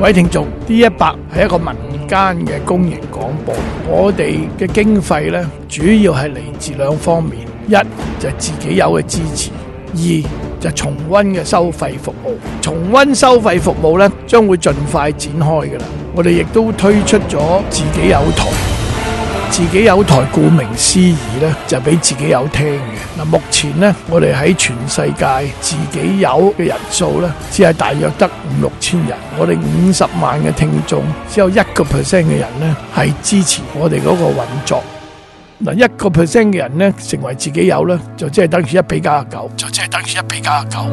各位聽眾，D100係一個民間嘅公營廣播，我哋嘅經費呢，主要係嚟自兩方面，一就係自己有嘅支持，二就係重溫嘅收費服務。重溫收費服務呢，將會盡快展開㗎啦。我哋亦都推出咗自己有台。自己有台顧名思義呢，就俾自己有聽嘅。嗱，目前呢，我哋喺全世界自己有嘅人數呢，只係大約得5、6千人。我哋50萬嘅聽眾，只有1% 嘅人呢係支持我哋嗰個運作。嗱，1% 嘅人呢成為自己有呢，就即係等於1比99，就即係等於1比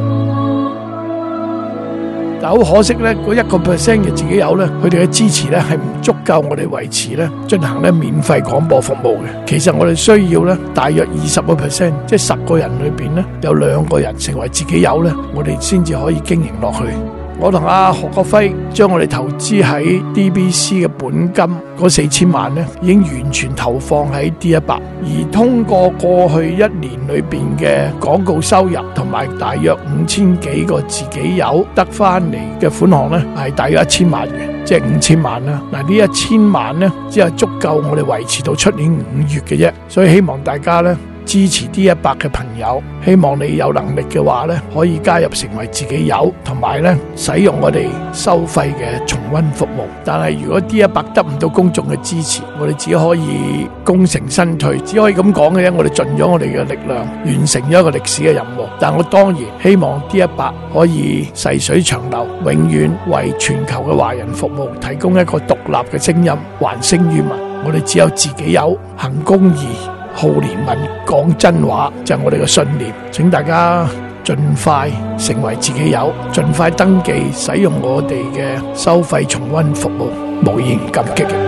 99。但好可惜呢，嗰1% 嘅自己有呢，佢哋嘅支持呢係唔足夠我哋維持呢進行呢免費廣播服務嘅。其實我哋需要呢大約20%，即係10個人裏邊呢有2個人成為自己有呢，我哋先至可以經營落去。我同阿何國輝將我哋投資喺 DBC 嘅本金嗰4000萬呢，已經完全投放喺 D100，而通過過去1年裏邊嘅廣告收入同埋大約5000幾個自己有得翻嚟嘅款項呢，係大約1000萬元，即係5000萬啦。嗱，呢1000萬呢，只係足夠我哋維持到出年5月嘅啫，所以希望大家呢支持 D100嘅朋友，希望你有能力嘅話呢，可以加入成為自己有，同埋呢使用我哋收費嘅重溫服務。但係如果 D100得唔到公眾嘅支持，我哋只可以功成身退，只可以咁講嘅啫。我哋盡咗我哋嘅力量，完成咗一個歷史嘅任務。但我當然希望 D100可以細水長流，永遠為全球嘅華人服務，提供一個獨立嘅聲音，還聲於民。我哋只有自己有，行公義，好憐憫，講真話，就係我哋嘅信念。請大家盡快成為自己有，盡快登記使用我哋嘅收費重溫服務，無言感激嘅。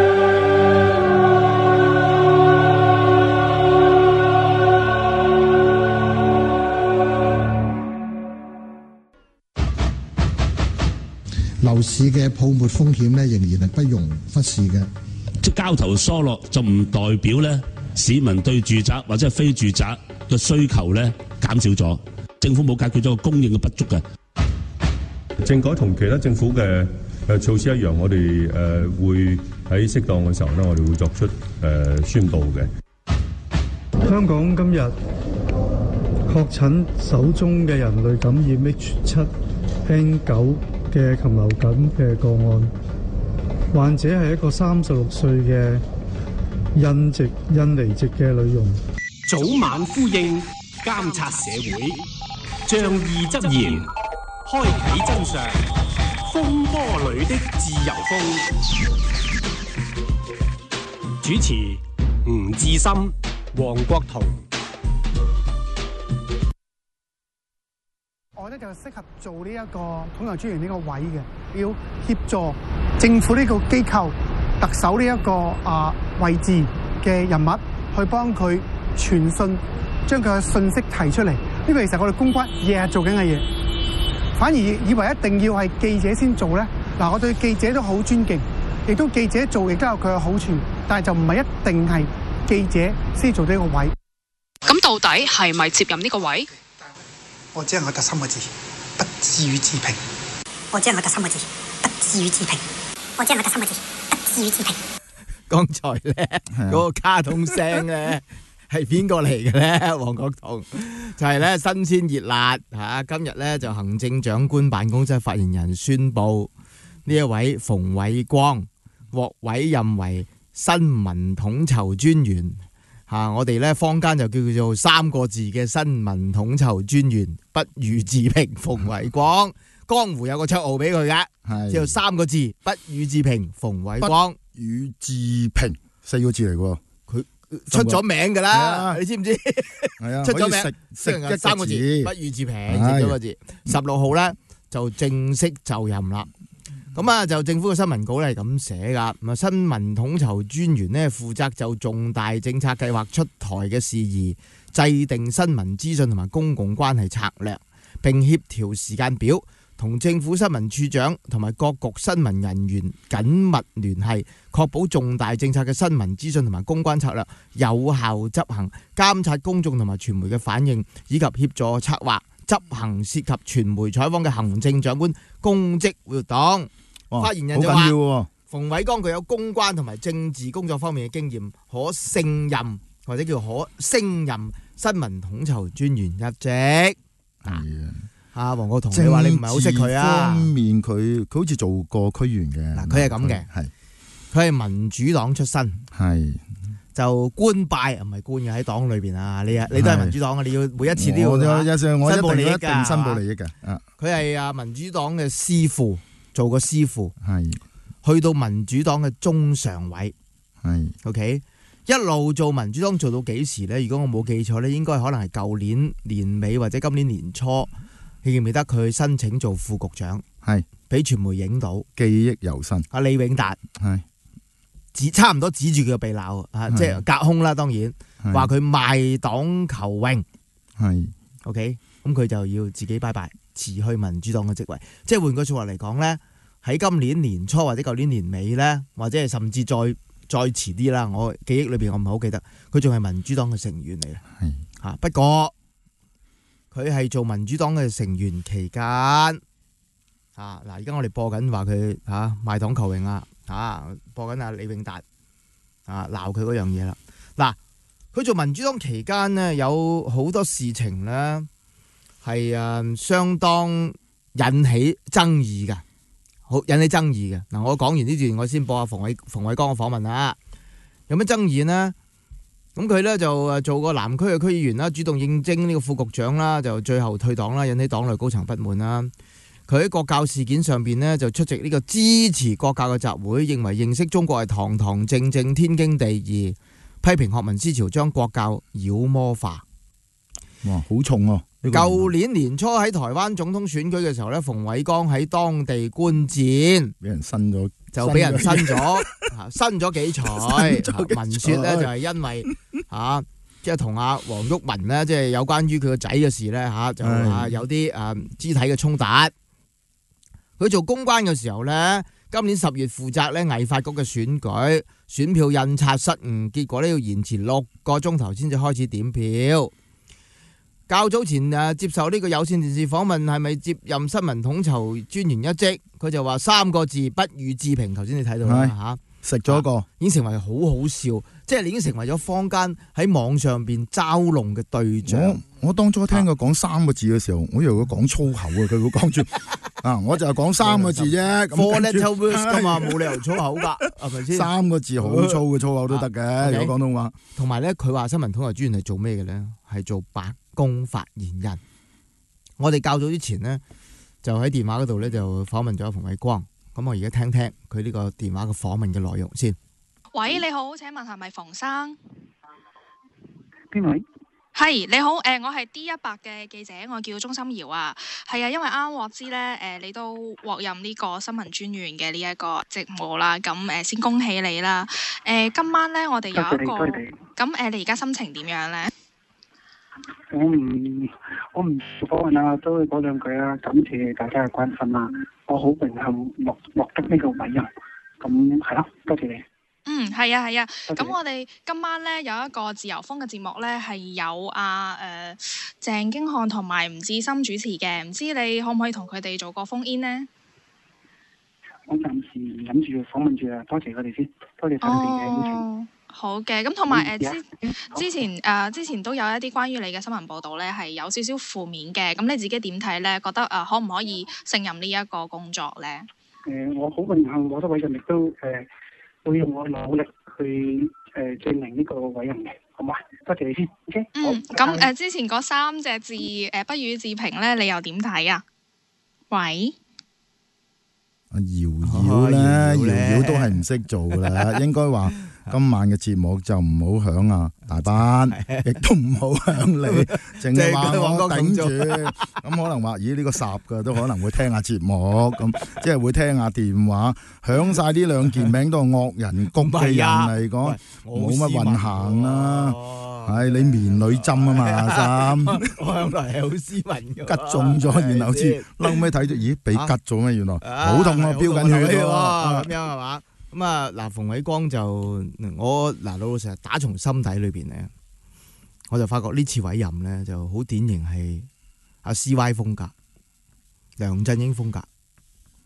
樓市嘅泡沫風險咧，仍然係不容忽視嘅。 即交投疏落就唔代表咧，市民對住宅或者係非住宅嘅需求咧減少咗，政府冇解決咗個供應嘅不足嘅。 政改同其他政府嘅措施一樣，我哋會喺適當嘅時候咧，我哋會作出宣佈嘅。 香港今日確診首宗嘅人類感染 H7N9 嘅禽流感嘅個案，患者係一個36歲嘅印尼籍嘅女傭。 早晚呼應，監察社會，仗義執言，開啟真相，風波裏的自由風。主持吳志森、黃國同。 我咧就適合做呢一個統籌專員呢個位嘅，要協助政府呢個機構、特首呢一個位置嘅人物，去幫佢傳訊，將佢嘅信息提出嚟。呢個其實我哋公關日日做緊嘅嘢，反而以為一定要係記者先做咧。嗱，我對記者都好尊敬，亦都記者做亦都有佢嘅好處，但係就唔係一定係記者先做呢個位。 咁到底係咪接任呢個位？ 我只能夠得3個字，不至於置評。 我只能夠得3個字，不至於置評。我只能夠得3個字，不至於置評。 剛才咧嗰個卡通聲咧係邊個嚟嘅咧？黃國同就係咧新鮮熱辣嚇。今日咧就行政長官辦公室發言人宣布，呢一位馮偉光獲委任為新聞統籌專員。我哋咧坊間就叫佢做3個字嘅新聞統籌專員，不予置評馮偉光。江湖有個綽號俾佢嘅，叫3個字，不予置評馮偉光。 不予置評4個字嚟喎，佢出咗名噶啦，你知唔知？ 係啊， 出咗名， 食 3個字，不予置評，食咗個字。16號咧就正式就任啦。咁啊，就政府嘅新聞稿咧係咁寫噶。咁啊，新聞統籌專員呢，負責就重大政策計劃出台嘅事宜，制定新聞資訊同埋公共關係策略，並協調時間表，同政府新聞處長同埋各局新聞人員緊密聯繫，確保重大政策嘅新聞資訊同埋公關策略有效執行，監察公眾同埋傳媒嘅反應，以及協助策劃執行涉及傳媒採訪嘅行政長官公職活動。 發言人就話：馮煒光具有公關同埋政治工作方面嘅經驗，可勝任或者叫可升任新聞統籌專員一職。黃國同，你話你唔係好識佢啊？ 方面佢好似做過區員嘅。 嗱，佢係咁嘅，佢係民主黨出身，就官拜唔係官嘅喺黨裏邊啊！你都係民主黨嘅，你要每一次都要申報利益㗎。 申報利益㗎。 佢係民主黨嘅師傅，做過師傅，去到民主黨嘅中常委，OK， 一路做民主黨做到幾時咧？如果我冇記錯咧，應該可能係舊年年尾或者今年年初，你記唔記得佢申請做副局長？俾傳媒影到， 記憶猶新。 阿李永達差唔多指住佢個鼻鬧啊，即係隔空啦，當然話佢賣黨求榮，OK， 咁佢就要自己拜拜，辭去民主黨嘅職位。即係換句説話嚟講咧，喺今年年初或者舊年年尾咧，或者係甚至再遲啲啦，我記憶裏邊我唔係好記得，佢仲係民主黨嘅成員嚟嘅。嚇，不過佢係做民主黨嘅成員期間，嗱，而家我哋播緊話佢賣黨求榮啊！播緊阿李永達鬧佢嗰樣嘢啦。嗱，佢做民主黨期間呢，有好多事情呢係相當引起爭議嘅，好引起爭議嘅。嗱，我講完呢段，我先播下馮煒光嘅訪問啦。有咩爭議呢？咁佢呢就做過南區嘅區議員啦，主動應徵呢個副局長啦，就最後退黨啦，引起黨內高層不滿啦。佢喺國教事件上邊呢，就出席呢個支持國教嘅集會，認為認識中國係堂堂正正天經地義，批評學民思潮將國教妖魔化。 哇，好重啊！ 舊年年初喺台灣總統選舉嘅時候呢，馮煒光喺當地觀戰， 俾人申咗， 就俾人申咗，申咗幾彩。聞說呢，就係因為即係同阿黃毓民呢，即係有關於佢個仔嘅事呢，就有啲肢體嘅衝突。佢做公關嘅時候呢，今年10月負責呢藝發局嘅選舉，選票印刷失誤，結果呢要延遲6個鐘頭先至開始點票。較早前接受呢個有線電視訪問，係咪接任新聞統籌專員一職？佢就話3個字不予置評。頭先你睇到啦食咗一個， 已經成為好好笑，即係已經成為咗坊間喺網上邊嘲弄嘅對象。 我當初聽佢講3個字嘅時候，我以為佢講粗口啊，佢會講住我就係講3個字啫。 Four letter words 噶嘛，冇理由粗口噶，係咪先？3 個字好粗嘅粗口都得嘅，如果廣東話。 同埋咧，佢話新聞統籌專員係做咩嘅咧？係做白宮發言人。我哋較早之前呢，就喺電話嗰度咧就訪問咗馮煒光。咁我而家聽聽佢呢個電話嘅訪問嘅內容先。 喂，你好，請問係咪馮生？ 邊位？ 係，你好，我係 D100嘅記者，我叫鐘心瑤啊。係啊，因為啱啱獲知咧，你都獲任呢個新聞專員嘅呢一個職務啦，咁先恭喜你啦。今晚咧我哋有一個，咁你而家心情點樣咧？ 我唔訪問啊，都講兩句啊，感謝大家嘅關心啊，我好榮幸獲得呢個委任，咁係咯，多謝你。 係啊，咁我哋今晚咧有一個自由風嘅節目咧，係有鄭經翰同埋吳志森主持嘅，唔知你可唔可以同佢哋做個 phone in 呢？ 我暫時唔諗住訪問住啊，多謝佢哋先，多謝晒佢哋嘅邀請。 好嘅，咁同埋之前都有一啲關於你嘅新聞報導咧，係有少少負面嘅，咁你自己點睇咧？覺得可唔可以勝任呢一個工作咧？ 我好榮幸獲得委任，亦都會用我努力去證明呢個委任嘅，好嘛？多謝你先。OK。 咁之前嗰3隻字不予置評咧，你又點睇啊？喂？ 瑤瑤咧，瑤瑤都係唔識做噶啦，應該話今晚嘅節目就唔好響啊大班，亦都唔好響你，淨係話我頂住，咁可能話咦呢個霎嘅都可能會聽下節目，咁即係會聽下電話，響晒呢2件名都係惡人谷嘅人嚟講，冇乜運行啦。係你棉女針啊嘛，阿三， 我向來係好斯文嘅， 吉中咗，然後先後尾睇咗，咦，俾吉咗咩？原來好痛啊，飆緊血喎， 咁樣係嘛？咁啊，嗱，馮煒光就我老老實實打從心底裏邊咧，我就發覺呢次委任咧就好典型係阿 CY 風格、梁振英風格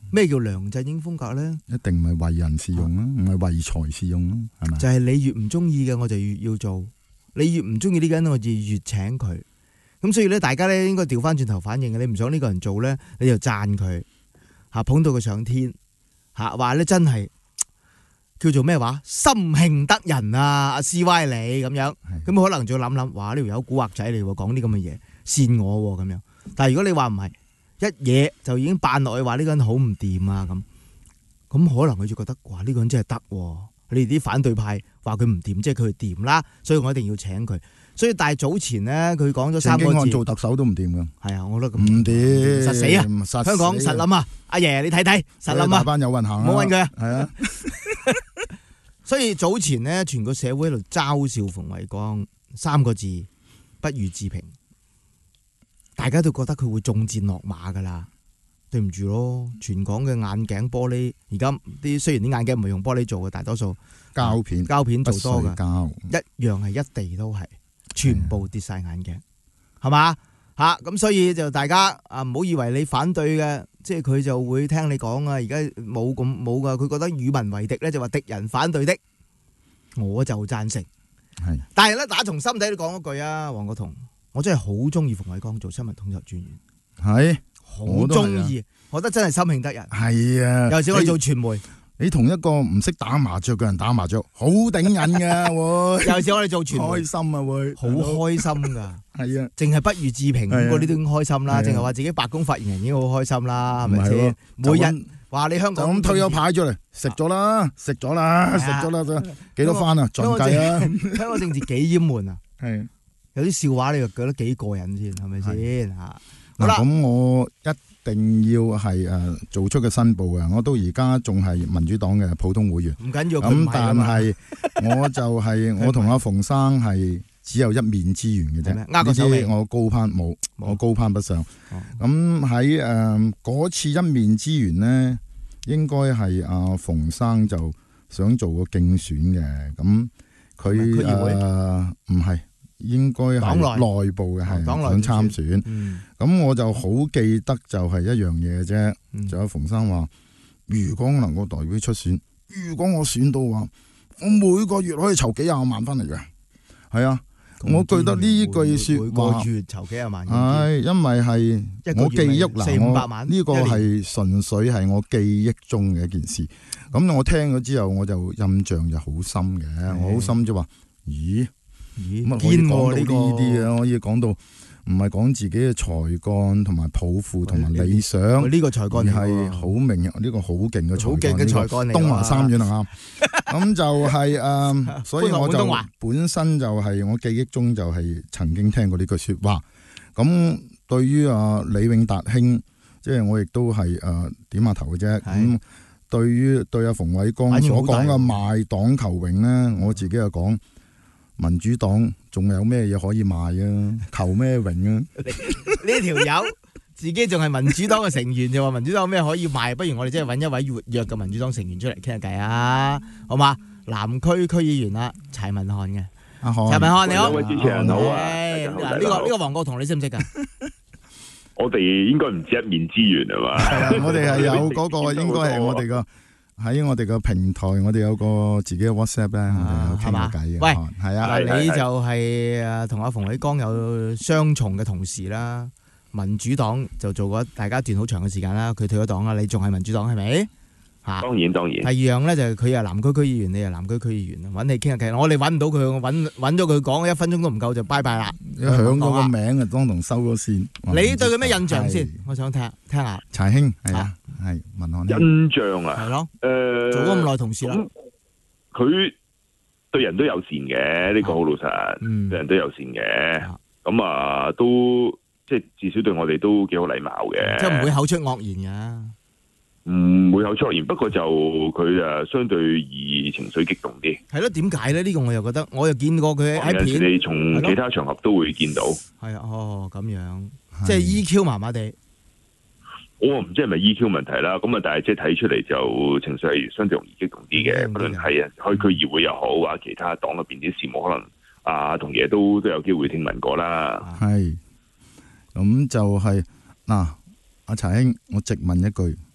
咩叫梁振英風格咧？ 一定唔係為人是用啦，唔係為財是用啦，係咪？ 就係你越唔中意嘅，我就越要做；你越唔中意呢個人，我就越請佢。咁所以咧，大家咧應該調翻轉頭反應嘅。你唔想呢個人做咧，你就讚佢嚇，捧到佢上天嚇，話咧真係叫做咩話？心慶得人啊！阿 CY 你咁樣，咁可能就諗諗，哇！呢條友古惑仔嚟喎，講啲咁嘅嘢扇我喎咁樣。但係如果你話唔係，一嘢就已經扮落去話呢個人好唔掂啊咁可能佢就覺得哇呢個人真係得喎。你哋啲反對派話佢唔掂，即係佢掂啦，所以我一定要請佢。所以但係早前咧，佢講咗3個字， 做特首都唔掂噶。 係啊，我覺得咁唔掂， 實死啊！香港實冧啊！阿爺你睇睇實冧啊！ 大班有運行啊！ 唔好揾佢啊！ 係啊。 所以早前咧，全個社會喺度嘲笑馮偉光3個字，不予置評。大家都覺得佢會中箭落馬噶啦。對唔住咯，全港嘅眼鏡玻璃，而家啲雖然啲眼鏡唔係用玻璃做嘅，大多數膠片做多㗎，一樣係一地都係，全部跌晒眼鏡，係嘛嚇？咁所以就大家啊唔好以為你反對嘅，即係佢就會聽你講啊。而家冇㗎，佢覺得與民為敵咧，就話敵人反對的，我就贊成。係，但係咧打從心底都講嗰句啊，黃國同，我真係好中意馮偉光做新聞統籌專員。係。好中意，我覺得真係心慶得人。係啊，有時我哋做傳媒， 你同一個唔識打麻雀嘅人打麻雀，好頂癮噶會。 有時我哋做傳媒， 開心啊會， 好開心噶。 係啊， 淨係不予置評嗰啲都已經開心啦，淨係話自己白宮發言人已經好開心啦，係咪先？每日話你香港就咁推咗牌出嚟，食咗啦，幾多番啊？盡計啊！ 香港政治幾厭悶啊！係有啲笑話你又覺得幾過癮先，係咪先嚇？ 嗱，咁我一定要係做出個申報嘅，我到而家仲係民主黨嘅普通會員。 唔緊要， 咁但係我就係我同阿馮生係只有一面之緣嘅啫。呢啲我高攀冇，我高攀不上。咁喺嗰次一面之緣呢，應該係阿馮生就想做個競選嘅，咁佢唔係。應該係內部嘅，係想參選。咁我就好記得就係一樣嘢嘅啫。就有馮生話：如果能夠代表出選，如果我選到話，我每個月可以籌幾廿萬翻嚟嘅。係啊，我記得呢句説話， 每個月籌幾廿萬。 係因為係我記憶嗱 ，400-500萬呢個係純粹係我記憶中嘅一件事。咁我聽咗之後，我就印象就好深嘅。我好深就話：咦？咁可以講到呢啲嘅，可以講到唔係講自己嘅才幹同埋抱負同埋理想， 呢個才幹係好明，呢個好勁嘅才幹， 好勁嘅才幹嚟。 東華三院啊啱，咁就係所以我就本身就係我記憶中就係曾經聽過呢句説話。咁對於李永達兄，即係我亦都係點下頭嘅啫。咁對阿馮偉光所講嘅賣黨求榮咧，我自己就講。民主黨仲有咩嘢可以賣啊？求咩榮啊？ 呢條友自己仲係民主黨嘅成員，就話民主黨有咩可以賣？不如我哋真係揾一位活躍嘅民主黨成員出嚟傾下偈啊，好嘛？南區區議員啦，柴文漢嘅，柴文漢你好， 兩位主持人好啊！ 嗱，呢個黃國同你識唔識噶？ 我哋應該唔止一面之緣係嘛？ 係啊，我哋係有嗰個，應該係我哋個。喺我哋個平台，我哋有個自己嘅 WhatsApp 咧，我哋有傾過偈嘅。 喂， 係啊， 你就係同阿馮偉光有雙重嘅同事啦。民主黨就做過大家一段好長嘅時間啦，佢退咗黨啦，你仲係民主黨係咪？嚇， 當然。第二樣咧就係佢係南區區議員，你係南區區議員，揾你傾下偈。我哋揾唔到佢，我揾咗佢講1分鐘都唔夠就拜拜啦。 響嗰個名啊，當堂收咗線。 你對佢咩印象先？我想聽下。 柴兄係啊。係文漢印象啊， 係咯，做咗咁耐同事啦， 佢對人都友善嘅，呢個好老實，對人都友善嘅，咁都即係至少對我哋都幾好禮貌嘅， 即係唔會口出惡言㗎， 唔會口出惡言，不過就佢相對易情緒激動啲， 係咯，點解咧？呢個我又覺得，我又見過佢喺片， 你從其他場合都會見到， 係啊，咁樣，即係 EQ 麻麻地。 我唔知係咪 EQ 問題啦，咁但係即係睇出嚟就情緒係相對容易激動啲嘅，無論係開區議會又好，或者其他黨入邊啲事務，可能同嘢都有機會聽聞過啦。 係，咁就係嗱，阿柴兄，我直問一句，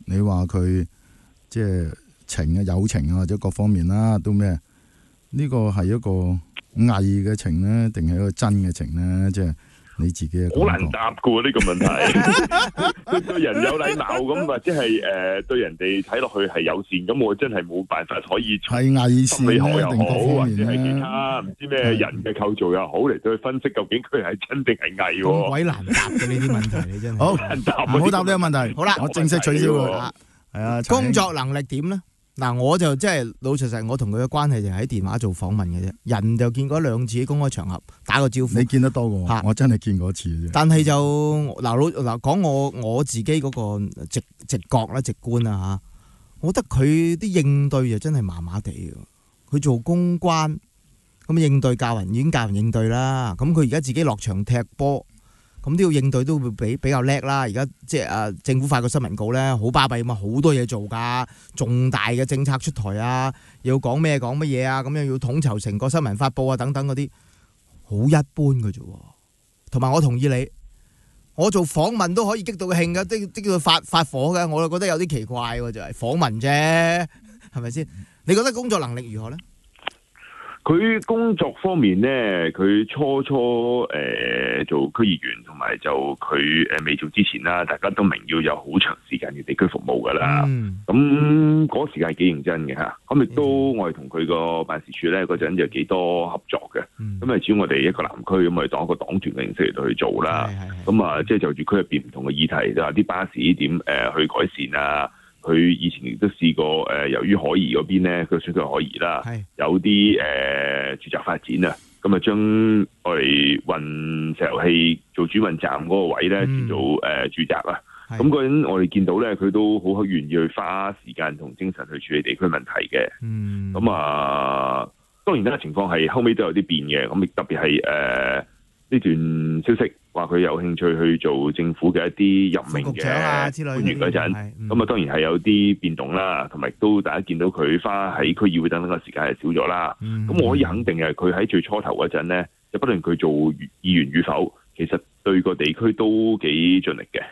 你話佢即係情啊、友情啊或者各方面啦，都咩？呢個係一個偽嘅情咧，定係一個真嘅情咧？即係你自己好難答噶喎呢個問題。對人有禮貌咁，或者係對人哋睇落去係友善咁，我真係冇辦法可以從係偽善心理學又定各好，或方面者係其他唔知咩人嘅構造又好嚟到去分析究竟佢係真定係偽喎。 咁鬼難答嘅呢啲問題，你真係好難答。 唔好答呢個問題。 好啦， 我正式取消佢。係啊， 工作能力點咧？嗱，我就即係老實，我同佢嘅關係就係喺電話做訪問嘅啫，人就見過2次喺公開場合打個招呼。 你見得多過我，我真係見過一次啫。 但係就嗱講我自己嗰個直覺啦、直觀啊嚇，我覺得佢啲應對就真係麻麻地嘅。佢做公關咁應對已經教人應對啦。咁佢而家自己落場踢波。咁都要應對都會比較叻啦！而家即係政府發個新聞稿咧，好巴閉啊嘛，好多嘢做㗎，重大嘅政策出台啊，要講乜嘢啊，咁樣要統籌成個新聞發佈啊等等嗰啲，好一般嘅啫。同埋我同意你，我做訪問都可以激到佢興㗎，激到佢發火嘅，我就覺得有啲奇怪喎，就係訪問啫，係咪先？你覺得工作能力如何咧？ 佢工作方面咧，佢初做區議員，同埋就佢未做之前啦，大家都明要有好長時間嘅地區服務噶啦。咁嗰時間係幾認真嘅嚇。咁亦都我哋同佢個辦事處咧嗰陣就幾多合作嘅。咁至於我哋一個南區，咁我哋當一個黨團嘅形式嚟到去做啦。咁即係就住區入邊唔同嘅議題，就話啲巴士點去改善啊。佢以前亦都試過由於可怡嗰邊咧，佢選舉可怡啦，有啲住宅發展啊，咁將我哋運石油氣做主運站嗰個位咧轉做住宅啦。咁嗰陣我哋見到咧，佢都好願意去花時間同精神去處理地區問題嘅。咁當然啦，情況係後尾都有啲變嘅。咁特別係呢段消息話佢有興趣去做政府嘅一啲任命嘅官員嗰陣，咁當然係有啲變動啦，同埋都大家見到佢花喺區議會等等嘅時間係少咗啦。咁我可以肯定嘅，佢喺最初頭嗰陣咧，就不論佢做議員與否，其實對個地區都幾盡力嘅。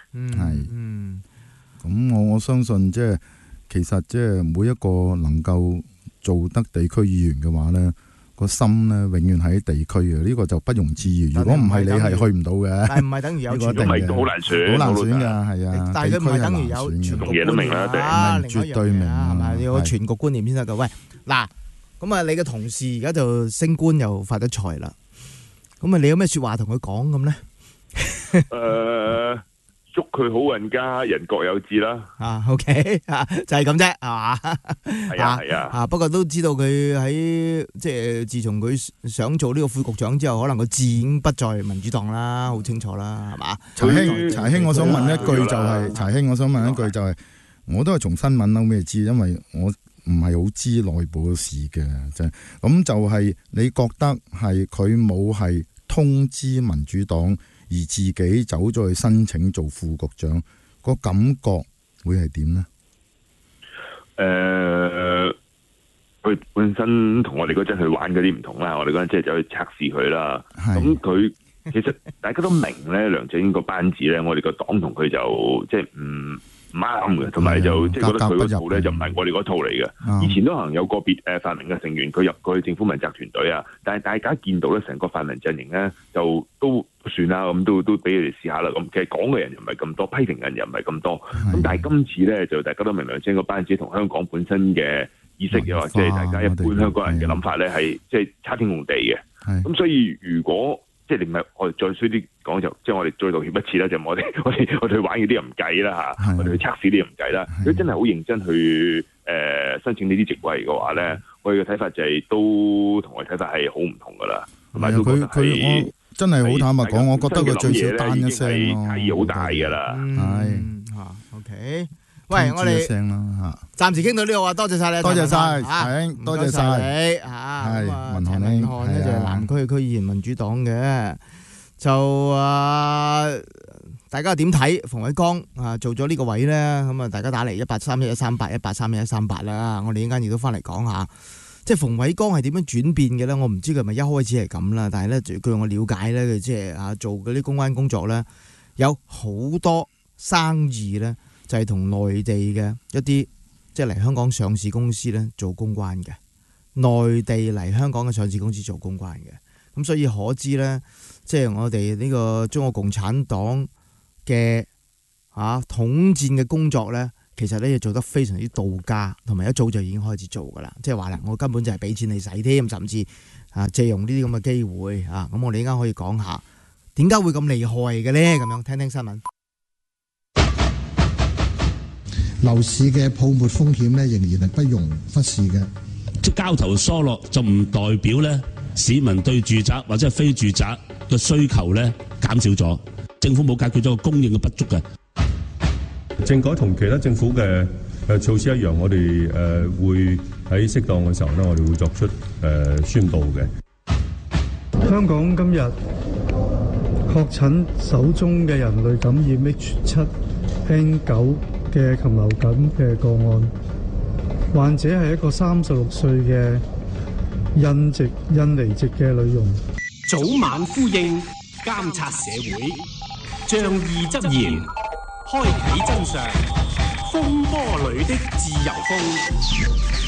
咁我相信即係其實即係每一個能夠做得地區議員嘅話咧，個心咧永遠喺地區嘅，呢個就不容置疑。如果唔係，你係去唔到嘅。 但係唔係等於有全都好難選， 好難選㗎，係啊。 但係佢唔係等於有全局觀念啦， 絕對明係咪？要有全局觀念先得㗎。喂，嗱，咁啊，你嘅同事而家就升官又發得財啦。咁啊，你有咩説話同佢講咁咧？ 祝佢好運家，人各有志啦。 OK 就係咁啫，係嘛？ 係啊。 不過都知道佢喺即係自從佢想做呢個副局長之後，可能個志已經不在民主黨啦，好清楚啦，係嘛？ 柴興，我想問一句就係，柴興，我想問一句就係，我都係從新聞後尾知，因為我唔係好知內部嘅事嘅，咁就係你覺得係佢冇係通知民主黨，而自己走咗去申請做副局長，個感覺會係點呢？ 佢本身同我哋嗰陣去玩嗰啲唔同啦，我哋嗰陣即係走去測試佢啦。咁佢其實大家都明咧，梁振英個班子咧，我哋個黨同佢就即係唔啱嘅，同埋就即係覺得佢嗰套咧就唔係我哋嗰套嚟嘅。以前都可能有個別泛民嘅成員佢入過去政府問責團隊啊，但係大家見到咧成個泛民陣營咧就都算啦，咁都俾佢哋試下啦。咁其實講嘅人又唔係咁多，批評人又唔係咁多。咁但係今次咧就大家都明梁振英個班子同香港本身嘅意識又或者係大家一般香港人嘅諗法咧係即係差天共地嘅。咁所以如果即係你唔係我哋再衰啲講就，即係我哋再道歉一次啦，就我哋去玩嗰啲又唔計啦嚇，我哋去測試啲又唔計啦。如果真係好認真去申請呢啲職位嘅話咧，我哋嘅睇法就係都同我哋睇法係好唔同噶啦。同埋佢真係好坦白講，我覺得佢最少單一聲咯， 差異好大噶啦。 OK。喂，我哋暫時傾到呢度啊，多謝晒你， 多謝晒，多謝晒你嚇。 文漢咧就係南區區議員民主黨嘅，就大家點睇馮煒光做咗呢個位咧？咁啊，大家打嚟1831138138啦。我哋陣間亦都翻嚟講下，即係馮煒光係點樣轉變嘅咧？我唔知佢係咪一開始係咁啦，但係咧據我了解咧，佢即係做嗰啲公關工作咧，有好多生意咧。 就係同內地嘅一啲即係嚟香港上市公司咧做公關嘅，內地嚟香港嘅上市公司做公關嘅。咁所以可知咧，即係我哋呢個中國共產黨嘅統戰嘅工作咧，其實咧要做得非常之到家，同埋一早就已經開始做噶啦。即係話啦，我根本就係俾錢你使添，甚至借用呢啲咁嘅機會咁我哋而家可以講下點解會咁厲害嘅咧？咁樣聽聽新聞。 樓市嘅泡沫風險咧，仍然係不容忽視嘅。 即係交投疏落就唔代表咧市民對住宅或者係非住宅嘅需求咧減少咗，政府冇解決咗個供應嘅不足嘅。 政改同其他政府嘅措施一樣，我哋會喺適當嘅時候咧，我哋會作出宣佈嘅。 香港今日確診首宗嘅人類感染 H7N9 嘅禽流感嘅個案，患者係一個36歲嘅印尼籍嘅女傭。 早晚呼應，監察社會，仗義執言，開啓真相，風波裏的自由風。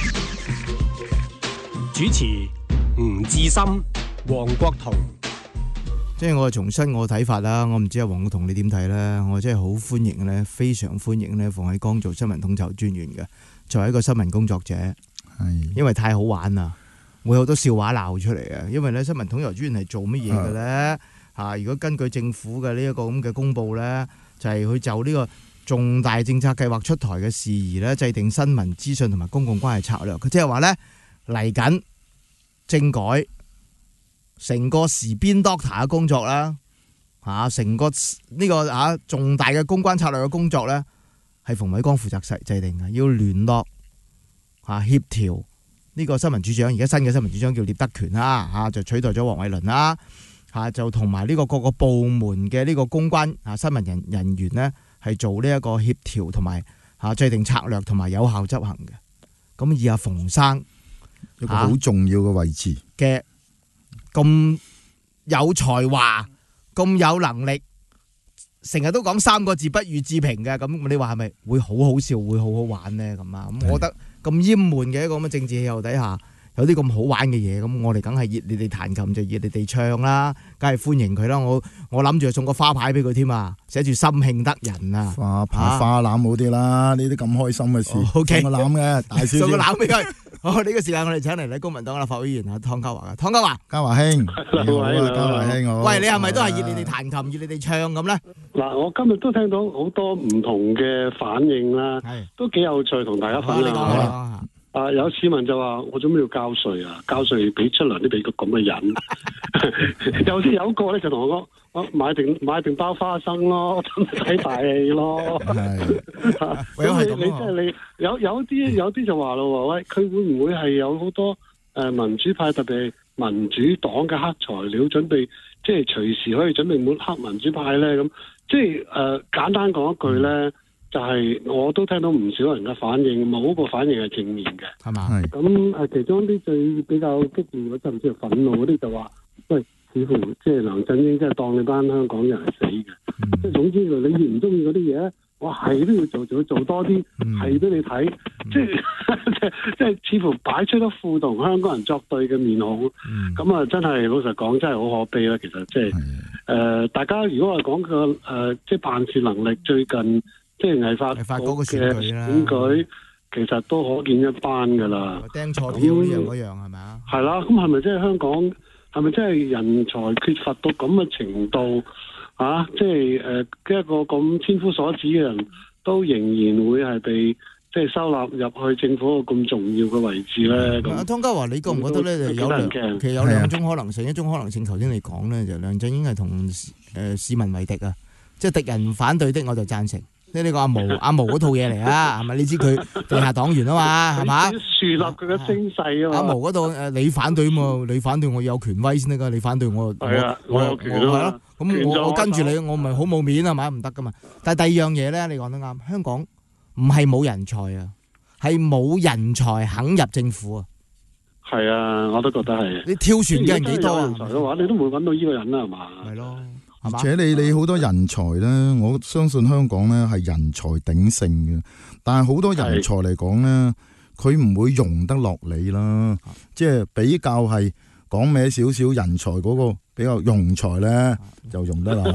主持吳志森、黃國同。 即係我重申我嘅睇法啦，我唔知阿黃國同你點睇咧？我真係好歡迎咧，非常歡迎咧，馮煒光做新聞統籌專員嘅，作為一個新聞工作者，因為太好玩啦，會好多笑話鬧出嚟嘅。因為咧，新聞統籌專員係做乜嘢嘅咧？如果根據政府嘅呢一個咁嘅公佈咧，就係佢就呢個重大政策計劃出台嘅事宜咧，制定新聞資訊同埋公共關係策略。佢即係話咧，嚟緊政改。成個時邊 doctor 嘅工作啦，成個呢個重大嘅公關策略嘅工作咧，係馮煒光負責制定嘅，要聯絡協調呢個新聞處長，而家新嘅新聞處長叫聶德權啦，就取代咗黃偉綸啦，就同埋呢個各個部門嘅呢個公關新聞人員咧，係做呢一個協調同埋制定策略同埋有效執行嘅。咁以阿馮生一個好重要嘅位置嘅。咁有才華，咁有能力，成日都講三個字不予置評嘅，咁你話係咪會好好笑，會好好玩呢？咁我覺得咁厭悶嘅一個咁嘅政治氣候底下，有啲咁好玩嘅嘢，咁我哋梗係熱你哋彈琴就熱你哋唱啦，梗係歡迎佢啦。我諗住送個花牌俾佢添啊，寫住心慶得人啊， 花牌花籃好啲啦，呢啲咁開心嘅事，送個籃嘅大少少， 送個籃俾佢。好，呢個時間我哋請嚟公民黨立法會議員湯家驊嘅，湯家驊， 家驊兄，你好啊，家驊兄好。 喂，你係咪都係熱你哋彈琴，熱你哋唱咁咧？ 嗱，我今日都聽到好多唔同嘅反應啦，都幾有趣，同大家分享。有市民就話：我做咩要交稅啊？交稅俾出糧都俾個咁嘅人。有個咧就同我講：我買定包花生咯，睇大戲咯。咁你即係你有啲就話咯，喂，佢會唔會係有好多民主派，特別係民主黨嘅黑材料準備，即係隨時可以準備抹黑民主派咧？咁即係簡單講一句咧。就係我都聽到唔少人嘅反應，冇一個反應係正面嘅， 係嘛？ 咁其中啲最比較激烈或者甚至係憤怒嗰啲就話，喂，似乎即係梁振英即係當你班香港人係死嘅，即係總之你越唔中意嗰啲嘢，我係都要做多啲，係俾你睇，即係似乎擺出一副同香港人作對嘅面孔，咁真係老實講真係好可悲啦。其實即係大家如果係講個即係辦事能力，最近。即係藝發局嘅選舉，其實都可見一斑噶啦。 釘錯票呢樣嗰樣係咪啊？ 係啦，咁係咪即係香港？係咪真係人才缺乏到咁嘅程度？即係一個咁千夫所指嘅人都仍然會係被即係收納入去政府個咁重要嘅位置咧？ 湯家驊，你覺唔覺得咧？其實有兩種可能性，一種可能性頭先你講咧，就梁振英係同市民為敵啊，即係敵人反對的我就贊成。呢個阿毛嗰套嘢嚟啊，係咪？你知佢地下黨員啊嘛，係嘛？ 樹立佢嘅聲勢啊嘛。 阿毛嗰度你反對嘛？你反對我有權威先得噶，你反對我， 我有權咯。係咯， 咁我跟住你，我咪好冇面係咪？唔得噶嘛。但係第二樣嘢咧，你講得啱，香港唔係冇人才啊，係冇人才肯入政府啊。 係啊，我都覺得係。 你跳船嘅人幾多啊？ 人才嘅話，你都唔會揾到呢個人啦，係嘛？ 係咯。 而且你好多人才咧，我相信香港咧係人才鼎盛嘅，但係好多人才嚟講咧，佢唔會用得落你啦，即係比較係講咩少少人才嗰個比較用才咧就用得啦。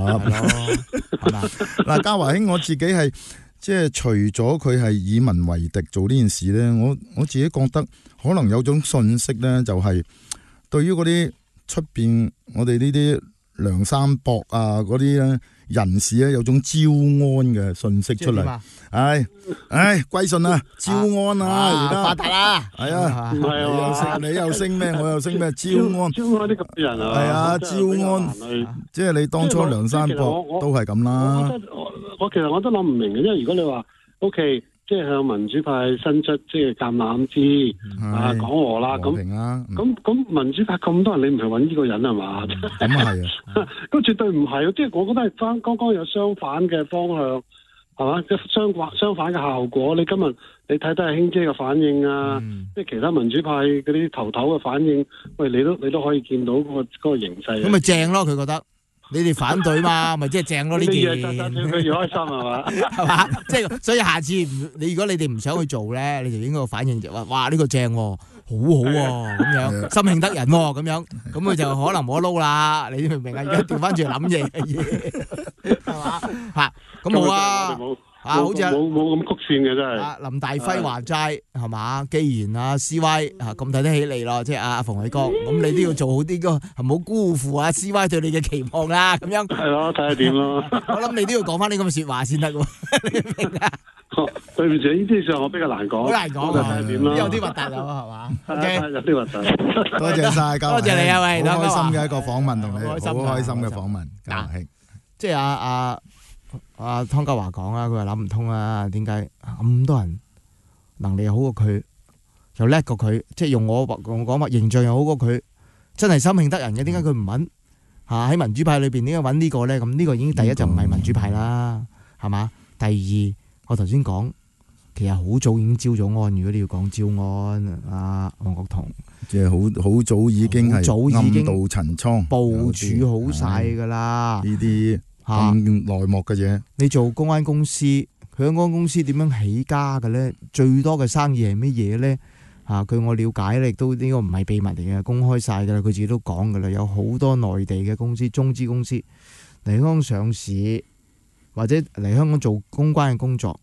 嗱，嘉華兄，我自己係即係除咗佢係以民為敵做呢件事咧，我自己覺得可能有種信息咧，就係對於嗰啲出邊我哋呢啲梁山泊啊嗰啲咧人士咧有種招安嘅信息出嚟，歸順啊，招安啊，而家發達啦， 係啊，唔係你又升咩，我又升咩，招安啲咁嘅人啊， 係啊，招安，即係你當初梁山泊都係咁啦。 我其實我都諗唔明嘅，因為如果你話 OK。即係向民主派伸出即係橄欖枝講和啦，咁民主派咁多人，你唔係揾呢個人係嘛？ 咁係啊， 咁絕對唔係，即係我覺得係剛剛有相反嘅方向，係嘛？即係相反嘅效果。你今日你睇得係卿姐嘅反應啊，即係其他民主派嗰啲頭嘅反應，喂，你都可以見到嗰個形勢。 咁咪正咯，佢覺得。你哋反對嘛，咪即係正咯呢件。 佢越開心係嘛？ 係嘛？即係所以下次如果你哋唔想去做咧，你就應該反應就話：哇呢個正喎，好喎咁樣，心慶得人喎咁樣，咁佢就可能冇得撈啦。你明唔明啊？而家調翻轉諗嘢，係嘛？嚇咁冇啊！好似冇咁曲線嘅真係。 林大輝話齋係嘛？既然CY 咁睇得起你咯，即係阿馮偉剛，咁你都要做好啲個，唔好辜負CY 對你嘅期望啦。咁樣係咯，睇下點咯。 我諗你都要講翻啲咁嘅説話先得喎。你明啊？ 對唔住，呢啲上我比較難講。 好難講睇下點咯。 有啲核突啊，係嘛？ 有啲核突。 多謝晒，多謝你啊，喂， 好開心嘅一個訪問同你，好開心嘅訪問，嘉華兄。 即係阿湯家驊講啦，佢話諗唔通啊，點解咁多人能力又好過佢，又叻過佢，即係用我講話形象又好過佢，真係心慶得人嘅，點解佢唔揾喺民主派裏邊點解揾呢個咧？咁呢個已經第一就唔係民主派啦，係嘛？第二，我頭先講其實好早已經招咗安，如果你要講招安，黃國同即係好早已經係暗度陳倉部署好晒㗎啦， 呢啲。咁內幕嘅嘢， 你做公關公司，佢間公司點樣起家嘅咧？最多嘅生意係乜嘢咧？據我了解咧，亦都呢個唔係秘密嚟嘅，公開晒噶啦，佢自己都講噶啦，有好多內地嘅公司、中資公司嚟香港上市，或者嚟香港做公關嘅工作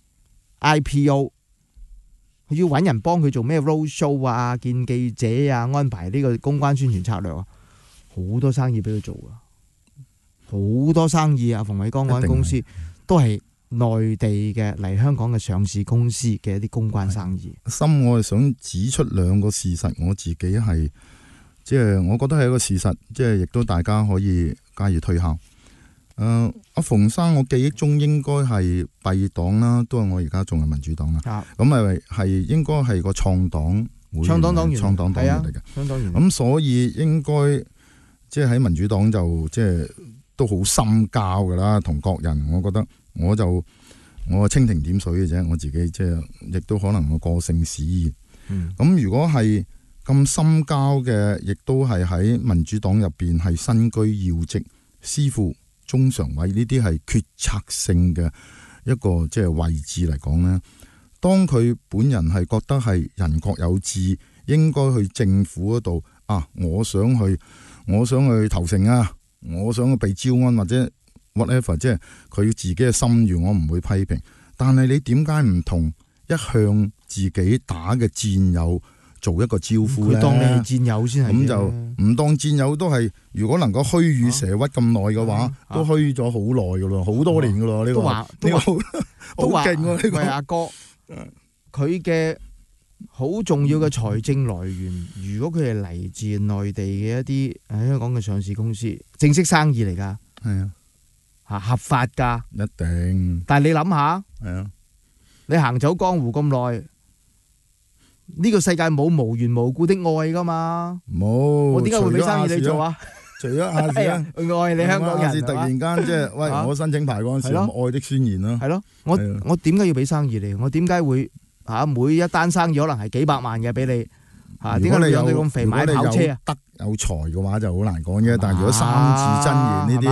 ，IPO， 佢要揾人幫佢做咩 road show 啊、見記者啊、安排呢個公關宣傳策略啊，好多生意俾佢做啊！好多生意啊！馮偉剛嗰間公司都係內地嘅嚟香港嘅上市公司嘅一啲公關生意。 心我係想指出兩個事實，我自己係即係我覺得係一個事實，即係亦都大家可以加以推敲。阿馮生，我記憶中應該係敝黨啦，都係我而家仲係民主黨啦。咁係應該係個創黨會員，創黨黨員嚟嘅。創黨員。咁所以應該即係喺民主黨就即係。都好深交噶啦，同各人，我覺得我蜻蜓點水嘅啫，我自己即係亦都可能我個性使然。咁如果係咁深交嘅，亦都係喺民主黨入邊係身居要職、司副中常委呢啲係決策性嘅一個即係位置嚟講呢，當佢本人係覺得係人各有志，應該去政府嗰度我想去投誠啊！我想被招安或者 whatever， 即係佢自己嘅心願，我唔會批評。但係你點解唔同一向自己打嘅戰友做一個招呼咧？ 佢當你係戰友先係。咁就唔當戰友都係，如果能夠虛與蛇屈咁耐嘅話，都虛咗好耐噶咯，好多年噶咯呢個。都話勁喎呢個。 阿哥，佢嘅好重要嘅財政來源，如果佢係嚟自內地嘅一啲喺香港嘅上市公司，正式生意嚟噶， 係啊， 合法噶， 一定。 但係你諗下， 係啊， 你行走江湖咁耐，呢個世界冇無緣無故的愛噶嘛？ 冇， 我點解會俾生意你做啊？ 除咗亞視啊， 愛你香港人， 亞視突然間即係喂，我申請牌嗰陣時，愛的宣言啦， 係咯，我點解要俾生意你？我點解會？每一單生意可能係幾百萬嘅俾你，點解你養到咁肥買跑車啊？ 得有才嘅話就好難講啫，但係如果三字真言呢啲，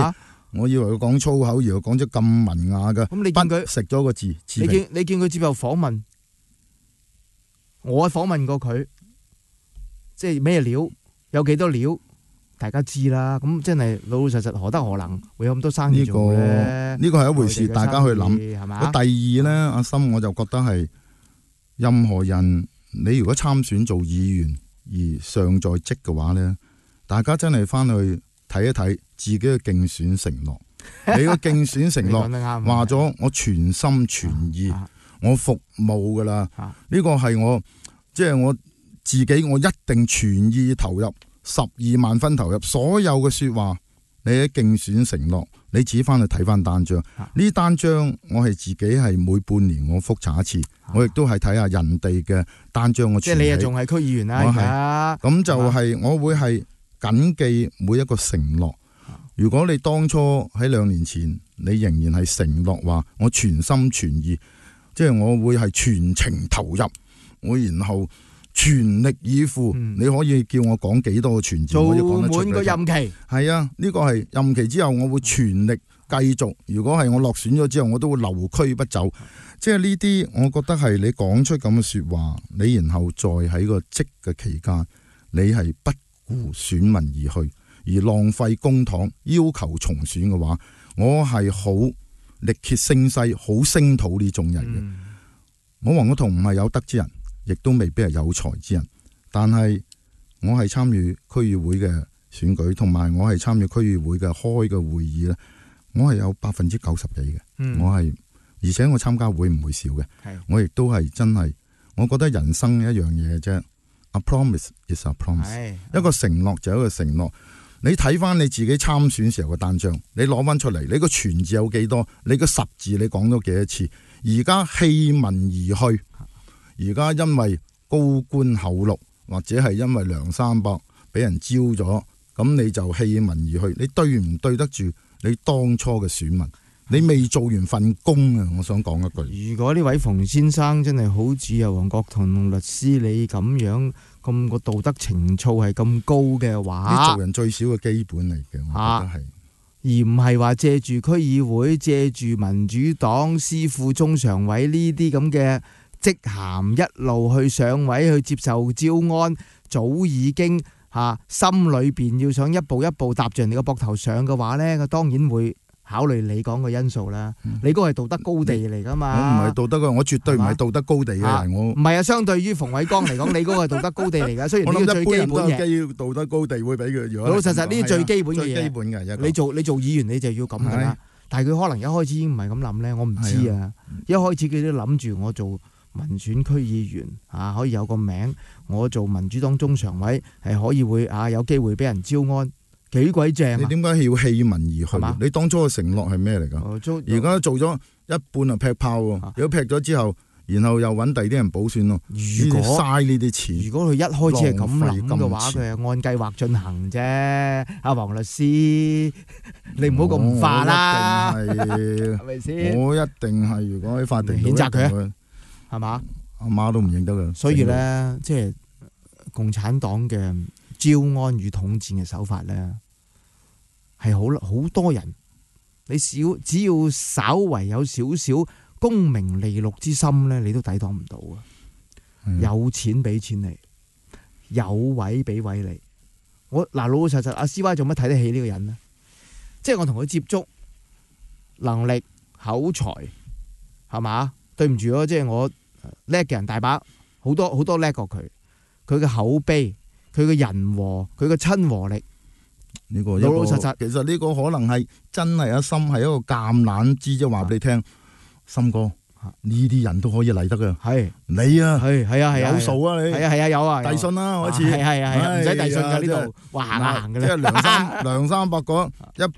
我以為佢講粗口，而佢講咗咁文雅嘅。 咁你見佢食咗個字， 你見佢接受訪問，我訪問過佢，即係咩料，有幾多料，大家知啦。咁真係老老實實，何德何能會有咁多生意做咧？ 呢個係一回事，大家去諗。 係嘛？ 第二咧，阿森我就覺得係任何人，你如果參選做議員而尚在職嘅話咧，大家真係翻去睇一睇自己嘅競選承諾。你個競選承諾話咗，我全心全意，我服務噶啦。呢個係我即係我自己，我一定全意投入12萬分投入所有嘅說話。你喺競選承諾，你自己翻去睇翻單張。呢單張我係自己係每半年我複查一次，我亦都係睇下人哋嘅單張。 即係你又仲係區議員啦， 咁就係我會係謹記每一個承諾。如果你當初喺2年前，你仍然係承諾話我全心全意，即係我會係全程投入，我然後全力以赴。你可以叫我講幾多個全字，我可以講得出。做滿個任期。係啊，呢個係任期之後，我會全力繼續。如果係我落選咗之後，我都會留區不走。即係呢啲，我覺得係你講出咁嘅說話，你然後再喺個職嘅期間，你係不顧選民而去，而浪費公帑要求重選嘅話，我係好力竭聲勢，好聲討呢種人嘅。我黃國同唔係有德之人，亦都未必係有才之人，但係我係參與區議會嘅選舉，同埋我係參與區議會嘅開嘅會議咧，我係有90%幾嘅。我係而且我參加會唔會少嘅。我亦都係真係，我覺得人生一樣嘢啫。A promise is a promise，一個承諾就係一個承諾。你睇翻你自己參選時候嘅單張，你攞翻出嚟，你個全字有幾多？你個實字你講咗幾多次？而家棄民而去，而家因為高官厚祿，或者係因為梁山伯俾人招咗，咁你就棄民而去，你對唔對得住你當初嘅選民？你未做完份工啊！我想講一句， 如果呢位馮先生真係好似阿黃國同律師你咁樣咁個道德情操係咁高嘅話， 你做人最少嘅基本嚟嘅，我覺得係， 而唔係話借住區議會、借住民主黨司副中常委呢啲咁嘅職銜一路去上位去接受招安，早已經心裏邊要想一步一步搭住人哋個膊頭上嘅話呢，佢當然會考慮你講嘅因素啦。你嗰個係道德高地嚟噶嘛？ 我唔係道德高，我絕對唔係道德高地嘅人。我唔係啊，相對於馮偉剛嚟講，你嗰個係道德高地嚟噶。雖然呢個最基本嘅道德高地會俾佢。 老老實實呢啲最基本嘅嘢。 最基本嘅你做議員你就要咁噶啦。但係佢可能一開始已經唔係咁諗咧，我唔知啊。一開始佢都諗住我做民選區議員可以有個名，我做民主黨中常委係可以會有機會俾人招安。幾鬼正！ 你點解要棄民而去？你當初嘅承諾係咩嚟㗎？而家做咗一半就劈炮喎，如果劈咗之後，然後又揾第啲人補選咯。如果嘥呢啲錢， 如果佢一開始係咁諗嘅話，佢係按計劃進行啫。阿黃律師，你唔好咁化啦，係咪先？ 我一定係，如果喺法庭譴責佢啊，係嘛？ 阿媽都唔認得㗎。 所以咧，即係共產黨嘅招安與統戰嘅手法咧，係好多人，你只要稍為有少少功名利祿之心咧，你都抵擋唔到啊！有錢俾錢你，有位俾位你。我老老實實，阿 CY 做乜睇得起呢個人呢？即係我同佢接觸，能力、口才，係嘛？對唔住咯，即係我叻嘅人大把，好多叻過佢。佢嘅口碑，佢嘅人和，佢嘅親和力， 呢個老老實實。 其實呢個可能係真係阿森係一個橄欖枝，即係話俾你聽，森哥呢啲人都可以嚟得㗎。係你啊，係有數啊，你係有啊，遞信啦開始，係唔使遞信㗎呢度，話行㗎啦。即係梁山伯講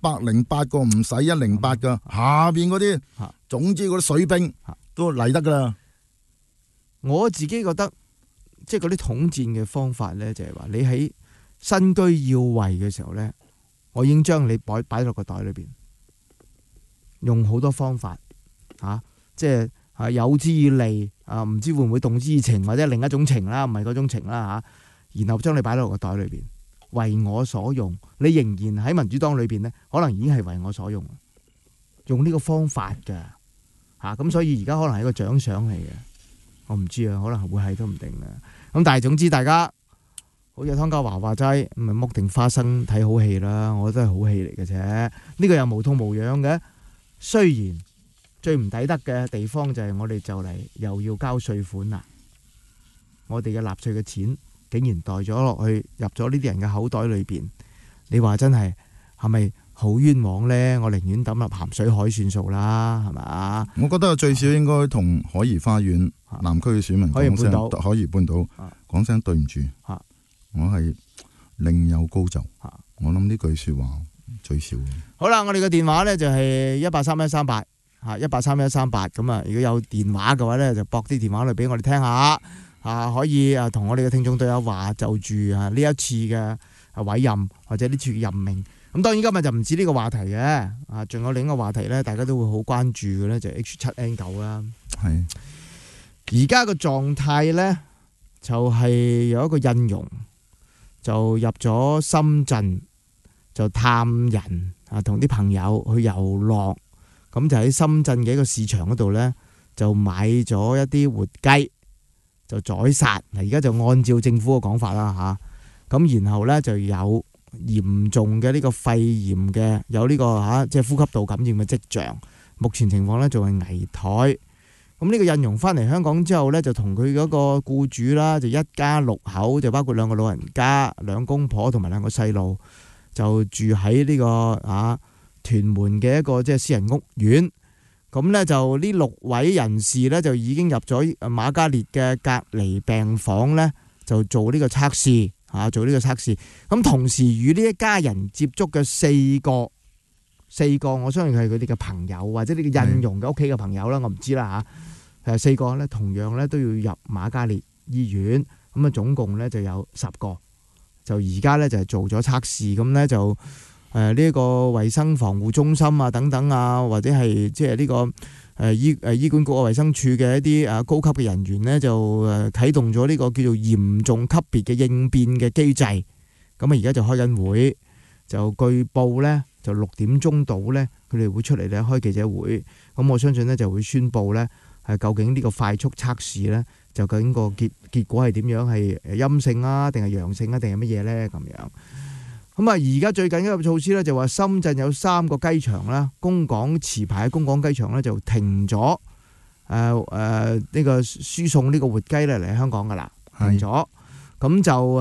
108個唔使108㗎，下邊嗰啲，總之嗰啲水兵都嚟得㗎啦。 我自己覺得。即係嗰啲統戰嘅方法咧，就係話你喺身居要位嘅時候咧，我已經將你擺落個袋裏邊，用好多方法即係有之以利唔知會唔會動之以情，或者另一種情啦，唔係嗰種情啦然後將你擺落個袋裏邊， 為我所用，你仍然喺民主黨裏邊呢，可能已經係為我所用，用呢個方法㗎嚇。咁所以而家可能係一個獎賞嚟嘅，我唔知啊，可能會係都唔定啊。咁但係總之大家好似湯家驊話齋，咪剝定花生睇好戲啦，我覺得係好戲嚟嘅啫。呢個又無痛無癢嘅，雖然最唔抵得嘅地方就係我哋就嚟又要交稅款啦，我哋嘅納稅嘅錢竟然袋咗落去入咗呢啲人嘅口袋裏邊，你話真係咪好冤枉呢？我寧願抌入鹹水海算數啦，係咪？ 我覺得最少應該同海怡花園南區嘅選民講聲，海怡半島講聲對唔住，我係另有高就。我諗呢句説話最少。 好啦，我哋嘅電話呢就係183-138。183-138咁啊！如果有電話嘅話咧，就撥啲電話嚟俾我哋聽下可以同我哋嘅聽眾對下話，就住呢一次嘅委任或者呢次嘅任命。咁當然今日就唔止呢個話題嘅仲有另一個話題咧，大家都會好關注嘅咧，就係 H7N9 啦。 係而家個狀態咧，就係有一個印傭就入咗深圳，就探人同啲朋友去遊樂。咁就喺深圳嘅一個市場嗰度呢，就買咗一啲活雞，就宰殺。嗱，而家就按照政府嘅講法啦嚇。咁然後呢，就有嚴重嘅呢個肺炎嘅，有呢個即係呼吸道感染嘅跡象。目前情況呢，仲係危殆。咁呢個印傭翻嚟香港之後呢，就同佢嗰個僱主啦，就一家6口，就包括2個老人家、2公婆同埋2個細路，就住喺呢個屯門嘅一個即係私人屋苑。咁呢，就呢6位人士呢，就已經入咗瑪嘉烈嘅隔離病房呢，就做呢個測試做呢個測試。咁同時與呢一家人接觸嘅4個，我相信係佢哋嘅朋友或者呢個印傭嘅屋企嘅朋友啦，我唔知啦嚇。4個呢，同樣呢都要入瑪嘉烈醫院。咁啊，總共呢就有10個，就而家呢就係做咗測試。咁呢就呢一個衛生防護中心等等或者係即係呢個醫管局衛生署嘅一啲高級嘅人員呢，就啟動咗呢個叫做嚴重級別嘅應變嘅機制。咁而家就開緊會，就據報呢，就6點鐘到呢，佢哋會出嚟咧開記者會。咁我相信呢，就會宣佈呢，究竟呢個快速測試呢，就究竟個結果係點樣，係陰性定係陽性定係乜嘢呢？咁樣。咁而家最近一個措施咧，就話深圳有3個雞場啦，供港持牌嘅供港雞場咧就停咗呢個輸送呢個活雞咧嚟香港噶啦，停咗。咁就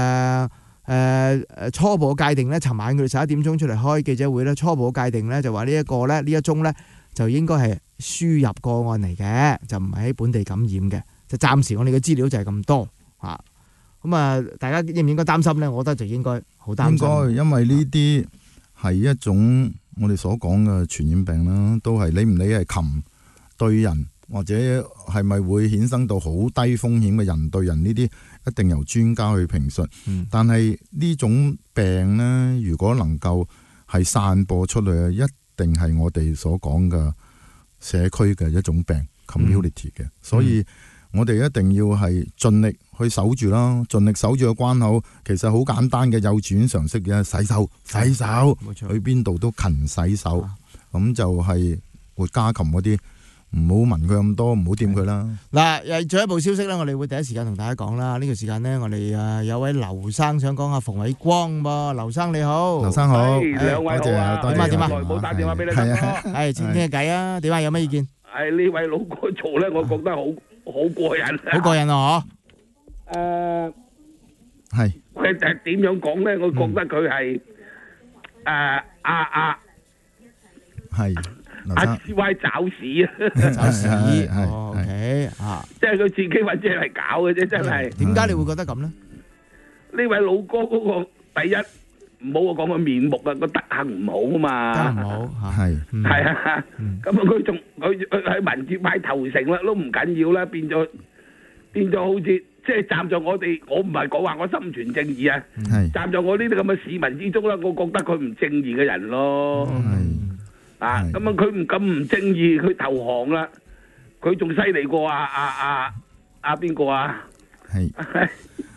初步嘅界定咧，尋晚佢哋11點鐘出嚟開記者會咧，初步嘅界定咧就話呢一個咧呢一宗咧就應該係輸入個案嚟嘅，就唔係喺本地感染嘅。就暫時我哋嘅資料就係咁多嚇。咁大家應唔應該擔心呢？我覺得就應該好擔心。 應該，因為呢啲係一種我哋所講嘅傳染病啦，都係理唔理係禽對人，或者係咪會衍生到好低風險嘅人對人呢啲，一定由專家去評述。但係呢種病呢，如果能夠係散播出去，一定係我哋所講嘅社區嘅一種病 community 嘅，所以我哋一定要係盡力去守住啦，盡力守住個關口。其實好簡單嘅幼稚園常識嘅洗手，去邊度都勤洗手。咁就係活家禽嗰啲，唔好聞佢咁多，唔好掂佢啦。 嗱，進一步消息咧，我哋會第一時間同大家講啦。呢個時間呢，我哋有位劉生想講下馮偉光噃。劉生你好， 劉生好， 兩位好啊， 點啊？ 冇打電話俾你係請傾下偈啊？點啊？有咩意見？ 係呢位老哥做咧，我覺得好過癮， 好過癮啊！ 係佢點樣講咧？我覺得佢係係阿 CY 找屎啊！ 找屎，OK 即係佢自己揾嘢嚟搞嘅啫，真係。 點解你會覺得咁咧？ 呢位老哥嗰個第一唔好我講個面目啊，個德行唔好啊嘛， 唔好係啊，咁啊佢喺民主派投誠啦，都唔緊要啦，變咗好似即係站在我哋，我唔係講話我心存正義啊，站在我呢啲咁嘅市民之中啦，我覺得佢唔正義嘅人咯，咁啊佢唔咁唔正義，佢投降啦，佢仲犀利過邊個啊？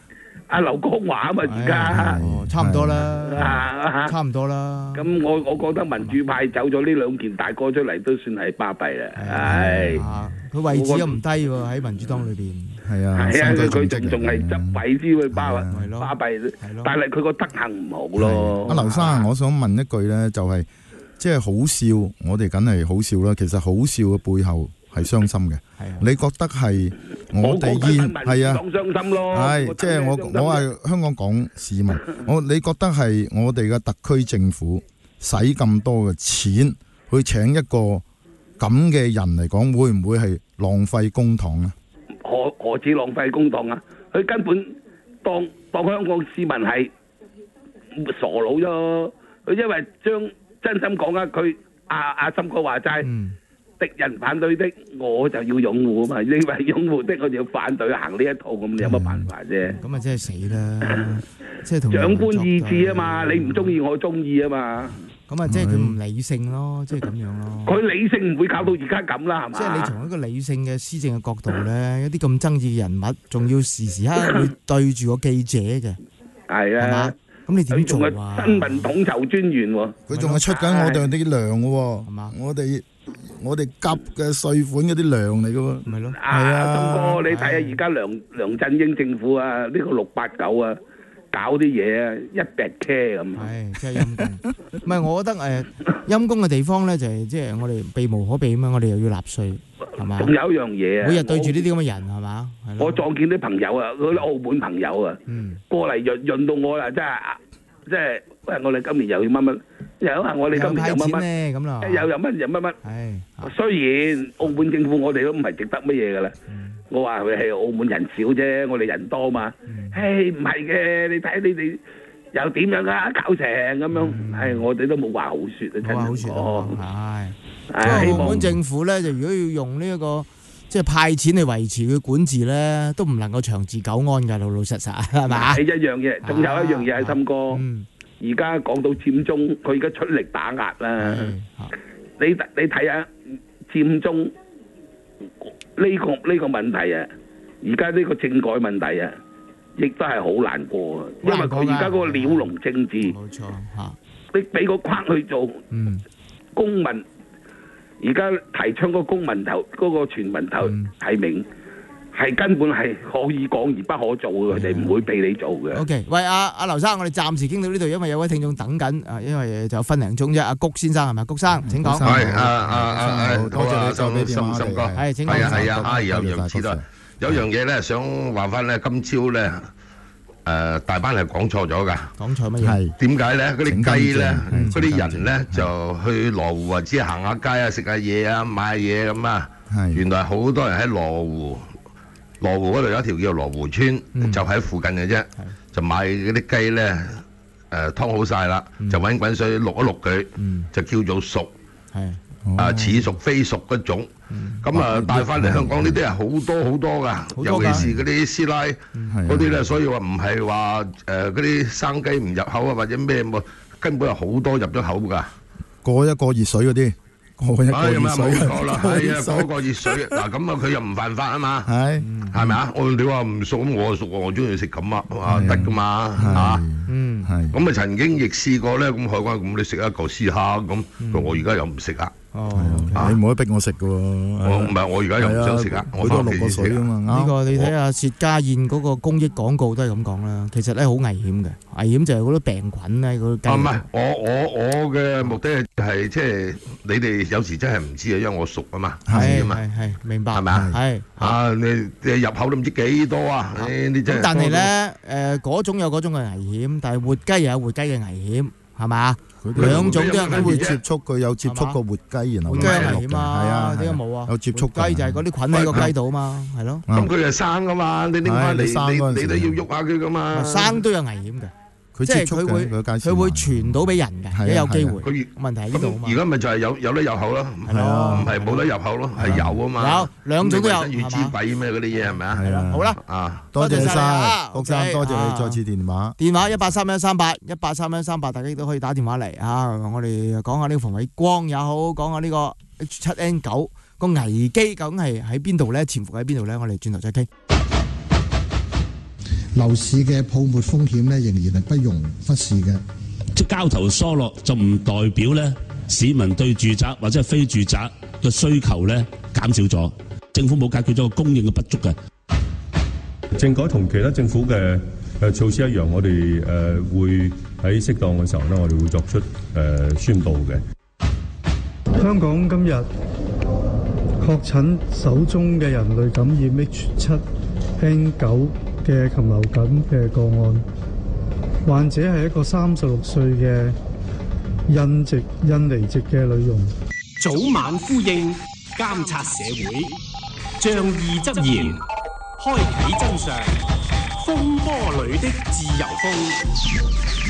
阿劉江華啊嘛，而家差唔多啦，差唔多啦。 咁我覺得民主派走咗呢兩件大哥出嚟，都算係巴閉啦。係， 佢位置又唔低喎，喺民主黨裏邊。 係啊， 佢仲係執位先會巴閉，但係佢個德行唔好咯。 阿劉生，我想問一句咧，就係即係好笑，我哋梗係好笑啦。其實好笑嘅背後係傷心嘅。你覺得係我哋係啊？ 講傷心咯， 係即係我係香港港市民，你覺得係我哋嘅特區政府使咁多嘅錢去請一個咁嘅人嚟講，會唔會係浪費公帑啊？ 何止浪費公帑啊！佢根本當香港市民係傻佬啫。佢因為將真心講啊，佢阿森哥話齋，敵人反對的，我就要擁護啊嘛。因為擁護的，我就要反對行呢一套，咁你有乜辦法啫？ 咁啊，真係死啦！即係同長官意志啊嘛，你唔中意我中意啊嘛。 咁啊，即係佢唔理性咯，即係咁樣咯。 佢理性唔會搞到而家咁啦，係嘛？ 即係你從一個理性嘅施政嘅角度咧，一啲咁爭議嘅人物，仲要時時刻刻會對住個記者嘅， 係啊。 咁你點做啊？ 新聞統籌專員喎， 佢仲係出緊我哋啲糧嘅喎，係嘛？我哋急嘅稅款嗰啲糧嚟嘅喎， 咪咯。 係啊，森哥，你睇下而家梁振英政府啊，呢個689啊。搞啲嘢啊，一劈車咁。 係，真係陰公。唔係，我覺得陰公嘅地方咧，就係即係我哋避無可避咁樣，我哋又要納稅，係嘛？ 仲有一樣嘢啊， 每日對住呢啲咁嘅人係嘛？ 我撞見啲朋友啊，嗰啲澳門朋友啊，過嚟潤到我啦，即係，喂，我哋今年又要乜乜，又話我哋今年又乜乜咁啦， 又乜又乜乜。係。雖然澳門政府我哋都唔係值得乜嘢噶啦。我話佢係澳門人少啫，我哋人多嘛。嘿，唔係嘅，你睇你哋又點樣啊？搞成咁樣，係我哋都冇話好説啊，真係。冇話好説啊， 係。即係澳門政府咧，就如果要用呢一個即係派錢去維持佢管治咧，都唔能夠長治久安㗎，老老實實係嘛？ 係一樣嘢，仲有一樣嘢係森哥。而家講到佔中，佢而家出力打壓啦。你睇下佔中。呢個問題啊，而家呢個政改問題啊，亦都係好難過啊，因為佢而家嗰個鳥籠政治， 冇錯嚇， 你俾個框去做，公民而家提倡嗰個公民投嗰個全民投提名，係根本係可以講而不可做嘅，佢哋唔會俾你做嘅。 OK， 喂，阿劉生，我哋暫時傾到呢度，因為有位聽眾等緊啊，因為就有分零鐘啫。阿谷先生係咪？谷生請講。 係多謝你就俾電話森哥。 係請講。 係啊，阿楊子都有樣嘢咧，想話翻咧，今朝咧大班係講錯咗㗎。 講錯乜嘢？ 點解咧？嗰啲雞咧，嗰啲人咧就去羅湖或者行下街啊，食下嘢啊，買下嘢咁啊。原來好多人喺羅湖嗰度有一條叫羅湖村，就喺附近嘅啫，就買嗰啲雞咧，劏好晒啦，就揾滾水淥一淥佢，就叫做熟，似熟非熟嗰種，咁啊帶翻嚟香港呢啲係好多好多噶，尤其是嗰啲師奶嗰啲咧，所以話唔係話嗰啲生雞唔入口啊，或者咩喎，根本係好多入咗口噶， 過一過熱水嗰啲。 冇錯啦，係啊，嗰個熱水嗱，咁啊佢又唔犯法啊嘛，係咪啊？你話唔熟咁，我熟我中意食咁啊，得噶嘛嚇，咁啊曾經亦試過咧，咁海關咁你食一嚿絲蝦咁，我而家又唔食啊。 你唔可以逼我食噶喎。 唔係，我而家又唔想食啊。 我都落過水啊嘛。 呢個你睇下薛家燕嗰個公益廣告都係咁講啦。其實咧好危險嘅，危險就係嗰啲病菌咧嗰啲雞。 唔係，我嘅目的係即係你哋有時真係唔知啊，因為我熟啊嘛，知啊嘛。 係明白。 係咪啊？ 係啊，你入口都唔知幾多啊？你真係。 但係咧嗰種有嗰種嘅危險，但係活雞又有活雞嘅危險，係嘛？兩種都會接觸，佢有接觸過活雞，然後活雞危險啊！係啊，點解冇啊？ 有接觸雞就係嗰啲菌喺個雞度啊嘛，係咯。 咁佢係生噶嘛，你拎翻嚟，你都要喐下佢噶嘛。 生都有危險嘅。 即係佢會傳到俾人嘅，一有機會。問題喺呢度啊嘛。 而家咪就係有得入口咯，唔係冇得入口咯，係有啊嘛。 有兩種都有， 係嘛？支筆咩嗰啲嘢係咪啊？ 係啦，好啦， 多謝晒，谷生，多謝你再次電話。 電話183-138，183-138，大家亦都可以打電話嚟嚇。我哋講下呢個馮偉光也好，講下呢個 H7N9個危機究竟係喺邊度咧？潛伏喺邊度咧？我哋轉頭再傾。 樓市嘅泡沫風險呢，仍然係不容忽視嘅。 即交投疏落就唔代表咧市民對住宅或者係非住宅嘅需求咧減少咗，政府冇解決咗個供應嘅不足嘅。 政改同其他政府嘅措施一樣，我哋會喺適當嘅時候呢，我哋會作出宣佈嘅。 香港今日確診首宗嘅人類感染 H7N9 嘅禽流感嘅個案，患者係一個36歲嘅印尼籍嘅女傭。 早晚呼應，監察社會，仗義執言，開啓真相，風波裏的自由風。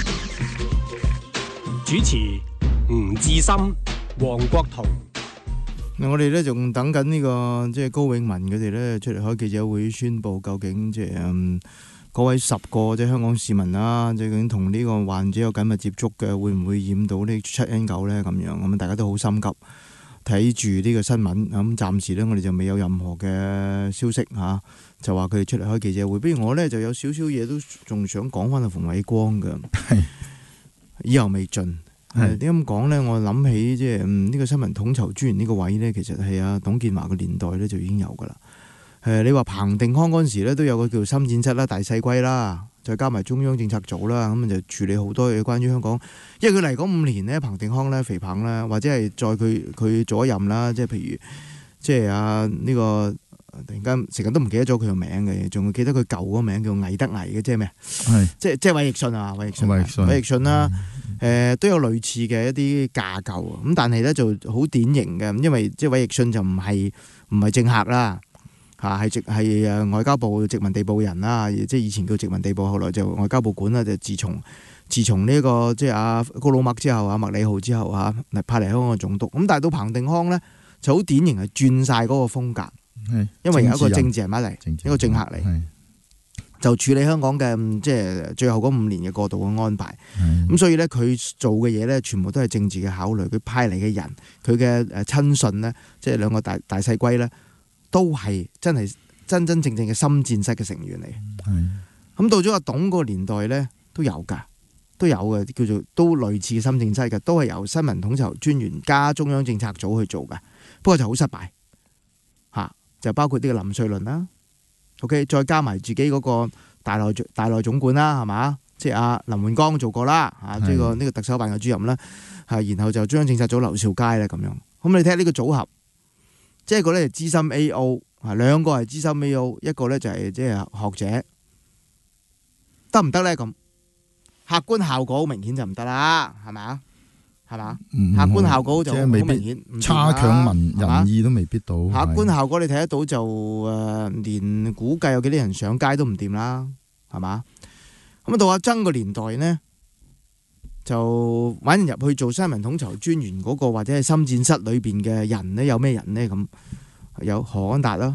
主持吳志森、黃國同。 我哋咧仲等緊呢個即係高永文佢哋咧出嚟開記者會宣佈，究竟即係嗰位10個即係香港市民啦，即係究竟同呢個患者有緊密接觸嘅，會唔會染到呢 7N9 咧？咁樣咁大家都好心急睇住呢個新聞。咁暫時咧我哋就未有任何嘅消息嚇，就話佢哋出嚟開記者會。不如我咧就有少少嘢都仲想講翻阿馮偉光嘅，以後未盡。點咁講咧？我諗起即係呢個新聞統籌專員呢個位咧，其實係阿董建華嘅年代咧就已經有噶啦。你話彭定康嗰陣時咧都有個叫深圳室啦、大細龜啦，再加埋中央政策組啦，咁就處理好多嘢關於香港。因為佢嚟講5年咧，彭定康咧、肥彭啦，或者係在佢做一任啦，即係譬如即係呢個突然間成日都唔記得咗佢個名嘅，仲會記得佢舊嗰個名叫魏德巍嘅，即係咩？即係韋奕信啊，韋奕信啦。都有類似嘅一啲架構啊，咁但係咧就好典型嘅，因為即係韋奕信就唔係政客啦，係外交部殖民地部人啦，即係以前叫殖民地部，後來就外交部管啦。就自從呢個即係阿高魯默之後，阿麥理浩之後派嚟香港嘅總督，咁但係到彭定康咧就好典型係轉晒嗰個風格，因為有一個政治人物嚟，一個政客嚟。就處理香港嘅即係最後嗰5年嘅過渡嘅安排，咁所以咧佢做嘅嘢咧，全部都係政治嘅考慮。佢派嚟嘅人，佢嘅親信咧，即係兩個大細龜咧，都係真正嘅深戰室嘅成員嚟。咁到咗阿董個年代咧，都有嘅，叫做都類似嘅深戰室嘅，都係由新聞統籌專員加中央政策組去做嘅，不過就好失敗嚇，就包括呢個林瑞麟啦。OK， 再加埋自己嗰個大內總管啦，係嘛？即係阿林煥光做過啦，即係呢個特首辦嘅主任啦，然後就中央政策組劉兆佳咧咁樣。咁你睇下呢個組合，即係一個咧係資深 AO， 兩個係資深 AO， 一個咧就係即係學者，得唔得咧？咁客觀效果好明顯就唔得啦，係咪啊？係嘛？客觀效果就好明顯， 差強人意都未必到。 客觀效果你睇得到就連估計有幾多人上街都唔掂啦，係嘛？咁到阿曾個年代呢，就揾人入去做新聞統籌專員嗰個，或者係深戰室裏邊嘅人呢，有咩人呢？咁有何安達啦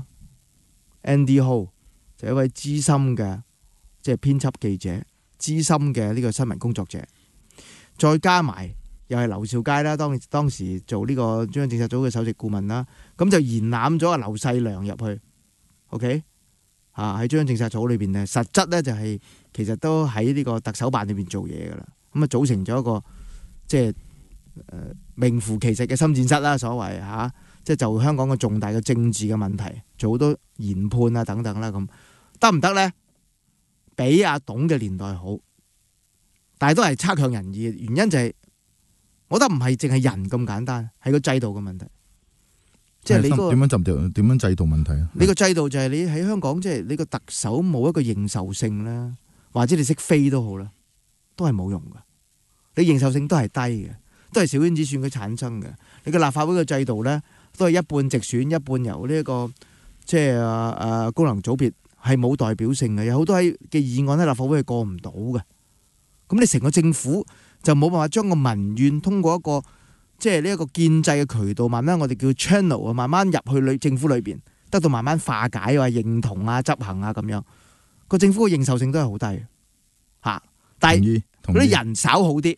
，Andy Ho 就一位資深嘅即係編輯記者，資深嘅呢個新聞工作者，再加埋。又係劉兆佳啦，當時做呢個中央政策組嘅首席顧問啦，咁就延攬咗阿劉細良入去 ，OK， 喺中央政策組裏邊咧，實質咧就係其實都喺呢個特首辦裏邊做嘢噶啦，咁啊組成咗一個即係名副其實嘅深戰室啦，所謂即係就香港嘅重大嘅政治嘅問題，做好多研判啊等等啦，咁得唔得咧？比阿董嘅年代好，但係都係差強人意嘅，原因就係。我覺得唔係淨係人咁簡單，係個制度嘅問題。即係你個點樣制度問題啊？ 你個制度就係你喺香港，即係你個特首冇一個認受性啦，或者你識飛都好啦，都係冇用噶。你認受性都係低嘅，都係小圈子選舉產生嘅。你個立法會嘅制度咧，都係一半直選，一半由呢一個即係功能組別，係冇代表性嘅。有好多嘅議案喺立法會係過唔到嘅。咁你成個政府就冇辦法將個民怨通過一個即係呢一個建制嘅渠道，慢慢我哋叫 channel 啊，慢慢入去政府裏邊，得到慢慢化解啊、認同啊、執行啊咁樣。個政府嘅認受性都係好低嚇，但係嗰啲人稍好啲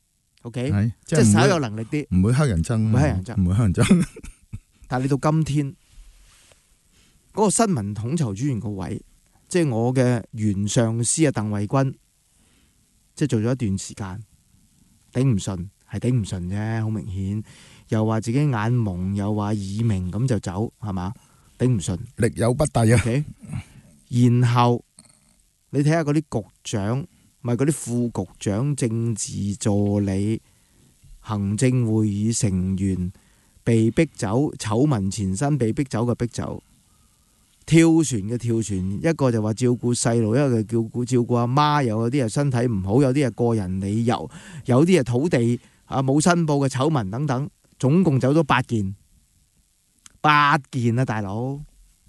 ，OK， 即係稍有能力啲， 唔會黑人憎， 唔會黑人憎。但係你到今天嗰個新聞統籌專員個位， 即係我嘅原上司啊鄧慧君，即係做咗一段時間，頂唔順，係頂唔順啫，好明顯。又話自己眼蒙，又話耳鳴，咁就走，係嘛？頂唔順， 力有不逮啊。 Okay? 然後你睇下嗰啲局長，咪嗰啲副局長、政治助理、行政會議成員被逼走，醜聞纏身，被逼走嘅逼走，跳船嘅跳船，一個就話照顧細路，一個就照顧阿媽，有啲係身體唔好，有啲係個人理由，有啲係土地冇申報嘅醜聞等等，總共走咗8件，8件啊大佬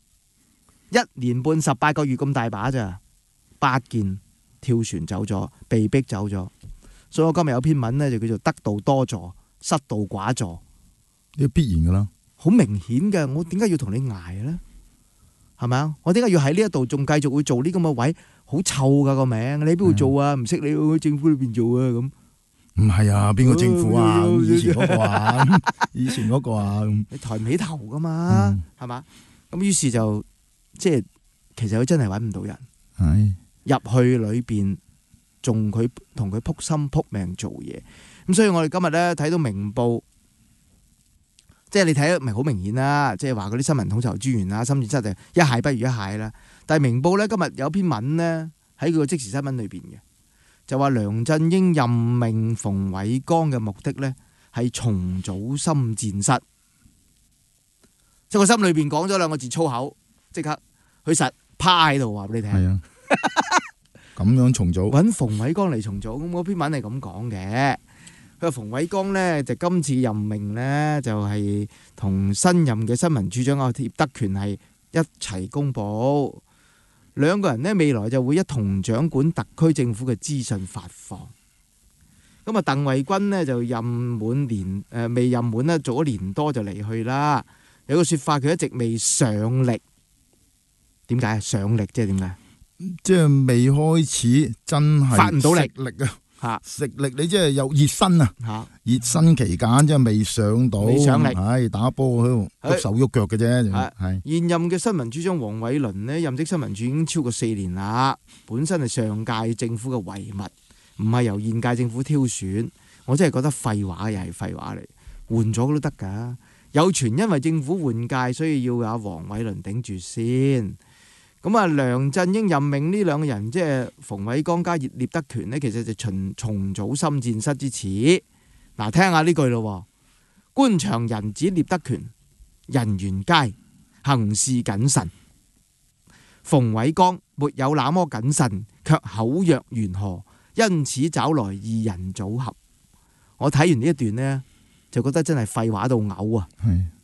，1年半18個月咁大把咋，8件跳船走咗，被逼走咗。所以我今日有篇文呢，就叫做得道多助，失道寡助， 呢個必然噶啦， 好明顯嘅。我點解要同你捱呢？係咪啊？我點解要喺呢一度仲繼續會做呢咁嘅位？好臭噶個名，你喺邊度做啊？唔識你去政府裏邊做啊？咁唔係啊？邊個政府啊？以前嗰個啊？以前嗰個啊？ 你抬唔起頭噶嘛？係嘛？咁於是就即係其實佢真係揾唔到人，入去裏邊仲佢同佢撲心撲命做嘢。咁所以我哋今日咧睇到明報。即係你睇咪好明顯啦，即係話嗰啲新聞統籌專員啦，深圳真係一蟹不如一蟹啦。但係明報咧今日有篇文呢，喺佢個即時新聞裏邊嘅，就話梁振英任命馮煒光嘅目的呢係重組深戰室。即係我心裏邊講咗2個字粗口，即刻佢實趴喺度話俾你聽。係啊， 咁樣重組， 揾馮煒光嚟重組。咁嗰篇文係咁講嘅。佢話馮煒光呢，就今次任命呢，就係同新任嘅新聞處長阿聶德權係一齊公佈，兩個人呢，未來就會一同掌管特區政府嘅資訊發放。咁啊，鄧慧君呢，就未任滿呢，做咗年多就離去啦。有個説法佢一直未上力，點解上力即係點解？ 即係未開始真係發唔到力啊！食力你即係有熱身啊！熱身期間即係未上到， 未上力， 係打波喺度喐手喐腳嘅啫。係現任嘅新聞處長黃偉綸呢，任職新聞處已經超過4年啦。本身係上屆政府嘅遺物，唔係由現屆政府挑選。我真係覺得廢話又係廢話嚟，換咗都得㗎。有傳因為政府換屆，所以要阿黃偉綸頂住先。咁啊，梁振英任命呢兩個人，即係馮煒光加聶德權呢，其實就重組深戰室之始。嗱，聽下呢句咯，官場人指聶德權人緣佳，行事謹慎；馮煒光沒有那麼謹慎，卻口若懸河，因此找來2人組合。我睇完呢一段呢，就覺得真係廢話到嘔啊！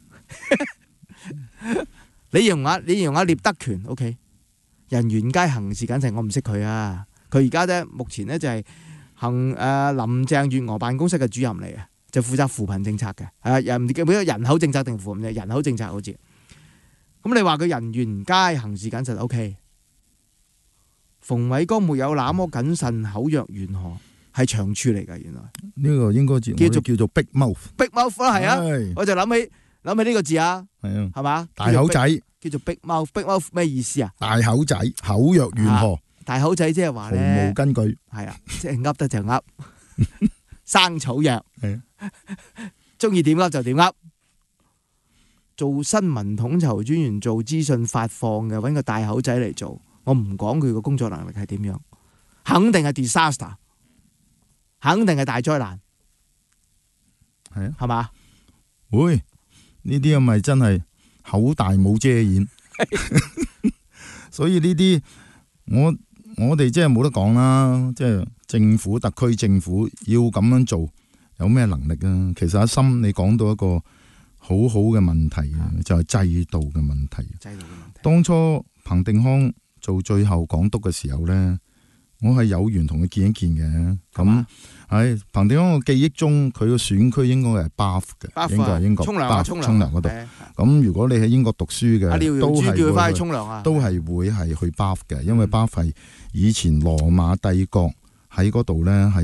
你形容下聶德權 ，OK？人緣佳，行事謹慎，我唔識佢啊！佢而家咧，目前咧就係林鄭月娥辦公室嘅主任嚟嘅，就負責扶貧政策嘅。人口政策定扶貧？人口政策好似。咁你話佢人緣佳，行事謹慎 ，OK？ 馮煒光沒有那麼謹慎，口若懸河，係長處嚟㗎。原來呢個應該叫做 big mouth。big mouth 啦，係啊！我就諗起呢個字啊，係嘛？ 大口仔。 叫做 big mouth，big mouth 咩意思啊？ 大口仔，口若懸河。 大口仔即係話咧， 毫無根據。 係啊，即係噏得就噏，生草藥。係啊，中意點噏就點噏。做新聞統籌專員，做資訊發放嘅，揾個大口仔嚟做。我唔講佢個工作能力係點樣，肯定係 disaster， 肯定係大災難。 係啊， 係嘛？ 會呢啲咁咪真係。口大冇遮掩，所以呢啲我哋即係冇得講啦。即係政府特區政府要咁樣做，有咩能力啊？其實阿森你講到一個好好嘅問題啊，就係制度嘅問題。制度嘅問題。當初彭定康做最後港督嘅時候咧，我係有緣同佢見一見嘅。咁喺彭定康嘅記憶中，佢個選區應該係 Bath 嘅，應該係英國沖涼嗰度。咁如果你喺英國讀書嘅，都係叫佢翻去沖涼啊，都係會係去 Bath 嘅，因為 Bath 係以前羅馬帝國喺嗰度咧係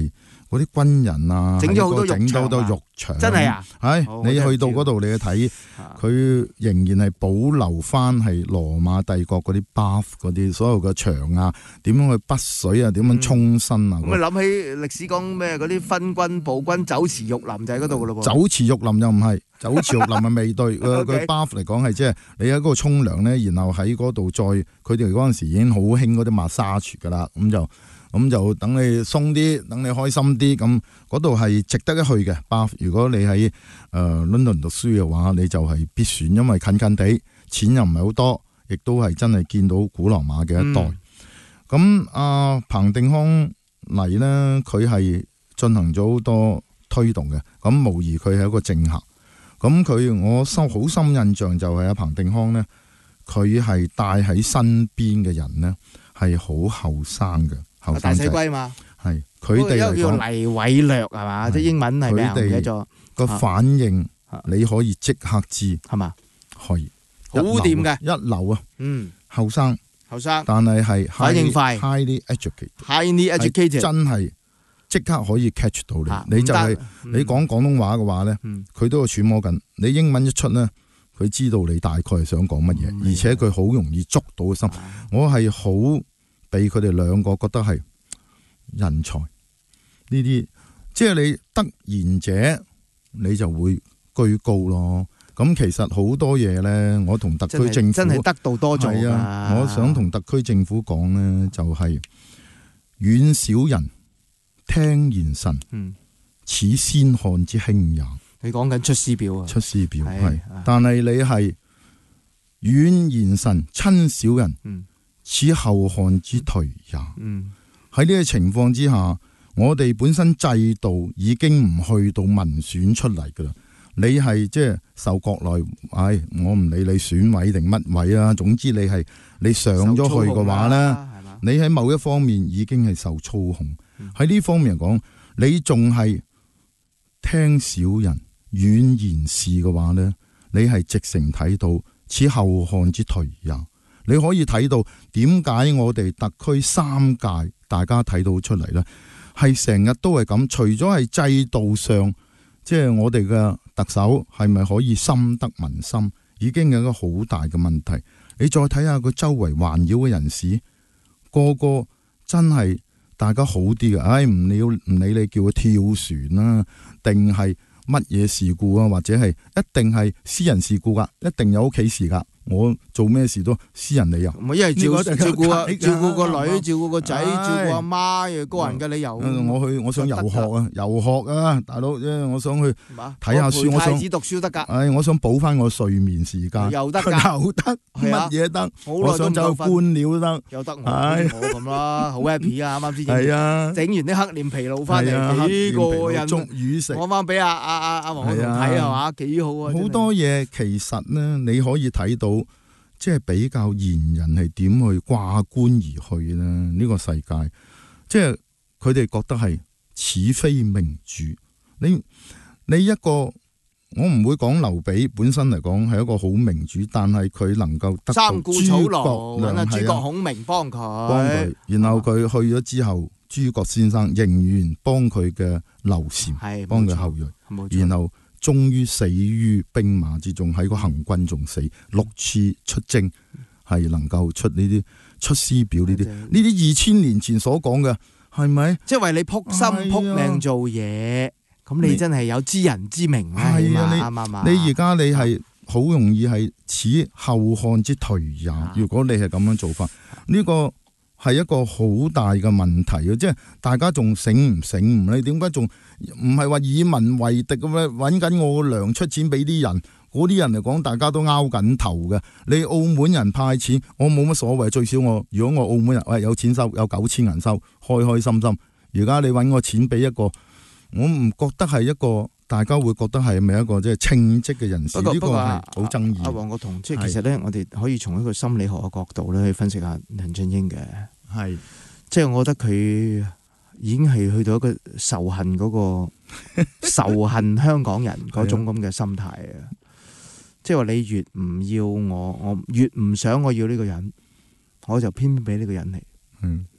嗰啲軍人啊， 整咗好多浴場， 真係啊！ 係你去到嗰度，你去睇，佢仍然係保留翻係羅馬帝國嗰啲 buff 嗰啲所有嘅牆啊，點樣去筆水啊，點樣沖身啊。 咁你諗起歷史講咩嗰啲分軍暴軍酒池肉林就喺嗰度噶咯喎。 酒池肉林又唔係，酒池肉林係未對。佢 buff 嚟講係即係你喺嗰度沖涼咧，然後喺嗰度再佢哋嗰陣時已經好興嗰啲massage噶啦，咁就等你鬆啲，等你開心啲，咁嗰度係值得一去嘅。Bath 如果你喺London 讀書嘅話，你就係必選，因為近近地，錢又唔係好多，亦都係真係見到古羅馬嘅一代。咁彭定康嚟咧，佢係進行咗好多推動嘅，咁無疑佢係一個政客。咁我好深印象就係彭定康咧，佢係帶喺身邊嘅人咧係好後生嘅。 大西龜嘛， 係佢哋嚟講叫黎偉略係嘛？即係英文係咩啊？唔記得咗個反應，你可以即刻知係嘛？ 可以好掂嘅一流啊！後生，但係反應快 ，highly educated，真係即刻可以 catch 到你。你就係你講廣東話嘅話咧，佢都有揣摩緊。你英文一出咧，佢知道你大概係想講乜嘢，而且佢好容易捉到個心。我係好。俾佢哋兩個覺得係人才，呢啲即係你得賢者，你就會居高咯。咁其實好多嘢咧，我同特區政府真係得道多助啊！ 我想同特區政府講咧，就係遠小人，聽賢臣，此先漢之興也。 你講緊出師表啊？ 出師表係，但係你係遠賢臣，親小人。此後漢之頹也。喺呢個情況之下，我哋本身制度已經唔去到民選出嚟噶啦。你係即係受國內，我唔理你選委定乜位啊，總之你上咗去嘅話咧，你喺某一方面已經係受操控。喺呢方面嚟講，你仲係聽小人遠賢士嘅話咧，你係直情睇到此後漢之頹也。你可以睇到點解我哋特區3屆大家睇到出嚟呢？係成日都係咁。除咗係制度上，即係我哋嘅特首係咪可以深得民心，已經有一個好大嘅問題。你再睇下佢周圍環繞嘅人士，個個真係大家好啲嘅。唔理你叫佢跳船啦，定係乜嘢事故啊，或者係一定係私人事故噶，一定有屋企事噶。我做咩事都私人理由， 唔係因為照顧個女，照顧個仔，照顧阿媽，又個人嘅理由。 我想遊學啊，大佬，我想去睇下書，我想讀書得噶。 我想補翻我睡眠時間， 又得噶， 乜嘢得？我想走去觀鳥都得， 又得。我咁啦，好 happy 啊！啱啱先整完啲黑臉疲勞翻嚟，幾過癮。 捉魚食， 我啱俾阿黃浩同睇係嘛，幾好啊！ 好多嘢其實呢，你可以睇到。即係比較賢人係點去掛冠而去呢？呢個世界，即係佢哋覺得係此非明主。你一個，我唔會講劉備本身嚟講係一個好明主，但係佢能夠得到諸葛孔明幫佢， 然後佢去咗之後，諸葛先征仍然幫佢嘅劉禪，幫佢後裔，然後。終於死於兵馬之中，喺個行軍仲死，6次出征係能夠出呢啲出師表呢啲2000年前所講嘅係咪？ 即係為你撲心撲命做嘢，咁你真係有知人之明啊！ 係啊，你而家你係好容易係此後漢之頹也。如果你係咁樣做法，呢個係一個好大嘅問題啊！即係大家仲醒唔醒悟？你點解仲唔係話以民為敵咁樣揾緊我糧出錢俾啲人？嗰啲人嚟講，大家都拗緊頭嘅。你澳門人派錢，我冇乜所謂。最少如果我澳門人有錢收，有9000銀收，開開心心。而家你揾我錢俾一個，我唔覺得係一個大家會覺得係咪一個即係稱職嘅人士？呢個係好爭議。 阿黃國同，即係其實咧，我哋可以從一個心理學嘅角度咧去分析下梁振英嘅。 係， 即係我覺得佢已經係去到一個仇恨嗰個仇恨香港人嗰種咁嘅心態啊！即係話你越唔要我越唔想我要呢個人，我就偏偏俾呢個人嚟。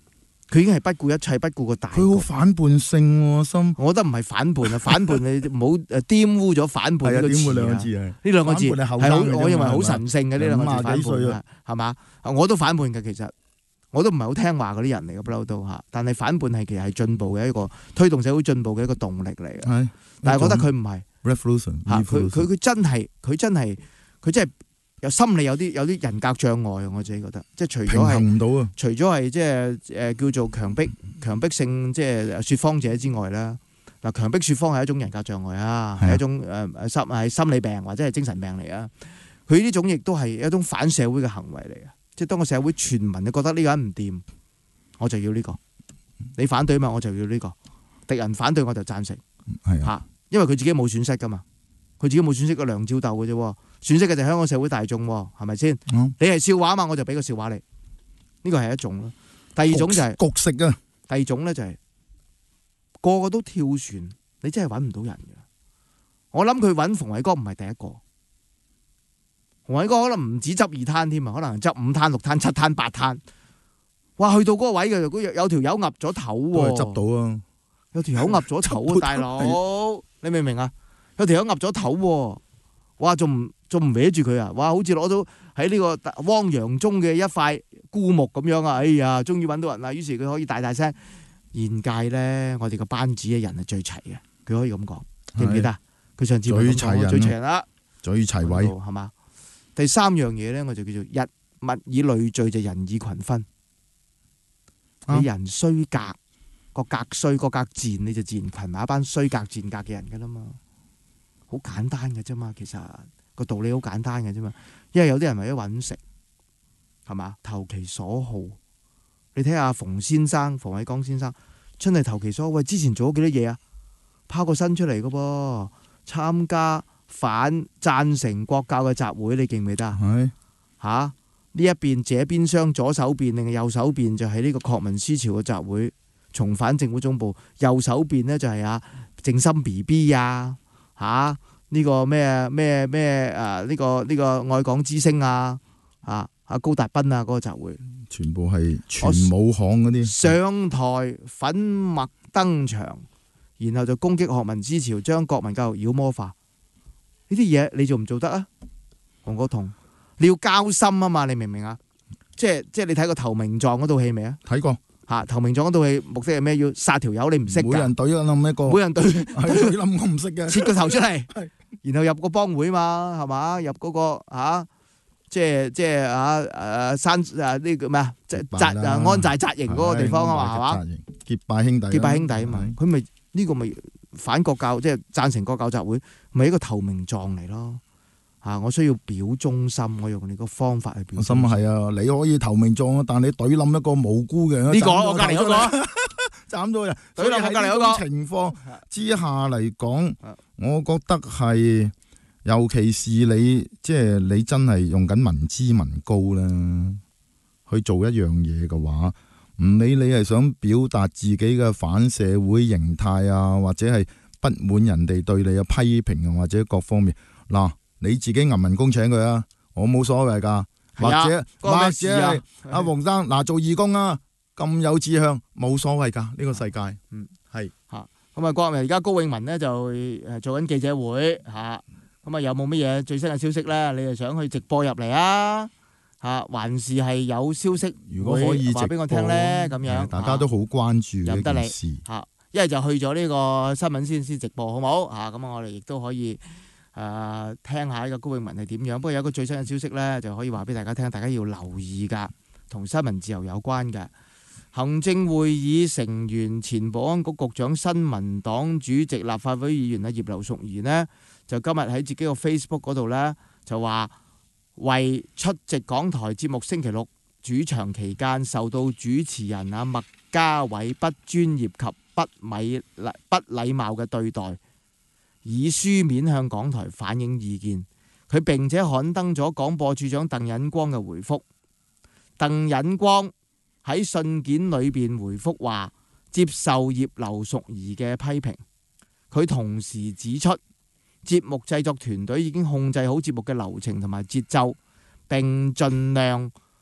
佢已經係不顧一切，不顧個大局。 佢好反叛性喎，心。 我覺得唔係反叛啊，反叛你唔好玷污咗反叛呢個詞啊。呢兩個字係好，我認為好神聖嘅呢兩個字反叛啊，係嘛？我都反叛嘅，其實我都唔係好聽話嗰啲人嚟嘅，不嬲都嚇。但係反叛係其實係進步嘅一個推動社會進步嘅一個動力嚟嘅。但係覺得佢唔係 revolution 嚇，佢真係有心理有啲人格障礙啊！我自己覺得，即係除咗係平衡唔到啊，除咗係即係叫做強迫性即係説謊者之外啦。嗱，強迫説謊係一種人格障礙啊，係一種係心理病或者係精神病嚟啊。佢呢種亦都係一種反社會嘅行為嚟啊！即係當個社會全民都覺得呢個人唔掂，我就要呢個。你反對嘛，我就要呢個。敵人反對我就贊成嚇，因為佢自己冇損失噶嘛。佢自己冇損失個梁照鬥嘅啫，損失嘅就係香港社會大眾，係咪先？你係笑話嘛，我就俾個笑話你。呢個係一種咯。第二種就係局食啊。 第二種咧就係個個都跳船，你真係揾唔到人嘅。我諗佢揾馮偉光唔係第一個，馮偉光可能唔止執2攤添啊，可能執5攤、6攤、7攤、8攤。哇，去到嗰個位嘅，有條友岌咗頭喎。 執到啊！ 有條友岌咗頭啊，大佬，你明唔明啊？有條友岌咗頭喎，哇！仲唔搲住佢啊？哇！好似攞到喺呢個汪洋中嘅一塊枯木咁樣啊！哎呀，終於揾到人啦！於是佢可以大大聲，現屆咧我哋個班子嘅人係最齊嘅，佢可以咁講，記唔記得？佢上次最齊人啦， 最齊位係嘛？第三樣嘢咧，我就叫做物以類聚，就人以群分。你人衰格，個格衰個格賤，你就自然群埋一班衰格賤格嘅人噶啦嘛。好簡單嘅啫嘛，其實個道理好簡單嘅啫嘛。因為有啲人為咗揾食，係嘛，投其所好。你睇下馮偉光先生，真係投其所好。喂，之前做咗幾多嘢啊？拋個身出嚟嘅噃，參加贊成國教嘅集會，你記唔記得啊？ 係嚇，呢一邊這邊廂左手邊定係右手邊就係呢個國民思潮嘅集會，重返政府總部。右手邊呢就係靜心 BB 啊。嚇！呢個咩呢個愛港之星啊！高達斌啊嗰個集會， 全部係全武行嗰啲上台粉墨登場，然後就攻擊學民思潮，將國民教育妖魔化。呢啲嘢你做唔做得啊？黃國同，你要交心啊嘛！你明唔明啊？即係你睇過《投名狀》嗰套戲未啊？ 睇過。 投名狀嗰套戲目的係咩？要殺條友你唔識㗎， 每人懟冧一個， 每人懟冧我唔識嘅， 切個頭出嚟，然後入個幫會嘛，係嘛？入嗰個即係山呢個咩啊？安寨紮營嗰個地方啊嘛，係嘛？ 結拜兄弟啊嘛，佢咪呢個咪反國教，即係贊成國教集會，咪一個投名狀嚟咯。我需要表忠心，我用你個方法去表忠心。 係啊，你可以投名狀，但你懟冧一個無辜嘅人。 呢個我隔離嗰個斬咗人， 懟冧我隔離嗰個情況之下嚟講，我覺得係，尤其是你即係你真係用緊民脂民膏啦，去做一樣嘢嘅話，唔理你係想表達自己嘅反社會形態啊，或者係不滿人哋對你嘅批評啊，或者各方面嗱。你自己銀民工請佢啊，我冇所謂噶，或者係阿黃生嗱做義工啊，咁有志向，冇所謂噶呢個世界，係嚇。咁啊，國民而家高永文呢就做緊記者會嚇，咁啊有冇乜嘢最新嘅消息咧？你係想去直播入嚟啊嚇，還是係有消息？ 如果可以話俾我聽咧，咁樣大家都好關注呢件事嚇。一係就去咗呢個新聞先直播，好冇嚇？咁我哋亦都可以。聽下呢個高永文係點樣，不過有一個最新嘅消息呢，就可以話俾大家聽，大家要留意噶，同新聞自由有關嘅。行政會議成員、前保安局局長、新民黨主席、立法會議員葉劉淑儀呢，就今日喺自己個 Facebook 嗰度呢，就話為出席港台節目星期六主場期間受到主持人麥嘉偉不專業及不禮貌嘅對待，以書面向港台反映意見，佢並且刊登咗廣播處長鄧忍光嘅回覆。鄧忍光喺信件裏邊回覆話，接受葉劉淑儀嘅批評。佢同時指出，節目製作團隊已經控制好節目嘅流程同埋節奏，並盡量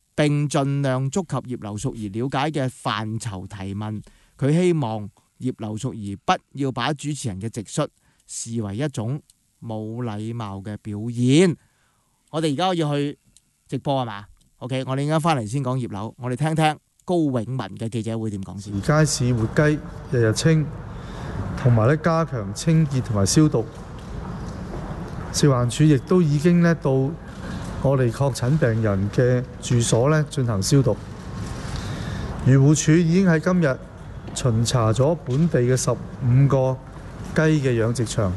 並盡量觸及葉劉淑儀了解嘅範疇提問。佢希望葉劉淑儀不要把主持人嘅直述視為一種冇禮貌嘅表現。我哋而家要去直播係嘛 ？OK， 我哋而家翻嚟先講葉劉，我哋聽聽高永文嘅記者會點講先。 街市活雞日日清，同埋咧加強清潔同埋消毒。食環署亦都已經咧到我哋確診病人嘅住所咧進行消毒。漁護署已經喺今日巡查咗本地嘅15個雞嘅養殖場。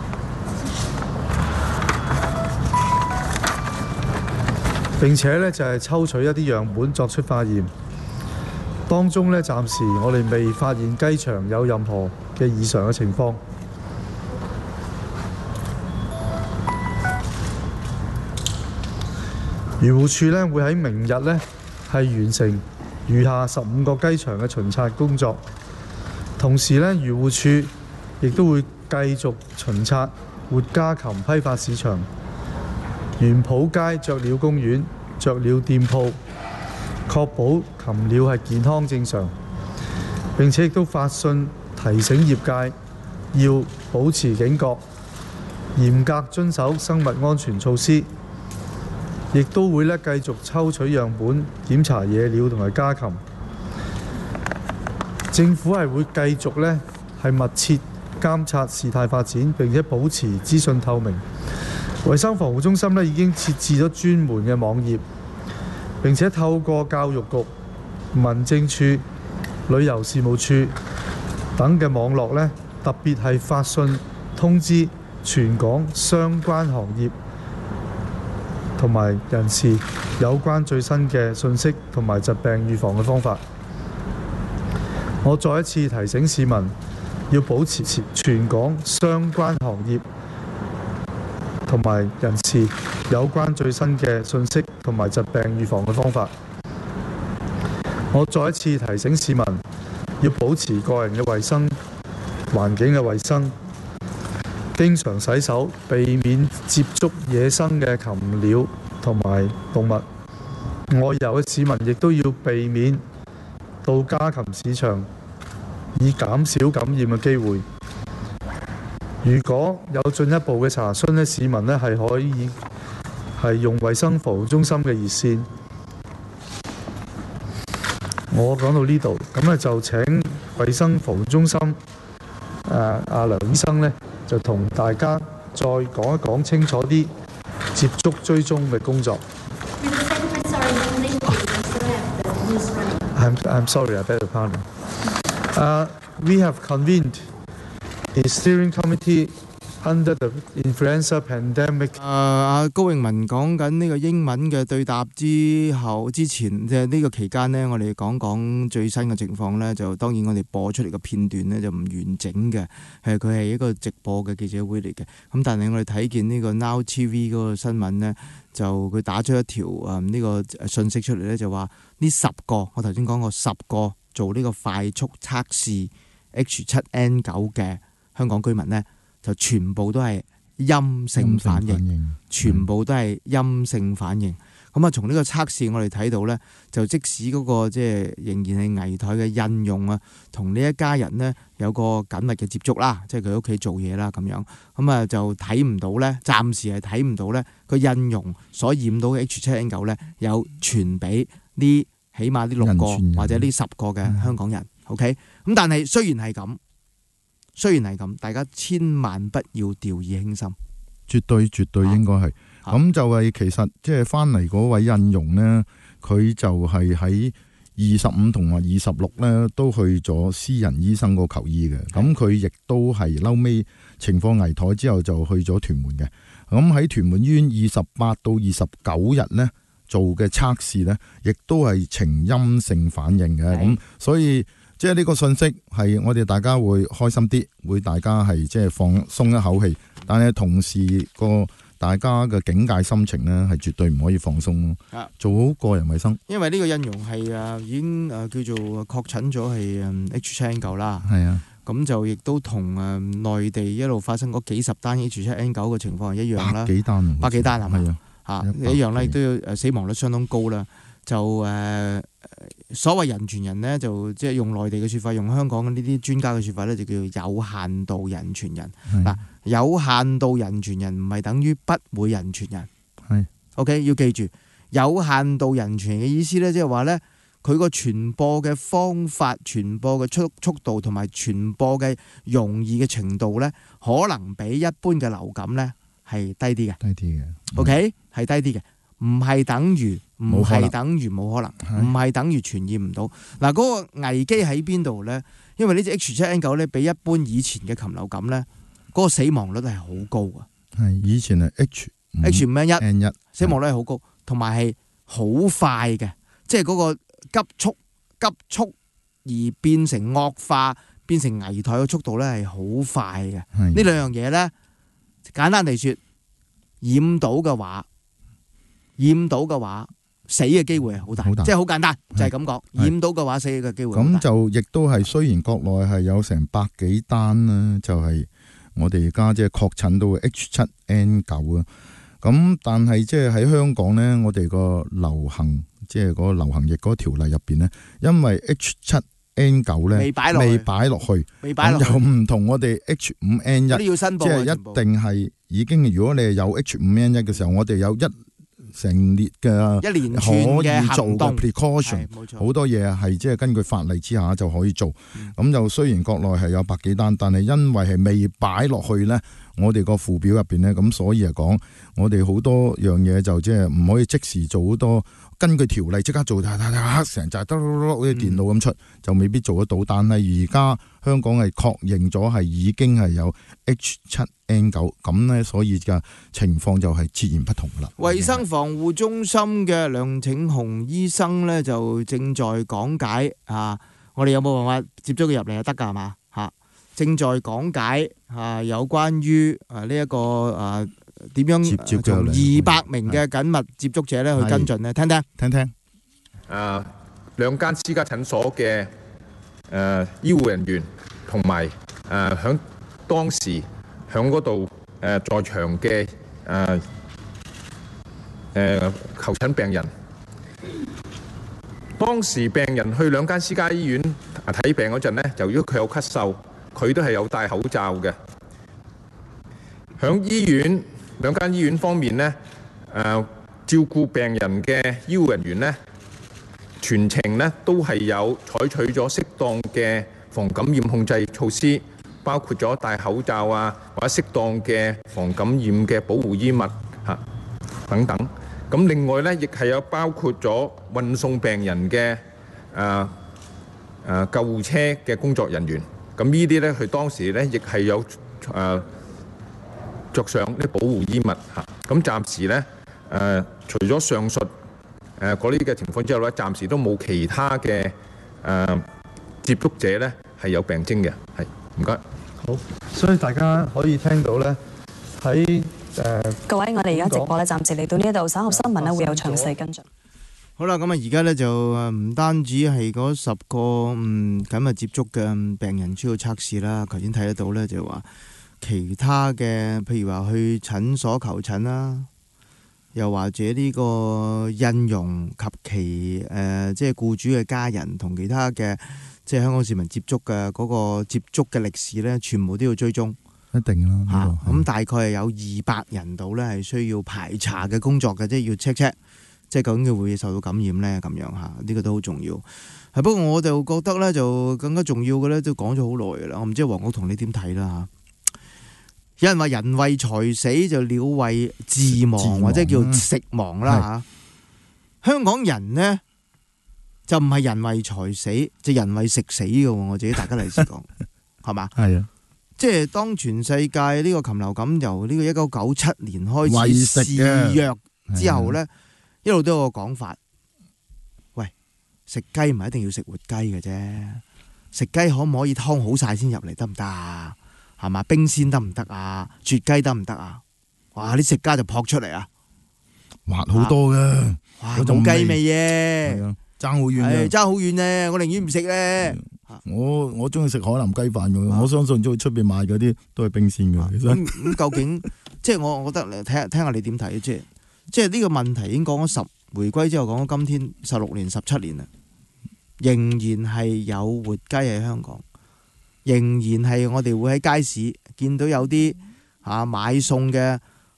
並且咧就係抽取一啲樣本作出化驗，當中咧暫時我哋未發現雞場有任何嘅異常嘅情況。漁護署咧會喺明日咧係完成餘下15個雞場嘅巡查工作，同時咧漁護署亦都會繼續巡查活家禽批發市場、園圃街雀鳥公園、雀鳥店鋪，確保禽鳥係健康正常。並且亦都發信提醒業界要保持警覺，嚴格遵守生物安全措施。亦都會咧繼續抽取樣本檢查野鳥同埋家禽。政府係會繼續咧係密切監察事態發展，並且保持資訊透明。衛生防護中心咧已經設置咗專門嘅網頁，並且透過教育局、民政處、旅遊事務處等嘅網絡咧，特別係發信通知全港相關行業同埋人士有關最新嘅信息同埋疾病預防嘅方法。我再一次提醒市民要保持全港相關行業同埋人士有關最新嘅信息同埋疾病預防嘅方法。我再一次提醒市民要保持個人嘅衛生、環境嘅衛生，經常洗手，避免接觸野生嘅禽鳥同埋動物。外遊嘅市民亦都要避免到家禽市場，以減少感染嘅機會。如果有進一步嘅查詢咧，市民咧係可以係用衛生防護中心嘅熱線。我講到呢度，咁咧就請衛生防護中心阿梁醫生咧，就同大家再講一講清楚啲接觸追蹤嘅工作。I'm sorry, I beg your pardon. We have convened a steering committee under the influenza pandemic. 高永文講緊呢個英文嘅對答之前即係呢個期間呢，我哋講講最新嘅情況呢，就當然我哋播出嚟嘅片段呢，就唔完整嘅，佢係一個直播嘅記者會嚟嘅。咁但係我哋睇見呢個 Now TV 嗰個新聞呢，就佢打出一條呢個信息出嚟呢，就話呢10個我頭先講過10個做呢個快速測試 H7N9 嘅香港居民呢，就全部都係陰性反應，全部都係陰性反應。咁從呢個測試我哋睇到呢，就即使嗰個即係仍然係危殆嘅印傭啊，同呢一家人呢有個緊密嘅接觸啦，即係佢屋企做嘢啦咁樣，咁就睇唔到呢，暫時係睇唔到呢個印傭所染到嘅 H7N9 呢有傳俾呢起碼呢6個或者呢10個嘅香港人。OK， 咁但係雖然係咁，大家千萬不要掉以輕心。 絕對應該係。咁就係其實即係翻嚟嗰位印傭呢，佢就係喺25同埋26呢都去咗私人醫生個求醫嘅。咁佢亦都係嬲尾情況危殆之後就去咗屯門嘅。咁喺屯門醫院28到29日呢做嘅測試呢，亦都係呈陰性反應嘅。咁所以即係呢個信息係我哋大家會開心啲，會大家係即係放鬆一口氣，但係同時個大家嘅警戒心情呢係絕對唔可以放鬆咯。做好個人衛生。因為呢個印傭係已經叫做確診咗係H7N9啦。係啊，咁就亦都同內地一路發生嗰幾十單H7N9嘅情況係一樣啦。百幾單係嘛？係啊，一樣啦，亦都要死亡率相當高啦。 就所謂人傳人咧，就即係用內地嘅説法，用香港嘅呢啲專家嘅説法咧，就叫做有限度人傳人。嗱，有限度人傳人唔係等於不會人傳人。 係 OK， 要記住有限度人傳人嘅意思咧，即係話咧，佢個傳播嘅方法、傳播嘅速度同埋傳播嘅容易嘅程度咧，可能比一般嘅流感咧係低啲嘅。 低啲嘅。 OK， 係低啲嘅。唔係等於冇可能，唔係等於傳染唔到。嗱，嗰個危機喺邊度咧？因為呢隻 H7N9 咧，比一般以前嘅禽流感咧，嗰個死亡率係好高啊。 係以前係 H5N1 死亡率係好高，同埋係好快嘅，即係嗰個急速而變成惡化、變成危殆嘅速度咧係好快嘅。呢兩樣嘢咧，簡單地説，染到嘅話，死嘅機會係好大，即係好簡單，就係咁講。染到嘅話，死嘅機會好大。 咁就亦都係，雖然國內係有成百幾單啦，就係我哋而家即係確診到 H7N9 啊。咁但係即係喺香港咧，我哋個流行即係嗰個流行疫嗰個條例入邊咧，因為 H7N9 咧未擺落去，又唔同我哋 H5N1， 你要申報， 即係一定係已經。如果你係有 H5N1 嘅時候，我哋有成列嘅一連串嘅行動 precaution， 好多嘢係即係根據法例之下就可以做。咁就雖然國內係有百幾單，但係因為係未擺落去咧，我哋個附表入邊咧，咁所以嚟講，我哋好多樣嘢就即係唔可以即時做好多。根據條例即刻做，成就得好似電腦咁出，就未必做得到。但係而家香港係確認咗係已經係有 H7N9，咁咧所以嘅情況就係截然不同啦。 衛生防護中心嘅梁拯雄醫生咧就正在講解我哋有冇辦法接咗佢入嚟就得㗎係嘛嚇？正在講解有關於呢一個點樣從200名嘅緊密接觸者咧去跟進咧？聽聽。 兩間私家診所嘅醫護人員同埋響當時響嗰度在場嘅求診病人，當時病人去兩間私家醫院睇病嗰陣咧，由於佢有咳嗽，佢都係有戴口罩嘅。響醫院兩間醫院方面呢，照顧病人嘅醫護人員呢，全程呢都係有採取咗適當嘅防感染控制措施，包括咗戴口罩或者適當嘅防感染嘅保護衣物等等。咁另外呢，亦係有包括咗運送病人嘅救護車嘅工作人員。咁呢啲呢，佢當時呢亦係有着上啲保護衣物嚇，咁暫時咧除咗上述嗰啲嘅情況之後咧，暫時都冇其他嘅接觸者咧係有病徵嘅，係唔該。 好，所以大家可以聽到咧喺各位，我哋而家直播咧，暫時嚟到呢一度，稍後新聞咧會有詳細跟進。 好啦，咁而家咧就唔單止係嗰10個緊密接觸嘅病人需要測試啦，頭先睇得到咧就話。其他嘅，譬如話去診所求診啦，又或者呢個印傭及其即係僱主嘅家人同其他嘅即係香港市民接觸嘅嗰個接觸嘅歷史咧，全部都要追蹤。 一定啦， 咁大概係有200人度咧，係需要排查嘅工作嘅，即係要 check， 即係究竟佢會唔會受到感染咧？咁樣嚇，呢個都好重要。係不過我就覺得咧，就更加重要嘅咧，都講咗好耐㗎啦。我唔知黃國同你點睇啦嚇。有人話人為財死就鳥為自亡，或者叫食亡啦嚇。香港人呢，就唔係人為財死，就人為食死嘅喎。我自己大家嚟先講，係嘛？ 係啊， 即係當全世界呢個禽流感由呢個1997年開始肆虐之後呢，一路都有個講法。喂，食雞唔係一定要食活雞嘅啫，食雞可唔可以劏好晒先入嚟得唔得啊？係嘛？冰鮮得唔得啊？絕雞得唔得啊？哇！啲食家就撲出嚟啊！ 滑好多嘅， 哇！冇雞味嘅， 爭好遠嘅， 爭好遠咧！我寧願唔食咧。 我中意食海南雞飯嘅，我相信出邊賣嗰啲都係冰鮮嘅。 咁究竟即係我覺得聽下你點睇？即係呢個問題已經講咗回歸之後講到今天16年、17年啦，仍然係有活雞喺香港，仍然係我哋會喺街市見到有啲買餸嘅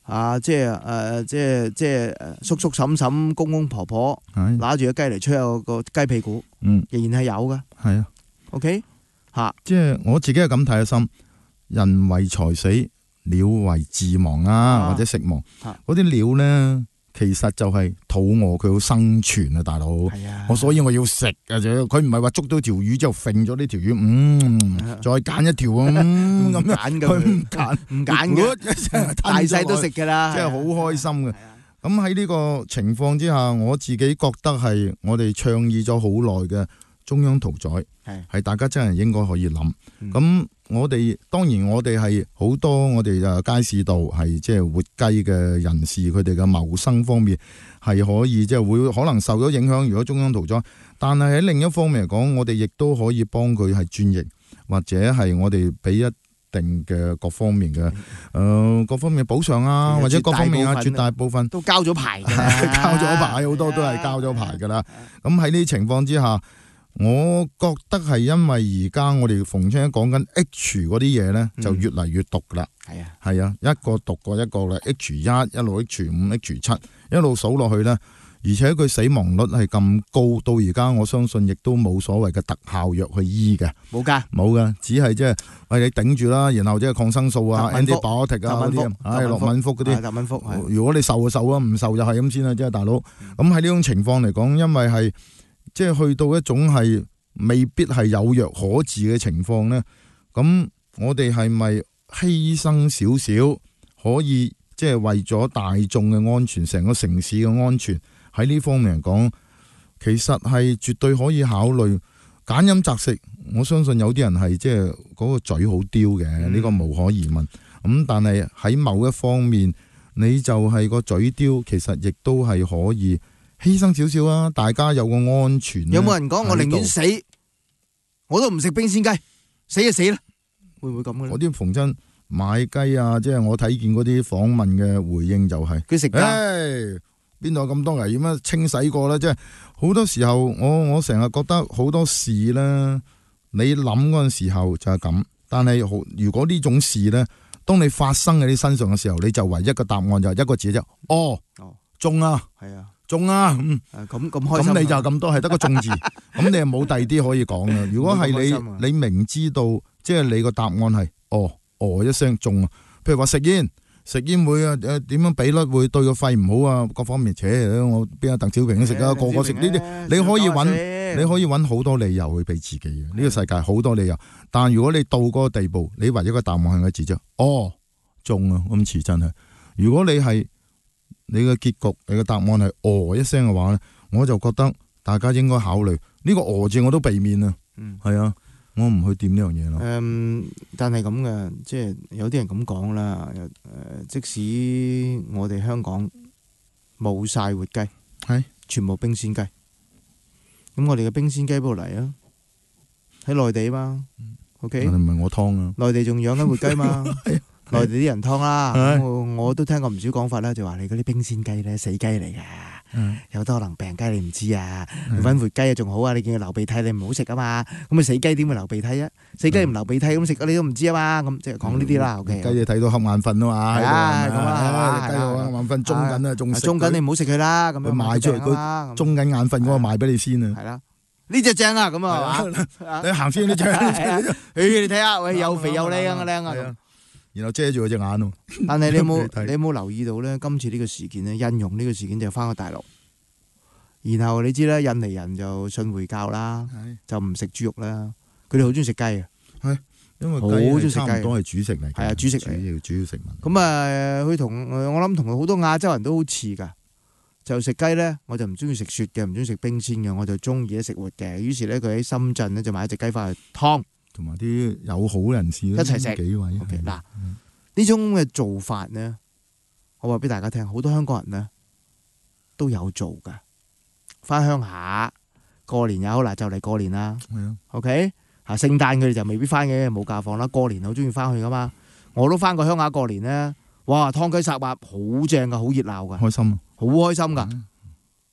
叔叔嬸嬸、公公婆婆拿住個雞嚟吹下個雞屁股，仍然係有㗎。 係啊 ，OK 即係我自己係咁睇嘅心，人為財死，鳥為自亡啊，或者食亡。嗰啲鳥咧，其實就係肚餓，佢要生存啊，大佬。所以我要食啊，佢唔係話捉到條魚之後揈咗呢條魚，再揀一條咁樣，佢唔揀嘅， 大細都食㗎啦， 真係好開心嘅。咁喺呢個情況之下，我自己覺得係我哋倡議咗好耐嘅中央屠宰，係大家真係應該可以諗。咁我哋當然我哋係好多我哋街市度係即係活雞嘅人士，佢哋嘅謀生方面係可以即係會可能受咗影響。如果中央屠宰，但係喺另一方面嚟講，我哋亦都可以幫佢係轉型，或者係我哋俾一定嘅各方面嘅各方面補償啊，或者各方面絕大部分都交咗牌㗎， 交咗牌好多都係交咗牌㗎啦。咁喺呢啲情況之下，我覺得係因為而家我哋逢親講緊 H 嗰啲嘢咧，就越嚟越毒啦。係啊，一個毒過一個啦。H1 一路 H5 H7 一路數落去咧，而且佢死亡率係咁高，到而家我相信亦都冇所謂嘅特效藥去醫嘅。 冇㗎， 只係即係喂你頂住啦，然後即係抗生素啊、antibiotic 啊嗰啲，洛敏福嗰啲。 特敏福。 如果你受就受啊，唔受就係咁先啦，即係大佬。咁喺呢種情況嚟講，因為係即係去到一種係未必係有藥可治嘅情況咧，咁我哋係咪犧牲少少，可以即係為咗大眾嘅安全、成個城市嘅安全，喺呢方面嚟講，其實係絕對可以考慮揀飲擇食。我相信有啲人係即係嗰個嘴好刁嘅，呢個無可疑問。咁但係喺某一方面，你就係個嘴刁，其實亦都係可以犧牲少少啊！大家有個安全。 有冇人講我寧願死，我都唔食冰鮮雞，死就死啦？會唔會咁嘅咧？ 嗰啲逢親買雞啊，即係我睇見嗰啲訪問嘅回應就係佢食㗎。 邊度有咁多危險啊？清洗過啦，即係好多時候我成日覺得好多事咧，你諗嗰陣時候就係咁，但係如果呢種事咧，當你發生喺你身上嘅時候，你就唯一嘅答案就係一個字啫，中啊， 係啊， 中啊， 咁開心， 咁你就咁多係得個中字，咁你又冇第二啲可以講啦。如果係你明知道，即係你個答案係一聲中啊，譬如話食煙會點樣比率會對個肺唔好啊，各方面我邊有鄧小平都食啊，個個食呢啲，你可以揾好多理由去俾自己嘅。呢個世界好多理由，但如果你到嗰個地步，你唯一個答案係個字啫，中啊，咁似真係。如果你係你嘅結局，你嘅答案係一聲嘅話咧，我就覺得大家應該考慮呢個字我都避免啊。係啊。我唔去掂呢樣嘢咯。 但係咁嘅，即係有啲人咁講啦。即使我哋香港冇晒活雞，全部冰鮮雞，咁我哋嘅冰鮮雞邊度嚟啊？喺內地嘛。OK， 唔係我劏啊。 內地仲養緊活雞嘛？內地啲人劏啦。我都聽過唔少講法啦，就話你嗰啲冰鮮雞咧，死雞嚟㗎。有多可能病雞你唔知啊，搵活雞啊仲好啊，你見佢流鼻涕你唔好食啊嘛，咁啊死雞點會流鼻涕啊？死雞唔流鼻涕咁食你都唔知啊嘛，咁即係講呢啲啦。OK， 雞你睇到瞌眼瞓啊嘛， 係啊，咁啊， 雞到瞌眼瞓中緊啊，仲中緊你唔好食佢啦，咁樣賣出嚟佢中緊眼瞓嗰個賣俾你先啊。 係啦，呢隻正啊，咁啊， 你行先呢隻， 你睇下，喂，又肥又靚啊，靚啊。 然後遮住佢隻眼咯。 但係你有冇留意到咧？今次呢個事件咧，印傭呢個事件就翻去大陸，然後你知啦，印尼人就信回教啦，就唔食豬肉啦，佢哋好中意食雞啊， 因為好中意食雞， 差唔多係主食嚟， 係啊，主食嚟， 主要食物。 咁佢同我諗同好多亞洲人都好似噶，就食雞咧，我就唔中意食雪嘅，唔中意食冰鮮嘅，我就中意食活嘅。於是咧，佢喺深圳咧就買一隻雞翻去劏。 同埋啲友好人士一齊食幾位。 嗱，呢種嘅做法呢，我話俾大家聽，好多香港人呢都有做噶。翻鄉下過年又好，嗱就嚟過年啦。OK， 聖誕佢哋就未必翻嘅，冇假放啦。過年好中意翻去噶嘛。我都翻過鄉下過年呢，哇，劏雞殺鴨好正噶，好熱鬧噶， 開心啊， 好開心噶。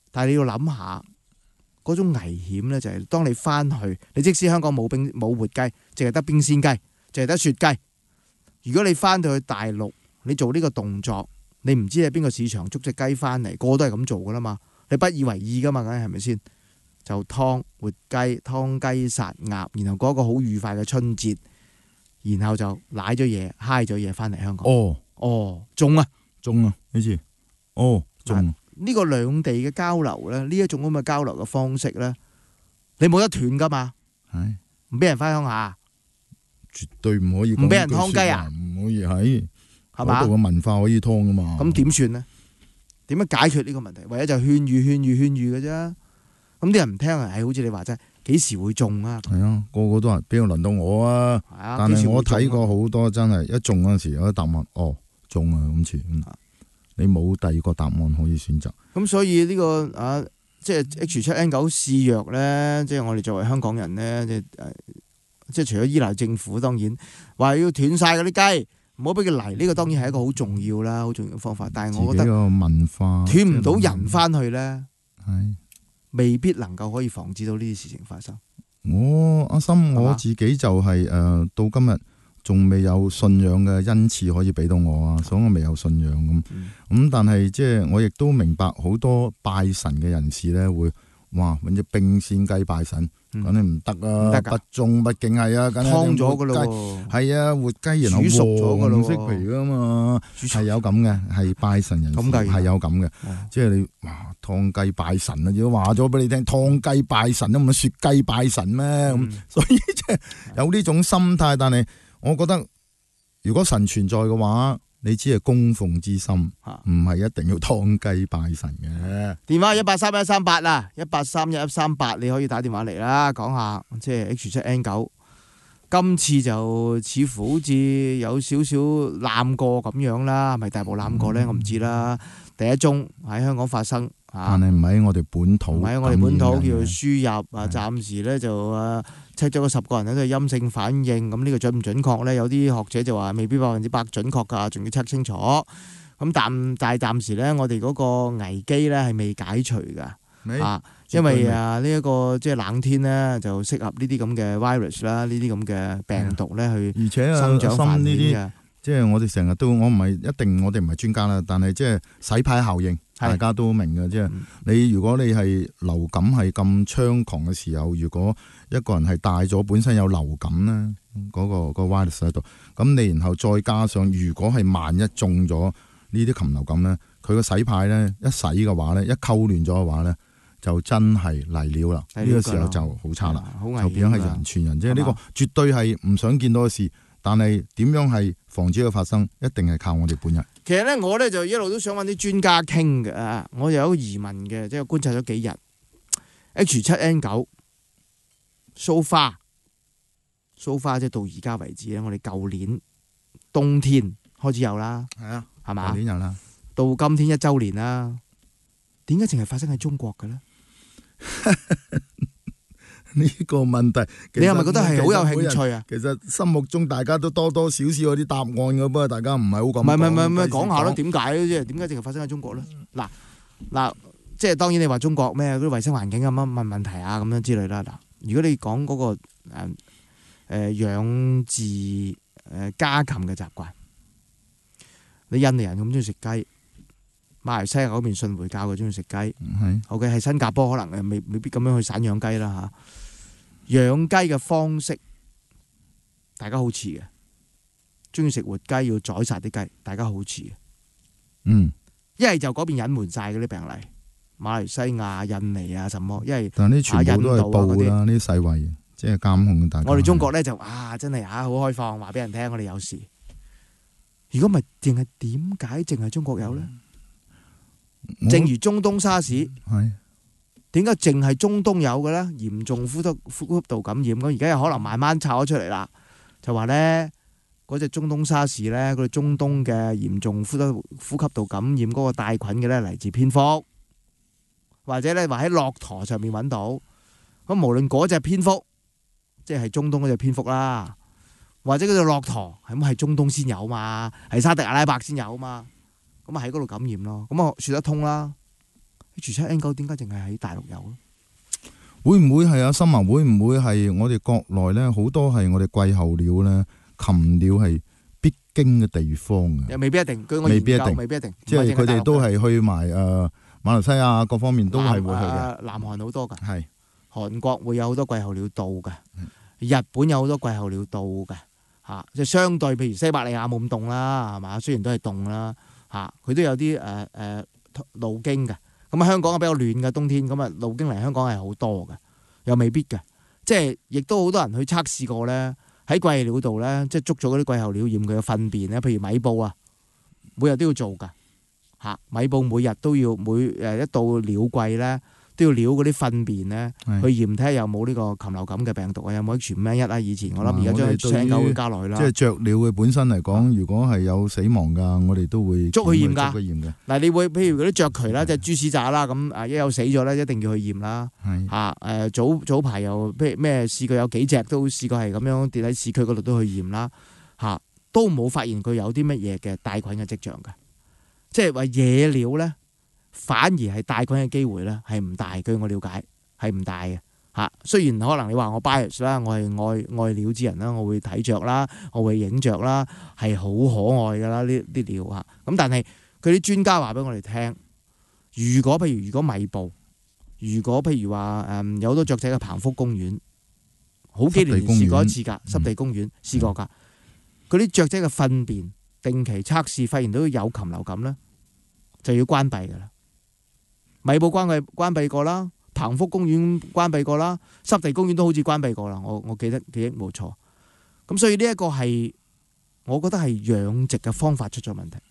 但係你要諗下嗰種危險咧，就係當你翻去，你即使香港冇活雞，淨係得冰鮮雞，淨係得雪雞。如果你翻到去大陸，你做呢個動作，你唔知喺邊個市場捉隻雞翻嚟，個個都係咁做噶啦嘛，你不以為意噶嘛，梗係咪先？就劏活雞、劏雞殺鴨，然後過一個好愉快嘅春節，然後就舐咗嘢、嗨咗嘢翻嚟香港。中啊， 呢次中。 呢個兩地嘅交流咧，呢一種咁嘅交流嘅方式咧，你冇得斷噶嘛？ 係唔俾人翻鄉下， 絕對唔可以。 唔俾人劏雞啊？ 唔可以係嘛？ 嗰度嘅文化可以劏噶嘛？ 咁點算呢？點樣解決呢個問題？唯一就勸喻嘅啫。咁啲人唔聽啊，係好似你話齋，幾時會中啊？ 係啊，個個都話邊度輪到我啊？但係我睇過好多真係一中嗰陣時有啲答案，中啊咁似。你冇第二個答案可以選擇。 咁所以呢個即係 H7N9 試藥咧，即係我哋作為香港人咧，即係除咗依賴政府，當然話要斷晒嗰啲雞，唔好俾佢嚟，呢個當然係一個好重要啦，好重要嘅方法。但係我覺得個文化斷唔到人翻去咧，未必能夠可以防止到呢啲事情發生。 阿心我自己就係到今日仲未有信仰嘅恩賜可以俾到我啊，所以我未有信仰咁。但係即係我亦都明白好多拜神嘅人士咧會揾隻冰鮮雞拜神，梗係唔得啊，不中不敬係啊，梗係劏咗噶咯， 係啊，活雞然後煮熟咗噶咯， 黃色皮噶嘛，係有咁嘅，係拜神人士係有咁嘅，即係你劏雞拜神啊，如果話咗俾你聽，劏雞拜神都唔係雪雞拜神咩？咁所以即係有呢種心態，但係我覺得如果神存在嘅話，你只係供奉之心，唔係一定要劏雞拜神嘅。 電話1831138啦，1831138你可以打電話嚟啦，講下即係 H7N9。今次就似乎好似有少少濫過咁樣啦，係咪大步濫過咧？我唔知啦。第一宗喺香港發生， 但係唔喺我哋本土， 唔喺我哋本土叫做輸入啊。暫時咧就測咗個10個人咧都係陰性反應，咁呢個準唔準確咧？有啲學者就話未必100%準確㗎，仲要測清楚。咁但係暫時咧，我哋嗰個危機咧係未解除㗎。因為呢一個即係冷天咧，就適合呢啲咁嘅 virus 啦，呢啲咁嘅病毒咧去生長繁衍嘅。 即係我哋成日都，我唔係一定，我哋唔係專家啦，但係即係洗牌效應，大家都明嘅。即係你如果你係流感係咁猖狂嘅時候，如果一個人係帶咗本身有流感咧，嗰個 virus 喺度，咁你然後再加上，如果係萬一中咗呢啲禽流感咧，佢個洗牌咧一洗嘅話咧，一溝亂咗嘅話咧，就真係嚟料啦。呢個時候就好差啦，就變咗係人傳人，即係呢個絕對係唔想見到嘅事。但係點樣係防止佢發生，一定係靠我哋本人。 其實咧，我咧就一路都想揾啲專家傾嘅。我有一個疑問嘅，即係觀察咗幾日 H7N9 so far 即係到而家為止咧，我哋舊年冬天開始有啦，係嘛？ 舊年有啦， 到今天1週年啦，點解淨係發生喺中國嘅咧？ 呢個問題， 你係咪覺得係好有興趣啊？ 其實心目中大家都多多少少有啲答案嘅，不過大家唔係好咁。 唔係講下咯，點解啫？點解淨係發生喺中國咧？嗱，即係當然你話中國咩嗰啲衞生環境有乜問題啊咁樣之類啦。嗱，如果你講嗰個養殖家禽嘅習慣，你印尼人咁中意食雞，馬來西亞嗰邊信回教嘅中意食雞，OK 係新加坡可能未必咁樣去散養雞啦嚇。養雞嘅方式，大家好似嘅，中意食活雞要宰殺啲雞，大家好似嘅。一係就嗰邊隱瞞晒嗰啲病例，馬來西亞、印尼啊什麼，因為但係呢全部都係報啦，呢啲世衛即係監控大家。 我哋中國咧就真係好開放，話俾人聽我哋有事。如果唔係，點解淨係中國有咧？正如中東沙士，點解淨係中東有嘅咧？嚴重呼吸道感染咁，而家又可能慢慢炒咗出嚟啦。就話咧，嗰隻中東沙士咧，嗰隻中東嘅嚴重呼吸道感染嗰個帶菌嘅咧，嚟自蝙蝠，或者咧話喺駱駝上面揾到。咁無論嗰隻蝙蝠，即係中東嗰隻蝙蝠啦，或者嗰隻駱駝，係中東先有嘛，係沙特阿拉伯先有嘛，咁喺嗰度感染咯，咁説得通啦。 H7N9 點解淨係喺大陸有咧？ 會唔會係啊？新聞會唔會係我哋國內咧好多係我哋季候鳥咧禽鳥係必經嘅地方嘅？ 又未必一定，據我研究未必一定， 即係佢哋都係去埋馬來西亞各方面都係會去嘅。 南韓好多㗎， 係韓國會有好多季候鳥到㗎，日本有好多季候鳥到㗎嚇，即係相對譬如西伯利亞冇咁凍啦，係嘛？雖然都係凍啦嚇，佢都有啲路經嘅。咁啊，香港比較暖嘅冬天，咁啊路經嚟香港係好多嘅，又未必嘅。即係亦都好多人去測試過咧，喺季候鳥度咧，即係捉咗嗰啲季候鳥驗佢嘅糞便咧，譬如米埔啊，每日都要做㗎嚇。米埔每日都要一到鳥季咧，都要撩嗰啲糞便咧，去驗睇下有冇呢個禽流感嘅病毒啊，有冇 H5N1 啊？以前我諗而家將 H7N9會加落去啦。 即係雀鳥嘅本身嚟講，如果係有死亡㗎，我哋都會捉去驗㗎。 嗱， 你會譬如嗰啲雀渠啦，即係豬屎渣啦，咁一有死咗咧，一定要去驗啦。嚇早排又咩試過有幾隻都試過係咁樣跌喺市區嗰度都去驗啦。嚇都冇發現佢有啲乜嘢嘅帶菌嘅跡象㗎。即係話野鳥咧，反而係帶菌嘅機會咧係唔大，據我了解係唔大嘅嚇。雖然可能你話我 bias 啦，我係愛鳥之人啦，我會睇雀啦，我會影雀啦，係好可愛㗎啦呢啲鳥嚇。咁但係佢啲專家話俾我哋聽，如果米埔，如果譬如話有好多雀仔嘅澎福公園，好幾年前試過一次㗎，濕地公園試過㗎，嗰啲雀仔嘅糞便定期測試發現到有禽流感咧，就要關閉㗎啦。米埔關閉過啦，澎福公園關閉過啦，濕地公園都好似關閉過啦。我記憶冇錯。咁所以呢一個係我覺得係養殖嘅方法出咗問題。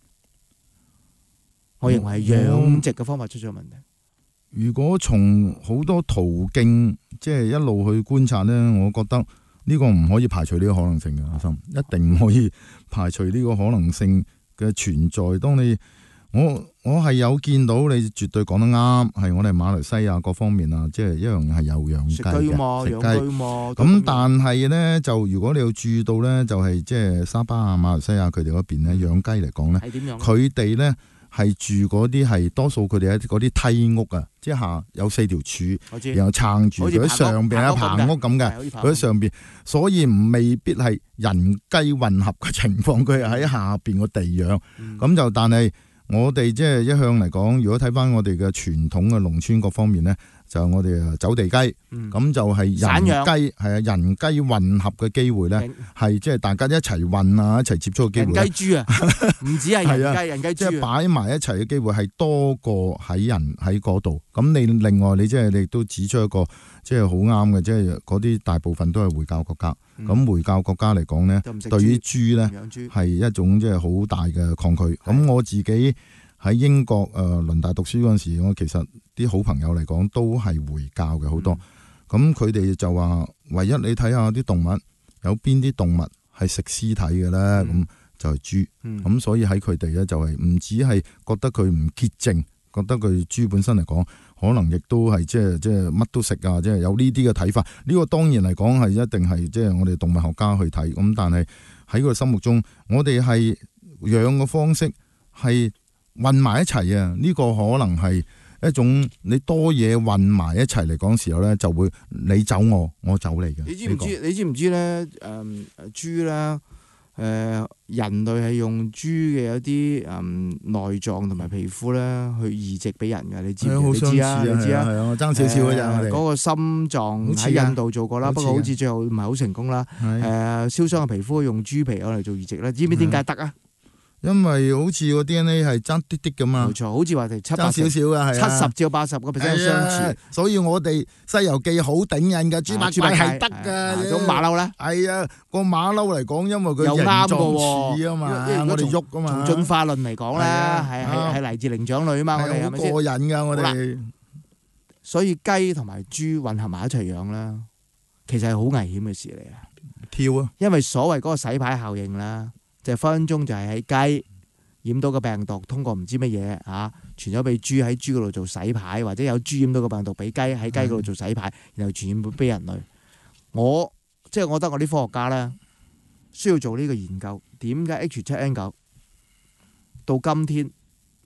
我認為係養殖嘅方法出咗問題。 如果從好多途徑即係一路去觀察咧，我覺得呢個唔可以排除呢個可能性嘅，阿心一定唔可以排除呢個可能性嘅存在。當你我係有見到你絕對講得啱，係我哋馬來西亞各方面啊，即係一樣係有養雞嘅，食雞嘛。咁但係咧，就如果你要注意到咧，就係即係沙巴啊、馬來西亞佢哋嗰邊咧養雞嚟講咧，佢哋咧係住嗰啲係多數佢哋喺嗰啲梯屋啊，即係下有4條柱，然後撐住佢喺上邊有棚屋咁嘅，佢喺上邊，所以未必係人雞混合嘅情況，佢係喺下邊個地養，咁就但係。我哋即係一向嚟講，如果睇翻我哋嘅傳統嘅農村各方面咧，就我哋走地雞，咁就係人雞，係啊人雞混合嘅機會咧，係即係大家一齊混啊，一齊接觸嘅機會。 人雞豬啊，唔止係人雞，人雞豬， 即係擺埋一齊嘅機會係多過喺人喺嗰度。咁你另外你即係你都指出一個即係好啱嘅，即係嗰啲大部分都係回教國家。咁回教國家嚟講咧，對於豬咧係一種即係好大嘅抗拒。咁我自己喺英國倫大讀書嗰陣時，我其實啲好朋友嚟講都係回教嘅好多。咁佢哋就話，唯一你睇下啲動物有邊啲動物係食屍體嘅咧，咁就係豬。咁所以喺佢哋咧就係唔止係覺得佢唔潔淨，覺得佢豬本身嚟講，可能亦都係即係乜都食啊！即係有呢啲嘅睇法。呢個當然嚟講係一定係即係我哋動物學家去睇。咁但係喺佢心目中，我哋係養嘅方式係混埋一齊啊！呢個可能係一種你多嘢混埋一齊嚟講時候咧，就會你走我走你嘅。 你知唔知？你知唔知咧？豬咧？人類係用豬嘅一啲內臟同埋皮膚咧去移植俾人嘅，你知唔知？你知啊？你知啊？係啊，我爭少少嘅啫。嗰個心臟喺印度做過啦，不過好似最後唔係好成功啦。燒傷嘅皮膚用豬皮嚟做移植咧，知唔知點解得啊？ 因為好似個 DNA 係爭啲啲咁嘛， 冇錯，好似話係爭少少嘅，係 70至80%相似。 所以我哋《西遊記》好頂癮嘅，豬八戒係得嘅。 咁馬騮咧？ 係啊，個馬騮嚟講，因為佢形狀似啊嘛，我哋喐啊嘛。 從進化論嚟講咧，係嚟自靈長類啊嘛，我哋係咪先？ 過癮㗎，我哋。 所以雞同埋豬混合埋一齊養啦，其實係好危險嘅事嚟啊！ 跳啊！ 因為所謂嗰個洗牌效應啦。就分分鐘就係喺雞染到個病毒，通過唔知乜嘢傳咗俾豬，喺豬嗰度做洗牌，或者有豬染到個病毒俾雞，喺雞嗰度做洗牌，然後傳染俾人類。我覺得我啲科學家咧需要做呢個研究，點解 H7N9 到今天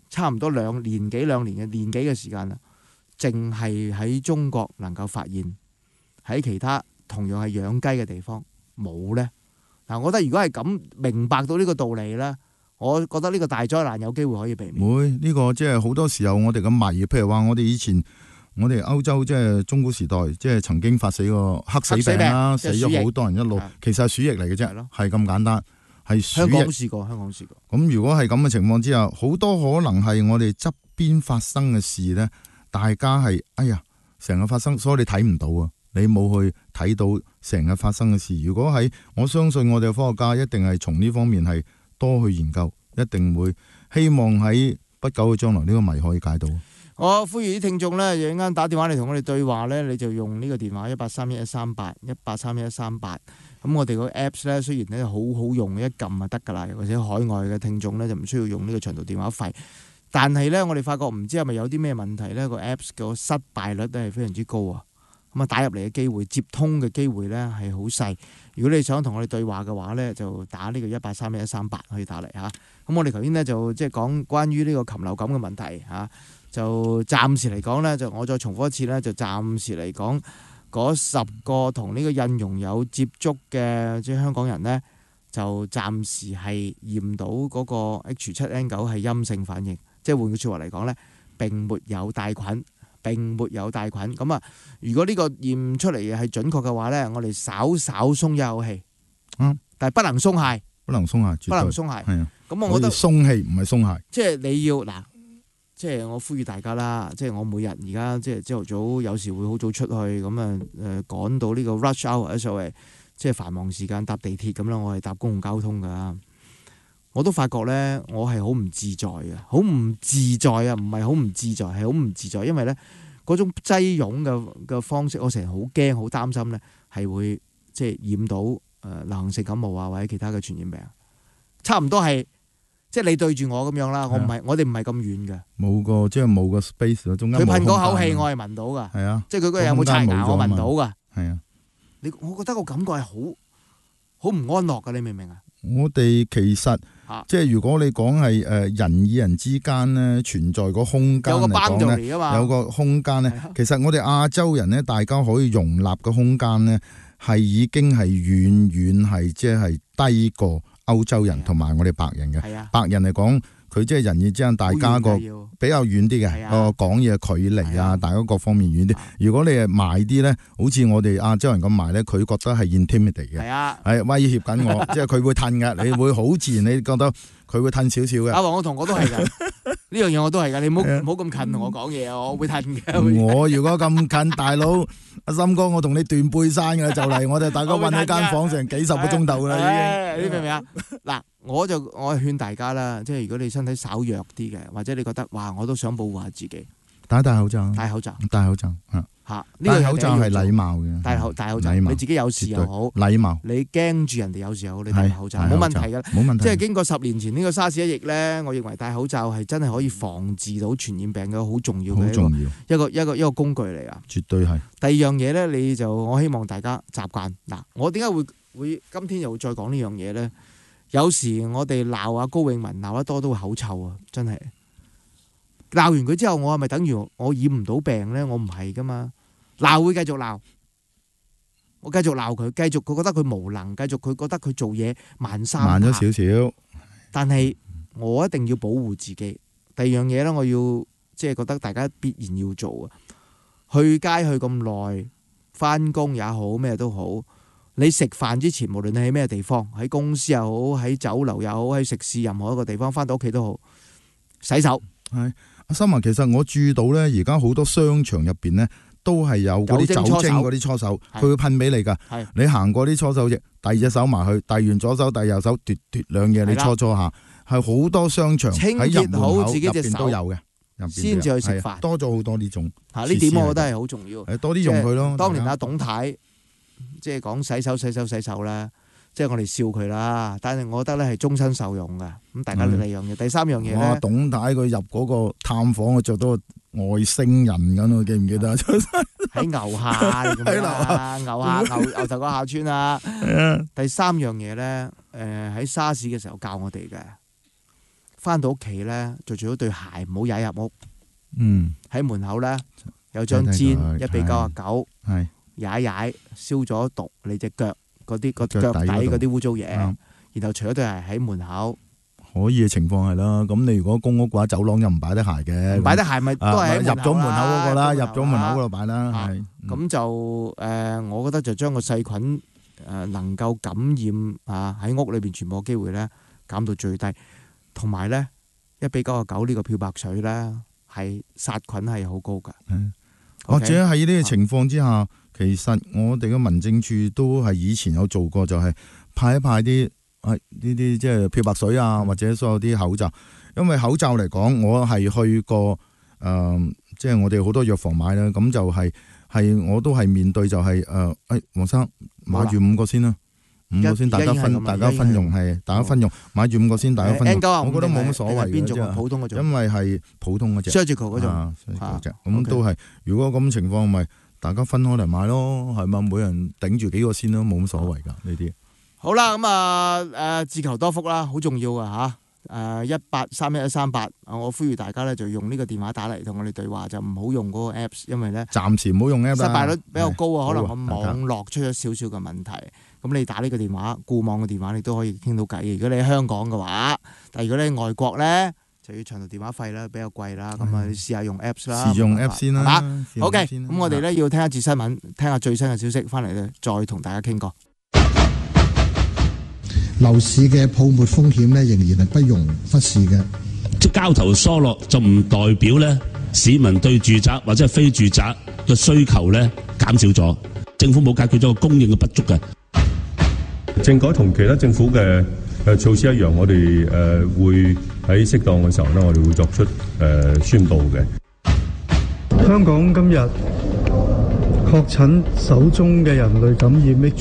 差唔多兩年幾嘅時間啦，淨係喺中國能夠發現，喺其他同樣係養雞嘅地方冇呢？嗱，我覺得如果係咁明白到呢個道理呢，我覺得呢個大災難有機會可以避免。 會呢個即係好多時候我哋嘅迷，譬如話我哋以前我哋歐洲即係中古時代，即係曾經發死過黑死病啦，死咗好多人一路，其實係鼠疫嚟嘅啫，係咁簡單，係鼠疫。香港試過。咁如果係咁嘅情況之下，好多可能係我哋側邊發生嘅事呢，大家係成日發生，所以你睇唔到啊。你冇去睇到成日發生嘅事，如果係我相信我哋嘅科學家一定係從呢方面係多去研究，一定會希望喺不久嘅將來呢個謎可以解到。 我呼籲啲聽眾呢，陣間打電話嚟同我哋對話呢，你就用呢個電話183138183138。咁我哋個 Apps 呢，雖然呢好好用，一撳就得㗎啦，或者海外嘅聽眾呢，就唔需要用呢個長途電話費。但係呢，我哋發覺唔知係咪有啲咩問題呢，個 Apps 個失敗率都係非常之高啊！咁啊，打入嚟嘅機會、接通嘅機會呢係好細。如果你想同我哋對話嘅話呢，就打呢個183138可以打嚟嚇。咁我哋頭先呢，就即係講關於呢個禽流感嘅問題嚇，就暫時嚟講呢，就我再重複一次呢，就暫時嚟講嗰10個同呢個印傭有接觸嘅即係香港人呢，就暫時係驗到嗰個 H7N9 係陰性反應，即係換句説話嚟講呢，並沒有帶菌。咁啊，如果呢個驗出嚟嘅係準確嘅話呢，我哋稍鬆一口氣。但係不能鬆懈。不能鬆懈。係啊。咁我覺得鬆氣唔係鬆懈。 即係你要嗱，即係我呼籲大家啦，即係我每日而家即係朝頭早有時會好早出去，咁啊趕到呢個 rush hour 所謂即係繁忙時間搭地鐵咁啦，我係搭公共交通㗎。我都發覺咧，我係好唔自在嘅，好唔自在啊！唔係好唔自在，係好唔自在，因為咧嗰種擠擁嘅方式，我成日好驚、好擔心咧，係會即係染到流行性感冒啊，或者其他嘅傳染病。差唔多係即係你對住我咁樣啦，我哋唔係咁遠嘅。冇個 space 中間。 佢噴嗰口氣，我係聞到㗎。 係啊， 即係佢嗰日有冇刷牙，我聞到㗎。 係啊， 我覺得個感覺係好唔安樂㗎，你明唔明啊？ 我哋其實即係如果你講係人與人之間咧存在個空間嚟講咧，有個空間咧，其實我哋亞洲人咧，大家可以容納嘅空間咧，係已經係遠遠係即係低過歐洲人同埋我哋白人嘅。白人嚟講，佢即係人與之間大家個比較遠啲嘅，講嘢距離啊，大家各方面遠啲。如果你係埋啲咧，好似我哋亞洲人咁埋咧，佢覺得係 intimidate 嘅，係威脅緊我，即係佢會褪嘅，你會好自然，你覺得佢會褪少少嘅。阿黃，我同我都係㗎，呢樣嘢我都係㗎，你唔好咁近同我講嘢啊，我會褪嘅。 我如果咁近，大佬阿森哥，我同你斷背山㗎，就嚟我哋大家韞喺間房成幾十個鐘頭啦，已經。 你明唔明啊？嗱。我係勸大家啦，即係如果你身體稍弱啲嘅，或者你覺得哇，我都想保護下自己， 戴口罩， 戴口罩嚇。 戴口罩係禮貌嘅， 戴口罩，你自己有事又好， 禮貌。 你驚住人哋有事又好，你戴口罩冇問題㗎， 冇問題。 即係經過10年前呢個沙士一役咧，我認為戴口罩係真係可以防治到傳染病嘅好重要嘅一個工具嚟啊！ 絕對係。 第二樣嘢咧，我希望大家習慣嗱，我點解會今天又再講呢樣嘢咧？有時我哋鬧阿高永文鬧得多都會口臭啊！真係鬧完佢之後，我係咪等於我染唔到病呢？我唔係噶嘛，鬧會繼續鬧，我繼續鬧佢，繼續佢覺得佢無能，繼續佢覺得佢做嘢慢咗少少。 但係我一定要保護自己。第二樣嘢呢，我要即係覺得大家必然要做啊！去街去咁耐，返工也好，咩都好。你食飯之前，無論你喺咩地方，喺公司又好，喺酒樓又好，喺食肆任何一個地方，翻到屋企都好，洗手。 係阿森啊，其實我注意到咧，而家好多商場入邊咧，都係有嗰啲酒精嗰啲搓手，佢會噴俾你㗎。你行過啲搓手液，遞隻手埋去，遞完左手，遞右手，嘟兩嘢，你搓下，係好多商場喺入門口入邊都有嘅， 先至去食飯。 多咗好多呢種。 呢點我覺得係好重要。 多啲用佢咯。 當年阿董太。即係講洗手啦，即係我哋笑佢啦，但係我覺得咧係終身受用嘅。咁大家呢樣嘢，第三樣嘢咧， 董太佢入嗰個探訪，佢着到外星人咁，記唔記得？ 喺牛下牛頭角下村啊。第三樣嘢咧，喺沙士嘅時候教我哋嘅， 翻到屋企咧，就最好對鞋唔好踩入屋。喺門口咧有張氈1:99，踩一踩消咗毒你隻腳嗰啲個腳底嗰啲污糟嘢，然後除咗對鞋喺門口。 可以嘅情況係啦，咁你如果公屋嘅話，走廊又唔擺得鞋嘅， 擺得鞋咪都係入咗門口嗰個啦，入咗門口嗰度擺啦，係。 咁就我覺得就將個細菌能夠感染喺屋裏邊傳播機會咧減到最低，同埋咧1:99呢個漂白水咧係殺菌係好高㗎。 或者喺呢個情況之下，其實我哋嘅民政處都係以前有做過，就係派一派啲。呢啲即係漂白水啊，或者所有啲口罩，因為口罩嚟講，我係去過即係我哋好多藥房買啦，咁就係我都係面對就係黃生買住5個先啦，5個先大家分用係，大家分用買住5個先，大家分用。我覺得冇乜所謂嘅啫，因為係普通嗰隻 surgical 嗰種咁都係。如果咁情況，咪大家分開嚟買咯，係嘛？每人頂住幾個先咯，冇乜所謂㗎呢啲。 好啦，咁自求多福啦，好重要啊嚇！183138，我呼籲大家咧就用呢個電話打嚟同我哋對話，就唔好用嗰個 Apps， 因為咧暫時唔好用 Apps， 失敗率比較高啊，可能個網絡出咗少少嘅問題。咁你打呢個電話，固網嘅電話，你都可以傾到偈。如果你喺香港嘅話，但係如果你喺外國咧，就要長途電話費啦，比較貴啦。咁你試下用 Apps 啦， 試用 Apps 先啦， 係嘛？OK，咁我哋咧要聽一節新聞，聽下最新嘅消息，翻嚟咧再同大家傾過。 樓市嘅泡沫風險咧，仍然係不容忽視嘅。 即交投疏落就唔代表咧市民對住宅或者係非住宅嘅需求咧減少咗，政府冇解決咗個供應嘅不足嘅。 政改同其他政府嘅措施一樣，我哋會喺適當嘅時候咧，我哋會作出宣佈嘅。 香港今日確診首宗嘅人類感染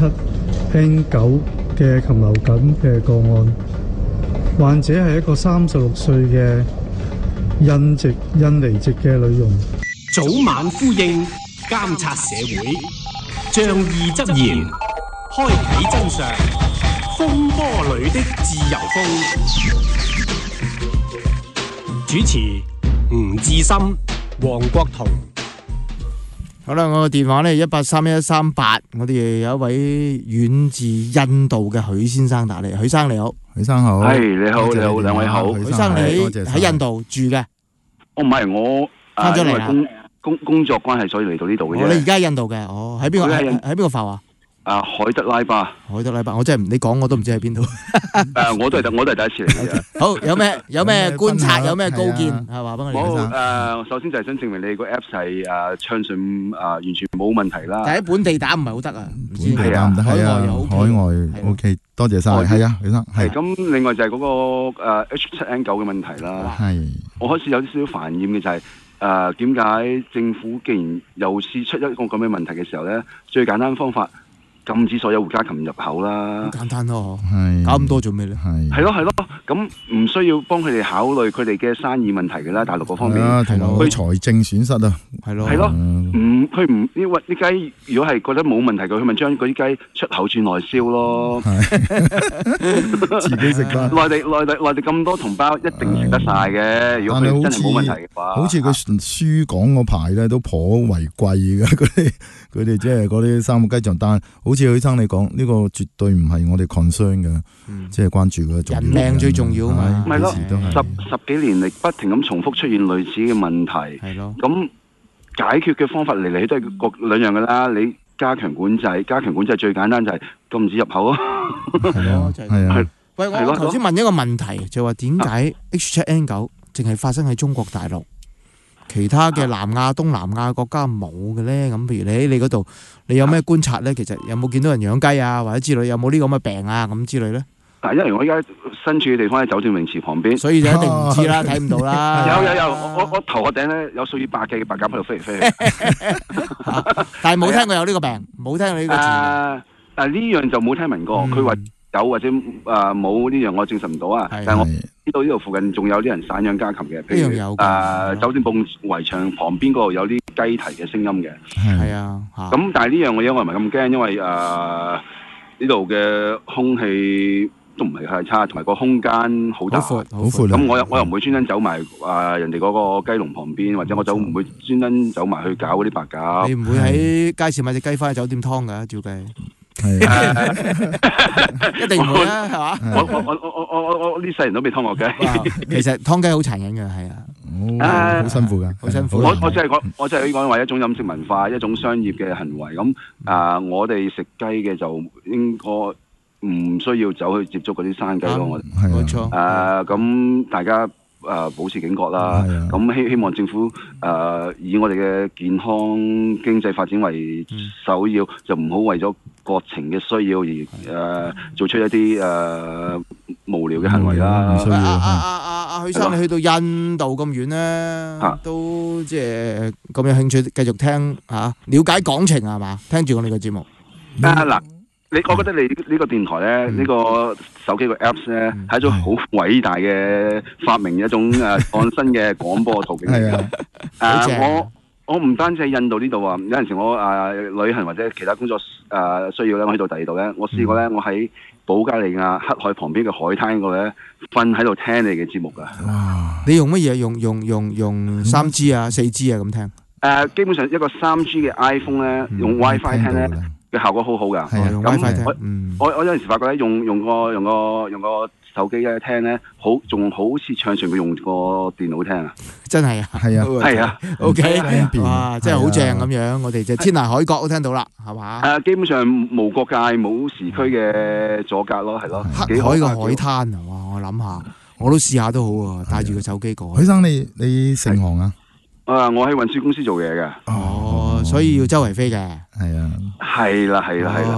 H7N9嘅禽流感嘅個案，患者係一個36歲嘅印尼籍嘅女傭。 早晚呼應，監察社會，仗義執言，開啓真相，風波裏的自由風。主持吳志森、黃國同。 好啦，我個電話咧183138，我哋有一位遠自印度嘅許先生打嚟。許生你好， 許生好， 係你好，你好，兩位好。 許生你喺印度住嘅？ 唔係，我翻咗嚟啊， 工作關係所以嚟到呢度嘅啫。 你而家喺印度嘅？喺邊個？喺邊個埠啊？ 海德拉巴， 我真係你講我都唔知喺邊度。 我都係第一次嚟嘅。 好，有咩觀察，有咩高見係話俾我哋聽。 首先就係想證明你個 Apps 係暢順完全冇問題啦。 但喺本地打唔係好得啊，唔知係啊，海外又海外 OK， 多謝晒，係啊，許生係。 咁另外就係嗰個H7N9嘅問題啦。係，我開始有啲少少煩厭嘅就係點解政府既然又試出一個咁嘅問題嘅時候咧，最簡單方法禁止所有護家禽入口啦， 好簡單咯，搞咁多做咩咧？ 係咯，咁唔需要幫佢哋考慮佢哋嘅生意問題嘅啦，大陸嗰方面， 佢財政損失啊， 係咯，佢唔因為啲雞如果係覺得冇問題嘅，佢咪將嗰啲雞出口轉內銷咯， 自己食啦。 內地咁多同胞一定食得晒嘅，如果佢真係冇問題嘅話， 好似佢輸港嗰排咧都頗為貴嘅，佢哋即係嗰啲三個雞場單，好似許生你講呢個絕對唔係我哋 concern 嘅，即係關注嘅。 人命最重要嘛， 咪咯，十幾年嚟不停咁重複出現類似嘅問題，係咯。咁解決嘅方法嚟去都係兩樣噶啦，你加強管制最簡單就係禁止入口咯。 係咯，係啊。喂，我頭先問一個問題，就話點解 H7N9 淨係發生喺中國大陸？其他嘅南亞、東南亞國家冇嘅咧，咁譬如你喺你嗰度，你有咩觀察咧？其實有冇見到人養雞啊，或者之類，有冇呢個咁嘅病啊咁之類咧？ 但係因為我而家身處嘅地方喺酒店泳池旁邊， 所以就一定唔知啦，睇唔到啦。 有，我頭殼頂咧有數以百計嘅白鴿喺度飛嚟飛去。 但係冇聽過有呢個病，冇聽過呢個字。 但係呢樣就冇聽聞過，佢話有或者冇呢樣，我證實唔到啊。但係我知道呢度附近仲有啲人散養家禽嘅，譬如酒店圍牆旁邊嗰度有啲雞啼嘅聲音嘅。 係啊， 咁但係呢樣我唔係咁驚，因為呢度嘅空氣都唔係太差，同埋個空間好大， 好闊。 咁我又唔會專登走埋人哋嗰個雞籠旁邊，或者我唔會專登走埋去搞嗰啲白鴿。 你唔會喺街市買隻雞翻去酒店劏㗎，照計。一定唔會啦，係嘛？ 我呢世人都未劏過雞。 其實劏雞好殘忍嘅，係啊，好辛苦㗎， 好辛苦。 我真係講話一種飲食文化，一種商業嘅行為。咁我哋食雞嘅就應該唔需要走去接觸嗰啲生雞咯。我冇錯。 咁大家保持警覺啦。咁希望政府以我哋嘅健康經濟發展為首要，就唔好為咗國情嘅需要而做出一啲無聊嘅行為啦。 許生，你去到印度咁遠咧，都即係咁有興趣繼續聽了解港情係嘛？聽住我哋嘅節目。 嗱。我覺得你呢個電台咧，呢個手機個 Apps 咧，係一種好偉大嘅發明，一種創新嘅廣播途徑嚟嘅。我唔單止喺印度呢度啊，有陣時我旅行或者其他工作需要咧，我去到第二度咧，我試過咧，我喺保加利亞黑海旁邊嘅海灘嗰度咧，瞓喺度聽你嘅節目噶。 你用乜嘢？用3G 啊、4G 啊咁聽？ 基本上一個3G 嘅 iPhone 咧，用 WiFi 聽咧。嘅效果好好㗎， 用 WiFi 聽。 我有陣時發覺咧，用個手機咧聽咧，仲好似暢順過用個電腦聽啊！ 真係啊， 係啊 ，OK， 哇，真係好正咁樣。我哋就天涯海角都聽到啦，係嘛？ 基本上無國界、冇時區嘅阻隔咯，係咯。 黑海嘅海灘啊！哇，我諗下，我都試下都好啊，帶住個手機過。 許生，你成行啊？ 我喺運輸公司做嘢嘅。 哦，所以要周圍飛嘅。 係啊。 係啦。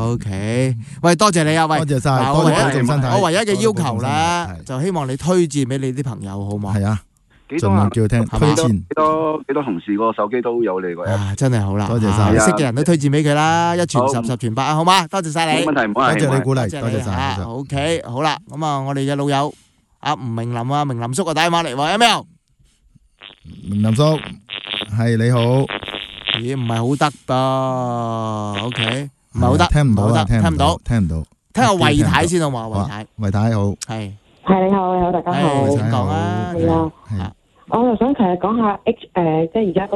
OK， 喂，多謝你啊，喂， 多謝晒， 我唯一嘅要求咧，就希望你推薦俾你啲朋友，好嘛？ 係啊， 盡量叫佢聽，推薦。幾多同事個手機都有你個 app。 真係好啦， 多謝晒， 識嘅人都推薦俾佢啦，一傳十，十傳百啊，好嘛？多謝晒你， 冇問題， 多謝你鼓勵，多謝晒。 OK，好啦，咁啊，我哋嘅老友阿吳明林啊，明林叔啊，打電話嚟喎，有冇？ 明林叔，係你好。 咦，唔係好得噃 ，OK， 唔係好得， 聽唔到啊， 聽唔到，聽下魏太先好嘛， 魏太好， 係你好，大家好， 請講啊， 係啊，我就想其實講下即係而家個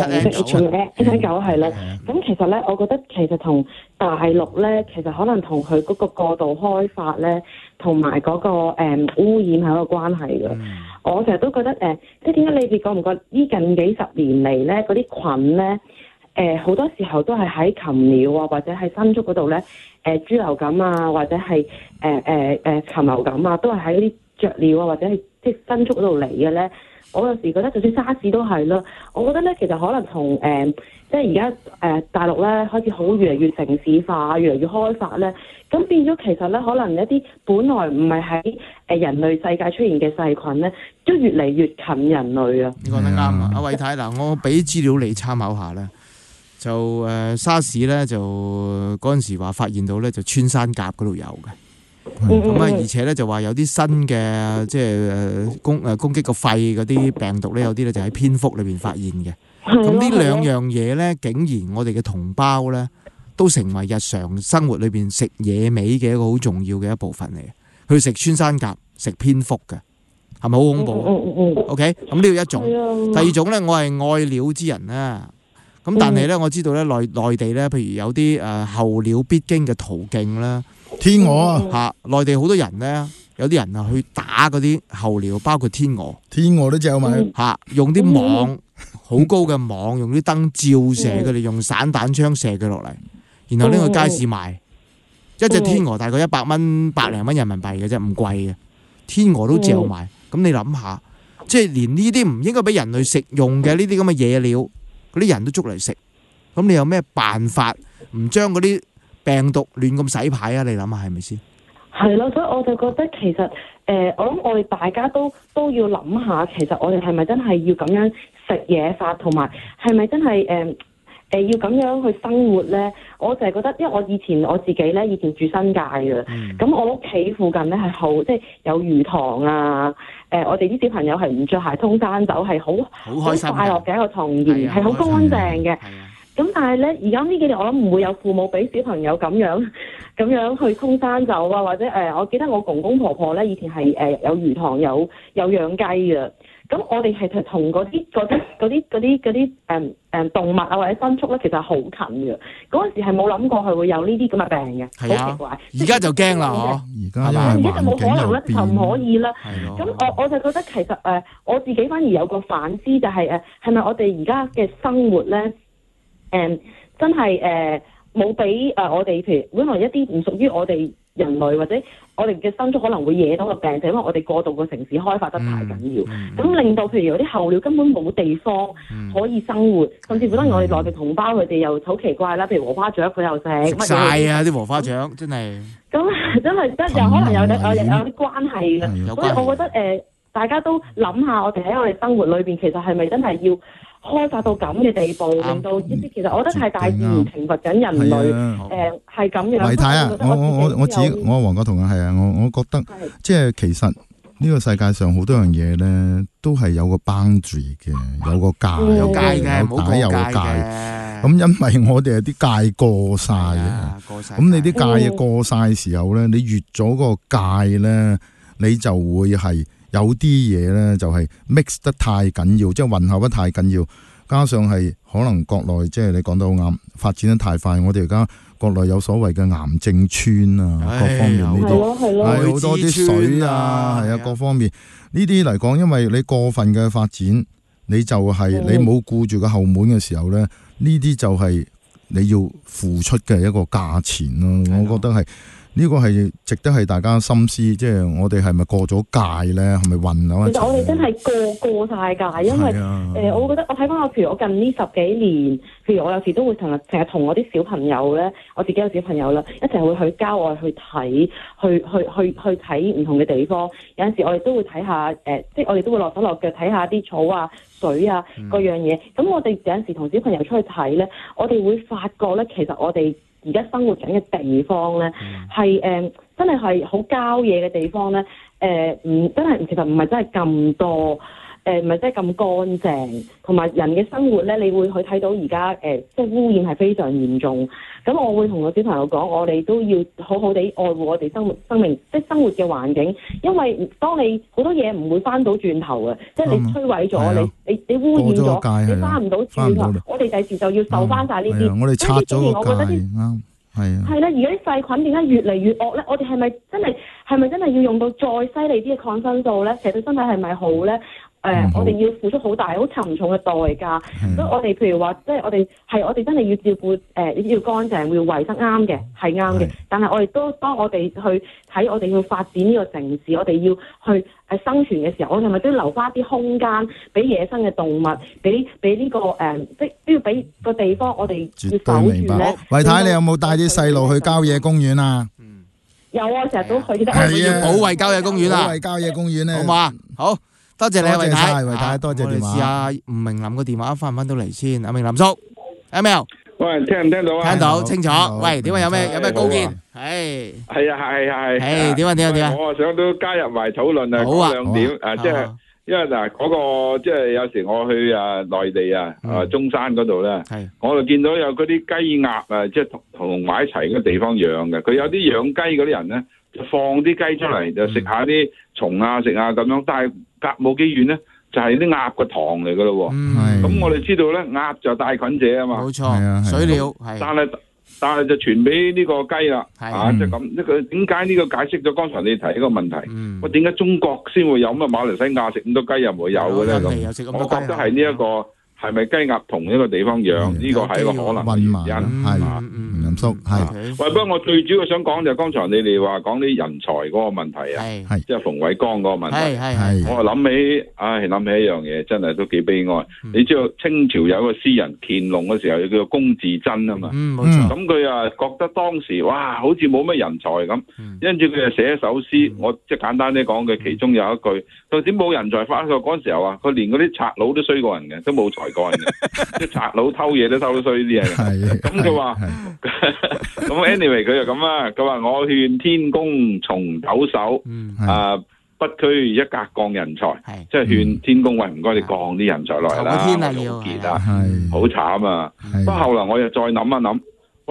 H7N9係啦，咁其實咧，我覺得其實同大陸咧，其實可能同佢嗰個過度開發咧，同埋嗰個污染係一個關係嘅。我成日都覺得即係點解你哋覺唔覺呢近幾十年嚟咧，嗰啲菌咧好多時候都係喺禽鳥啊，或者喺牲畜嗰度咧豬流感啊，或者係禽流感啊，都係喺啲雀鳥啊，或者係即係牲畜嗰度嚟嘅咧。我有時覺得就算沙士都係啦，我覺得咧其實可能同即係而家大陸咧開始好越嚟越城市化，越嚟越開發咧，咁變咗其實咧可能一啲本來唔係喺人類世界出現嘅細菌咧，都越嚟越近人類啊！ 你講得啱啊，阿偉太嗱，我俾資料你參考下咧，就沙士咧就嗰陣時話發現到咧就穿山甲嗰度有嘅。咁啊，而且咧就話有啲新嘅即係攻擊個肺嗰啲病毒咧，有啲咧就喺蝙蝠裏邊發現嘅。咁呢兩樣嘢咧，竟然我哋嘅同胞咧都成為日常生活裏邊食野味嘅一個好重要嘅一部分嚟嘅。佢食穿山甲、食蝙蝠嘅，係咪好恐怖？OK， 咁呢個一種。第二種咧，我係愛鳥之人啦。咁但係咧，我知道咧內地咧，譬如有啲候鳥必經嘅途徑啦。 天鵝啊， 嚇！內地好多人咧，有啲人啊去打嗰啲候鳥，包括天鵝。 天鵝都嚼埋嚇，用啲網好高嘅網，用啲燈照射佢哋，用散彈槍射佢落嚟，然後拎去街市賣。一隻天鵝大概100蚊、100零蚊人民幣嘅啫，唔貴嘅。天鵝都嚼埋，咁你諗下，即係連呢啲唔應該俾人類食用嘅呢啲咁嘅野鳥，嗰啲人都捉嚟食，咁你有咩辦法唔將嗰啲病毒亂咁洗牌啊？你諗下係咪先？ 係咯，所以我就覺得其實我諗我哋大家都要諗下，其實我哋係咪真係要咁樣食嘢法，同埋係咪真係要咁樣去生活咧？我就係覺得，因為我自己咧以前住新界嘅，咁我屋企附近咧係好即係有魚塘啊，我哋啲小朋友係唔着鞋通山走，係好開心快樂嘅一個童年，係好乾淨嘅。咁但係咧，而家呢幾年我諗唔會有父母俾小朋友咁樣咁樣去通山走啊，或者我記得我公公婆婆咧以前係有魚塘有養雞嘅。咁我哋係同嗰啲動物啊或者牲畜咧，其實好近嘅。嗰陣時係冇諗過佢會有呢啲咁嘅病嘅，好奇怪。 而家就驚啦，嗬！ 而家就冇可能咧，就唔可以啦。咁我就覺得其實我自己反而有個反思，就係係咪我哋而家嘅生活咧，真係冇俾我哋譬如本來一啲唔屬於我哋人類或者我哋嘅牲畜可能會惹到個病，就因為我哋過度個城市開發得太緊要，咁令到譬如有啲候鳥根本冇地方可以生活，甚至乎當然我哋內地同胞佢哋又好奇怪啦，譬如禾花雀佢又食晒啊啲禾花雀真係， 咁真係又可能有啲關係嘅，所以我覺得大家都諗下，我哋喺我哋生活裏邊，其實係咪真係要開發到咁嘅地步，令到其實我覺得係大自然懲罰緊人類，係咁樣。 維太啊，我黃國同啊，係啊，我覺得即係其實呢個世界上好多樣嘢咧，都係有個 boundary 嘅，有個界， 有界嘅， 有帶有個界。咁因為我哋係啲界過晒嘅，咁你啲界過晒嘅時候咧，你越咗個界咧，你就會係。有啲嘢咧就係 mix 得太緊要，即係混合得太緊要，加上係可能國內即係你講得好啱，發展得太快，我哋而家國內有所謂嘅癌症村啊，各方面呢啲係好多啲水啊，係啊，各方面呢啲嚟講，因為你過分嘅發展，你就係你冇顧住個後門嘅時候咧，呢啲就係你要付出嘅一個價錢咯，我覺得係。呢個係值得係大家深思，即係我哋係咪過咗界咧？係咪混啊？ 其實我哋真係過晒界，因為我覺得我睇翻譬如我近呢10幾年，譬如我有時都會成日同我啲小朋友咧，我自己有小朋友啦，一齊會去郊外去睇，去睇唔同嘅地方。有陣時我哋都會睇下即係我哋都會落手落腳睇下啲草啊、水啊各樣嘢。咁我哋有陣時同小朋友出去睇咧，我哋會發覺咧，其實我哋而家生活緊嘅地方咧，係真係好郊野嘅地方咧，真係其實唔係真係咁多，唔係真係咁乾淨，同埋人嘅生活咧，你會去睇到而家即係污染係非常嚴重。咁我會同個小朋友講，我哋都要好好地愛護我哋生命，即係生活嘅環境，因為當你好多嘢唔會翻到轉頭嘅，即係你摧毀咗，你污染咗，你翻唔到轉頭，我哋第時就要受翻晒呢啲。 我哋拆咗個界，啱係啦，而家啲細菌點解越嚟越惡咧？我哋係咪真係要用到再犀利啲嘅抗生素咧？其實對身體係咪好咧？我哋要付出好大、好沉重嘅代價。所以我哋譬如話，即係我哋真係要照顧要乾淨、要衞生，啱嘅，係啱嘅。但係我哋都當我哋去睇，我哋要發展呢個城市，我哋要去生存嘅時候，我哋係咪都要留翻啲空間俾野生嘅動物，俾呢個即係都要俾個地方，我哋要守住咧。 維太，你有冇帶啲細路去郊野公園啊？ 有啊，成日都去。 係要保衞郊野公園啊！ 保衞郊野公園咧， 好嘛？好。多謝你，維太， 維太，多謝電話。 試下吳明林個電話翻唔翻到嚟先？阿明林叔 ，Emil， 喂，聽唔聽到啊？ 聽到清楚。喂，點解有咩高見？係啊， 點啊？ 我想都加入埋討論啊，講兩點即係因為嗱嗰個即係有時我去內地中山嗰度咧，我就見到有嗰啲雞鴨即係同埋一齊嘅地方養嘅。佢有啲養雞嗰啲人咧，就放啲雞出嚟就食下啲蟲啊，食啊咁樣，但係隔冇幾遠咧，就係啲鴨個塘嚟噶咯。咁我哋知道咧，鴨就帶菌者啊嘛。 冇錯，水鳥。 但係就傳俾呢個雞啦。即係咁。呢個點解呢個解釋咗剛才你提呢個問題？我點解中國先會有咁啊？馬來西亞食咁多雞又唔會有嘅咧？咁我覺得係呢一個係咪雞鴨同一個地方養？呢個係一個可能嘅原因係嘛？喂，不過我最主要想講就係剛才你哋話講啲人才嗰個問題啊，即係馮煒光嗰個問題。我諗起一樣嘢，真係都幾悲哀。你知道清朝有個詩人乾隆嘅時候，叫做龔自珍啊嘛。咁佢覺得當時哇，好似冇乜人才咁，跟住佢就寫一首詩。我即係簡單啲講，佢其中有一句，佢點冇人才法？佢嗰陣時候啊，佢連嗰啲賊佬都衰過人嘅，都冇才過人嘅，即係賊佬偷嘢都偷得衰啲嘢。咁佢話。咁 anyway 佢就咁啦，佢話我勸天公重抖擻，不拘一格降人才，即係勸天公，喂，唔該你降啲人才落嚟啦，好結啊，好慘啊！不過後來我又再諗一諗，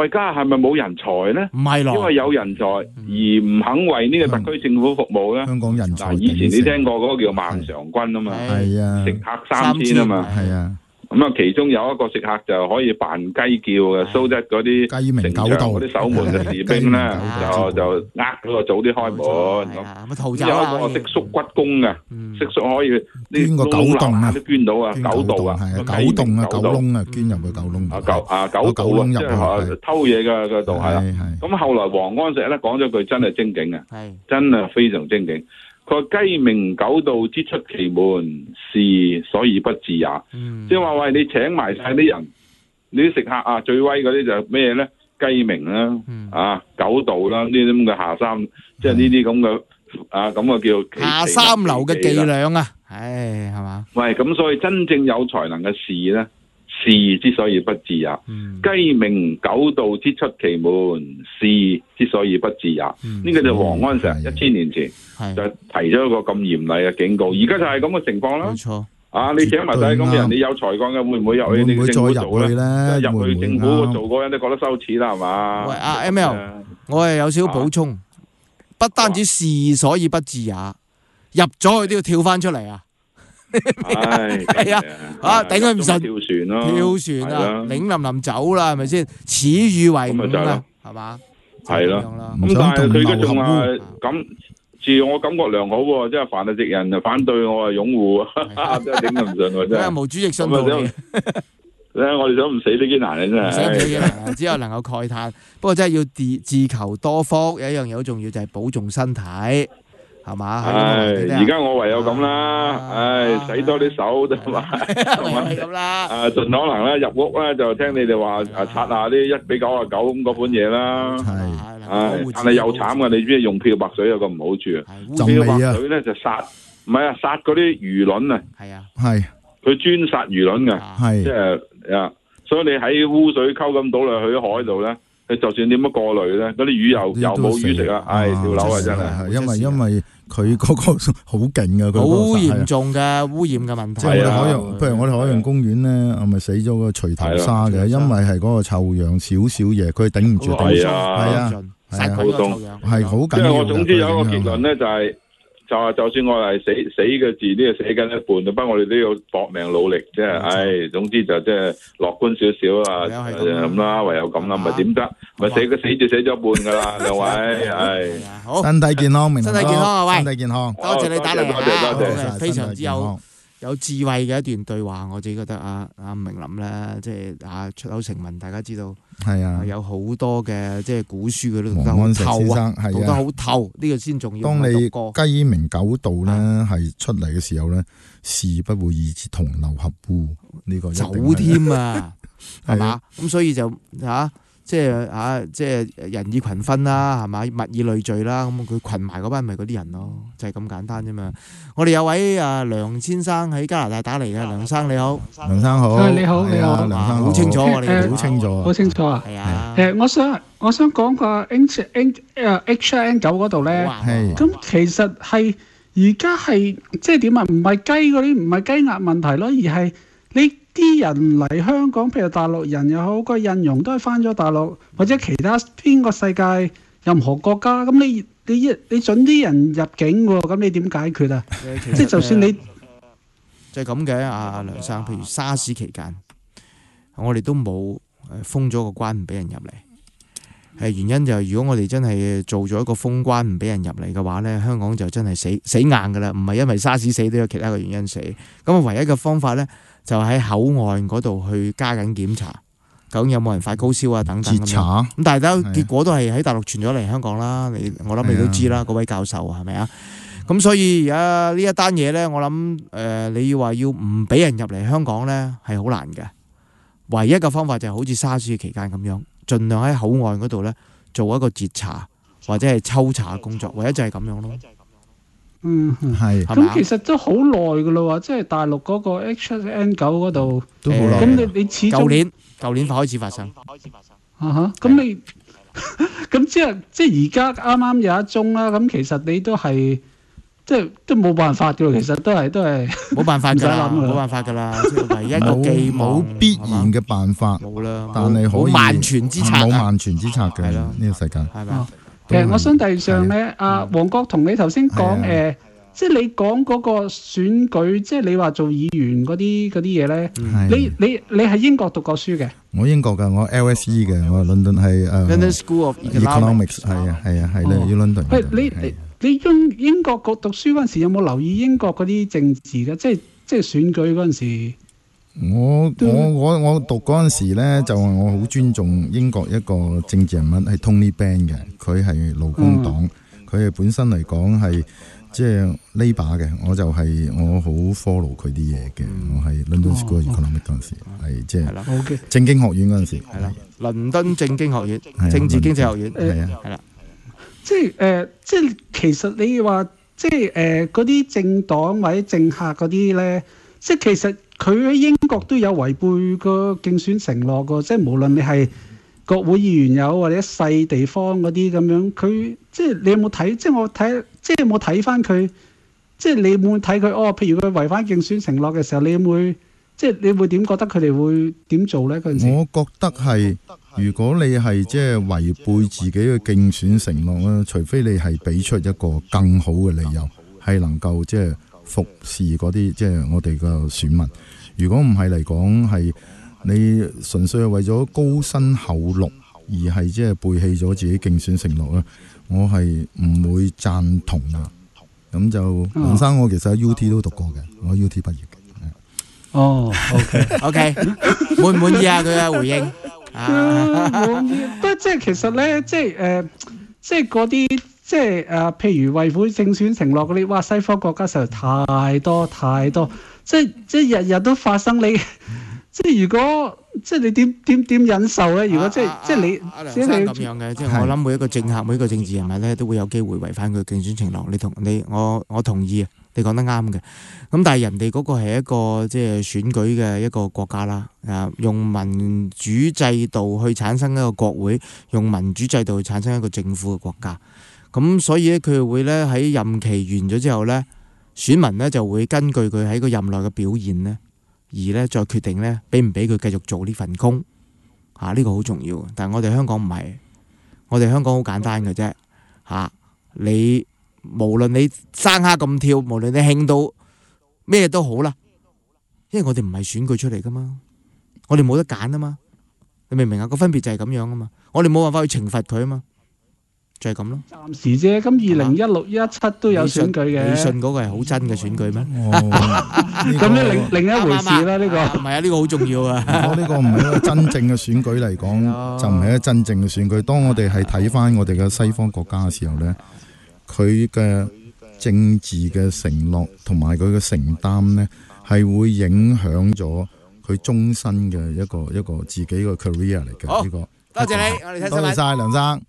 喂，家下係咪冇人才咧？ 唔係咯， 因為有人才而唔肯為呢個特區政府服務咧。 香港人才以前你聽過嗰個叫孟嘗君啊嘛， 係啊， 食客3000啊嘛， 係啊。 咁啊，其中有一個食客就可以扮雞叫嘅，蘇則嗰啲城牆嗰啲守門嘅士兵咧，就呃嗰個早啲開門咁。有一個識縮骨功嘅，識縮可以捐個狗洞啊， 都捐到啊，狗道啊， 狗洞啊，狗窿啊，捐入去狗窿。 狗道啊，即係偷嘢嘅度係啦。咁後來黃安石咧講咗句真係精警嘅，真係非常精警。佢話雞鳴狗盜之出其門，是所以不治也。即係話喂，你請埋晒啲人，你啲食客啊，最威嗰啲就咩咧？雞鳴啦，狗盜啦，呢啲咁嘅下三，即係呢啲咁嘅咁啊叫下三流嘅伎倆啊！唉，係嘛？ 喂，咁所以真正有才能嘅士咧，士之所以不治也。雞鳴狗盜之出其門，士之所以不治也。呢個就黃安石1000年前就提咗一個咁嚴厲嘅警告。而家就係咁嘅情況啦。冇錯。你請埋晒咁嘅人，你有才幹嘅會唔會入去你政府做咧？入去政府做嗰人都覺得羞恥啦，係嘛？ 喂，ML，我係有少少補充，不單止士所以不治也，入咗去都要跳翻出嚟啊！係啊，頂佢唔順，跳船啊，擰冧走啦，係咪先？此喻為伍啊，係嘛？ 係咯，咁但係佢嘅仲話咁，自我感覺良好喎，即係凡係敵人就反對我係擁護，真係頂佢唔順喎，真係。 毛主席信道理。 我哋想唔死都幾難嘅真係。 唔死幾難，只有能夠慨嘆。不過真係要自求多福，有一樣嘢好重要就係保重身體。係嘛？ 而家我唯有咁啦，洗多啲手啫嘛， 係咁啦。 盡可能咧入屋咧就聽你哋話刷下啲1:99咁嗰款嘢啦。但係又慘噶，你知唔知用漂白水有個唔好處？漂白水咧就殺，唔係殺嗰啲魚卵啊。係啊， 係佢專殺魚卵嘅，即係所以你喺污水溝咁倒落去海度咧。就算點樣過濾咧，嗰啲魚又冇魚食啦，跳樓啊真係。 因為佢嗰個好勁啊，佢好嚴重嘅污染嘅問題。 即係譬如我哋海洋公園咧，係咪死咗個錘頭鯊嘅？因為係嗰個臭氧少少嘢，佢頂唔住。 係好凍，係好緊要。 即係我總之有一個結論咧，就算我係死嘅字呢個寫緊一半，不過我哋都要搏命努力，即係，總之就即係樂觀少少啊，咁啦，唯有咁啦，咪點得？咪死就死咗一半噶啦，兩位， 好，身體健康， 身體健康啊，喂， 身體健康， 多謝你打嚟， 多謝， 非常之有智慧嘅一段對話，我自己覺得明林咧，即係出口成文，大家知道係啊， 有好多嘅即係古書佢都讀得好透啊，讀得好透，呢個先重要。 當你雞鳴狗盜咧係出嚟嘅時候咧，事不會以至同流合污，呢個走添啊，係嘛？咁所以就即係人以群分啦，係嘛？物以類聚啦，咁佢群埋嗰班咪嗰啲人咯，就係咁簡單啫嘛。我哋有位梁先生喺加拿大打嚟嘅，梁生你好， 梁生好， 你好， 梁生好清楚我哋好清楚， 好清楚啊。 係啊， 我想講個 H1N9嗰度咧，咁其實係而家係即係點啊？唔係雞嗰啲，唔係雞鴨問題咯，而係你。啲人嚟香港，譬如大陸人又好，個印傭都係翻咗大陸，或者其他邊個世界任何國家，咁你準啲人入境喎，咁你點解決啊？即係就算你就係咁嘅，阿梁生，譬如沙士期間，我哋都冇封咗個關唔俾人入嚟。原因就係如果我哋真係做咗一個封關唔俾人入嚟嘅話咧，香港就真係死硬㗎啦，唔係因為沙士死，都有其他嘅原因死。咁唯一嘅方法咧，就喺口岸嗰度去加緊檢查，究竟有冇人發高燒啊等等咁樣。咁但係結果都係喺大陸傳咗嚟香港啦。我諗你都知啦，嗰位教授係咪啊？咁所以而家呢一單嘢咧，我諗你要話要唔俾人入嚟香港咧，係好難嘅。唯一嘅方法就係好似沙士期間咁樣，盡量喺口岸嗰度咧做一個截查或者係抽查工作，唯一就係咁樣咯。 係。 咁其實都好耐㗎啦喎，即係大陸嗰個 H1N9嗰度都好耐。 咁你始終舊年開始發生。 咁你咁即係而家啱啱有一宗啦。咁其實你都係即係都冇辦法嘅，其實都係冇辦法㗎啦，冇辦法㗎啦，即係唯一一個寄望冇必然嘅辦法， 冇啦， 但係可以冇萬全之策， 冇萬全之策嘅呢個世界， 係咪？ 我想第二上咧，阿黃國同你頭先講即係你講嗰個選舉，即係你話做議員嗰啲嘢咧，你係英國讀過書嘅？ 我英國㗎，我 LSE 嘅，我倫敦係 London School of Economics， 係啊，要倫敦。 你英國讀書嗰陣時有冇留意英國嗰啲政治嘅？即係選舉嗰陣時。 我讀嗰陣時咧，就我好尊重英國一個政治人物係 Tony Benn 嘅，佢係勞工黨，佢係本身嚟講係即係 Labour 嘅，我好 follow 佢啲嘢嘅，我係 London School of Economics 嗰陣時係即係政經學院嗰陣時， 係啦，倫敦政經學院、政治經濟學院，係啦， 即係其實你話即係嗰啲政黨或者政客嗰啲咧，即係其實。佢喺英國都有違背個競選承諾㗎，即係無論你係國會議員有或者細地方嗰啲咁樣，佢即係你有冇睇？即係我睇，即係有冇睇翻佢？即係你有冇睇佢？譬如佢違反競選承諾嘅時候，你會即係你會點覺得佢哋會點做咧？嗰陣時， 我覺得係如果你係即係違背自己嘅競選承諾咧，除非你係俾出一個更好嘅理由，係能夠即係服侍嗰啲即係我哋嘅選民。如果唔係嚟講，係你純粹係為咗高薪厚祿而係即係背棄咗自己競選承諾咧，我係唔會贊同嘅。咁就梁生，我其實喺 UT 都讀過嘅，我 UT 畢業嘅。 OK， 滿唔滿意啊？佢嘅回應不過即係其實咧，即係嗰啲即係譬如違背競選承諾嗰啲，哇！西方國家實在太多。即係日日都發生你，即係如果即係你點忍受咧？如果即係你梁生咁樣嘅，即係我諗每一個政客、每一個政治人物咧，都會有機會違反佢競選承諾。我同意啊，你講得啱嘅。咁但係人哋嗰個係一個即係選舉嘅一個國家啦，用民主制度去產生一個國會，用民主制度去產生一個政府嘅國家。咁所以咧，佢會咧喺任期完咗之後咧。選民咧就會根據佢喺個任內嘅表現咧，而咧再決定咧俾唔俾佢繼續做呢份工，呢個好重要。但係我哋香港唔係，我哋香港好簡單嘅啫，你無論你生蝦咁跳，無論你興到咩都好啦，因為我哋唔係選舉出嚟噶嘛，我哋冇得揀啊嘛，你明唔明啊？個分別就係咁樣啊嘛，我哋冇辦法去懲罰佢啊嘛。就係咁咯， 暫時啫。咁2016、17都有選舉嘅。 你信嗰個係好真嘅選舉咩？ 咁呢另一回事啦，呢個唔係啊，呢個好重要啊。 我呢個唔係一個真正嘅選舉嚟講，就唔係一個真正嘅選舉。當我哋係睇翻我哋嘅西方國家嘅時候咧，佢嘅政治嘅承諾同埋佢嘅承擔咧，係會影響咗佢終身嘅一個自己嘅 career 嚟嘅。呢個多謝你，我哋睇多謝晒梁生。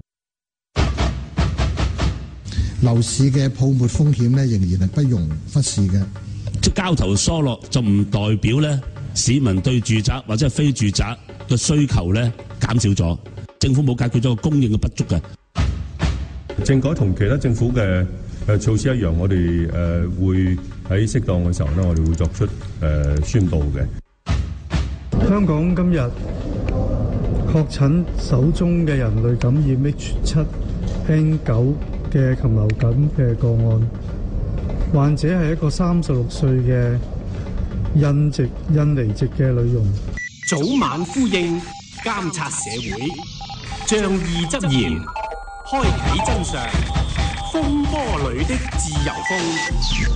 樓市嘅泡沫風險咧，仍然係不容忽視嘅。 即交投疏落就唔代表咧市民對住宅或者係非住宅嘅需求咧減少咗，政府冇解決咗個供應嘅不足嘅。 政改同其他政府嘅措施一樣，我哋會喺適當嘅時候咧，我哋會作出宣佈嘅。 香港今日確診首宗嘅人類感染 H7N9嘅禽流感嘅個案，患者係一個36歲嘅印尼籍嘅女傭。 早晚呼應，監察社會，仗義執言，開啟真相，風波裏的自由風。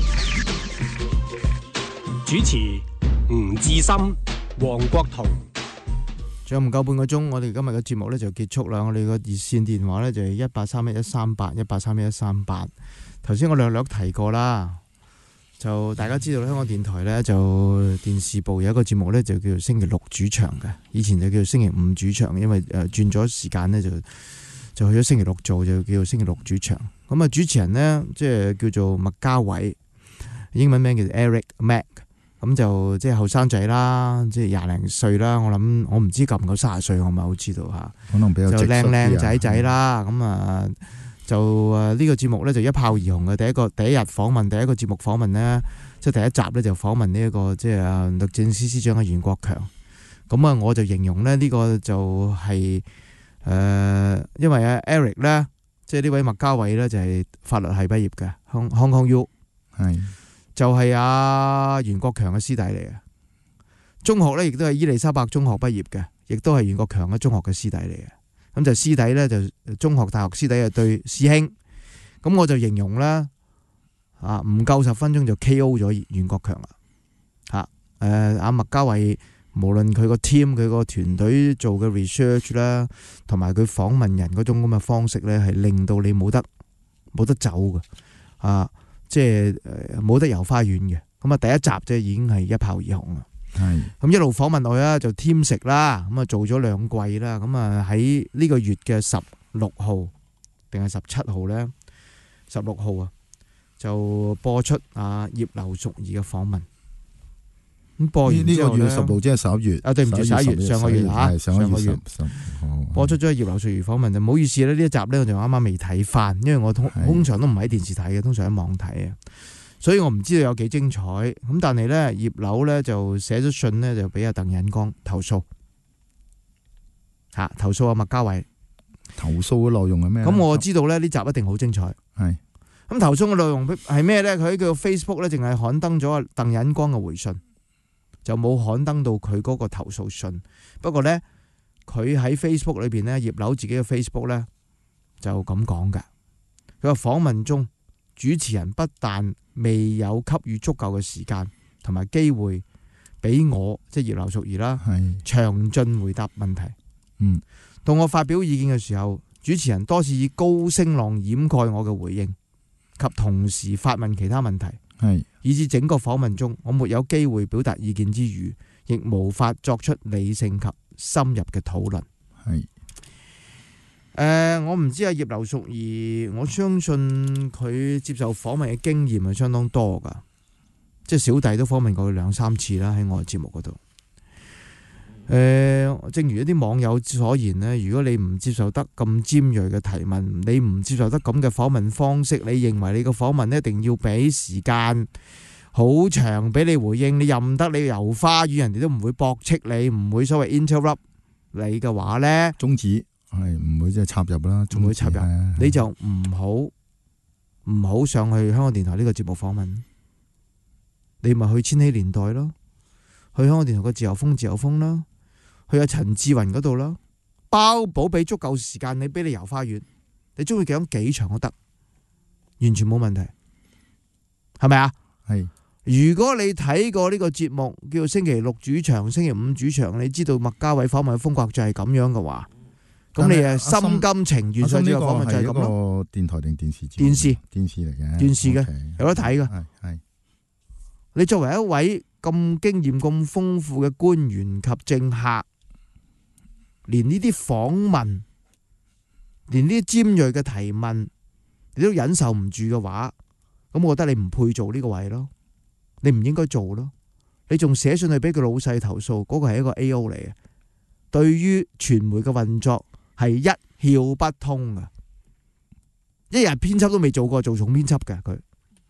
主持吳志森、黃國同。 仲有唔夠半個鐘，我哋今日嘅節目咧就結束啦。我哋個熱線電話咧就係1831138，1831138。頭先我略提過啦，就大家知道香港電台咧就電視部有一個節目咧就叫做星期六主場嘅，以前就叫做星期五主場，因為轉咗時間咧就去咗星期六做，就叫做星期六主場。咁啊主持人咧即係叫做麥嘉偉，英文名叫做 Eric Mac。咁就即係後生仔啦，即係20零歲啦。我諗我唔知夠唔夠30歲，我唔係好知道嚇。 可能比較就靚仔仔啦。咁就呢個節目咧就一炮而紅嘅。第一日訪問，第一個節目訪問咧，即係第一集咧就訪問呢一個即係律政司司長嘅袁國強。咁啊，我就形容咧呢個就係因為阿 Eric 咧，即係呢位麥嘉偉咧就係法律系畢業嘅，Hong Kong U 係就係阿袁國強嘅師弟嚟嘅。中學咧亦都係伊利沙伯中學畢業嘅，亦都係袁國強嘅中學嘅師弟嚟嘅。咁就師弟咧就中學大學師弟係對師兄。咁我就形容咧唔夠10分鐘就 KO 咗袁國強啦。阿麥嘉偉無論佢個 team 佢個團隊做嘅 research 啦，同埋佢訪問人嗰種咁嘅方式咧，係令到你冇得走嘅。即係冇得遊花園嘅。咁啊第一集就已經係一炮而紅啦。係咁一路訪問落去啦，就添食啦，咁啊做咗2季啦，咁啊喺呢個月嘅16號定係17號咧，16號啊就播出葉劉淑儀嘅訪問。咁播完之後咧，呢個月16即係11月對唔住11月上個月上個月播出咗葉劉淑儀訪問，就唔好意思咧，呢一集咧我就啱啱未睇翻，因為我通常都唔喺電視睇嘅，通常喺網睇嘅。所以我唔知道有幾精彩，咁但係咧葉劉咧就寫咗信咧就俾阿鄧引光投訴，投訴阿麥嘉偉。投訴嘅內容係咩？咁我知道咧呢集一定好精彩。係咁投訴嘅內容係咩咧？佢喺佢 Facebook 咧淨係刊登咗阿鄧引光嘅回信，就冇刊登到佢嗰個投訴信。不過咧佢喺 Facebook 裏邊咧葉劉自己嘅 Facebook 咧就咁講㗎，佢話訪問中主持人不但未有給予足夠嘅時間同埋機會俾我，即係葉劉淑儀啦，詳盡回答問題。到我發表意見嘅時候，主持人多次以高聲浪掩蓋我嘅回應，及同時發問其他問題，以至整個訪問中我沒有機會表達意見之餘，亦無法作出理性及深入嘅討論。我唔知葉劉淑儀，我相信佢接受訪問嘅經驗係相當多噶，即係小弟都訪問過佢2-3次啦，喺我嘅節目嗰度。正如一啲網友所言呢，如果你唔接受得咁尖銳嘅提問，你唔接受得咁嘅訪問方式，你認為你個訪問一定要俾時間好長俾你回應，你任得你遊花園，人哋都唔會駁斥你，唔會所謂 interrupt 你嘅話呢，終止。係唔會即係插入啦，唔會插入，你就唔好上去香港電台呢個節目訪問，你咪去千禧年代咯，去香港電台個自由風啦，去阿陳志雲嗰度啦，包保俾足夠時間你俾你遊花園，你中意講幾長都得，完全冇問題，係咪啊？係。如果你睇過呢個節目叫做星期6主場、星期5主場，你知道麥嘉偉訪問嘅風格就係咁樣嘅話。咁你誒心甘情願上呢個訪問就係咁咯。電台定電視？電視嚟嘅，電視嘅有得睇嘅。係你作為一位咁經驗咁豐富嘅官員及政客，連呢啲訪問，連呢啲尖銳嘅提問，你都忍受唔住嘅話，咁我覺得你唔配做呢個位咯，你唔應該做咯。你仲寫信去俾佢老細投訴，嗰個係一個 A.O. 嚟嘅，對於傳媒嘅運作係一竅不通噶，一日編輯都未做過，做總編輯嘅佢，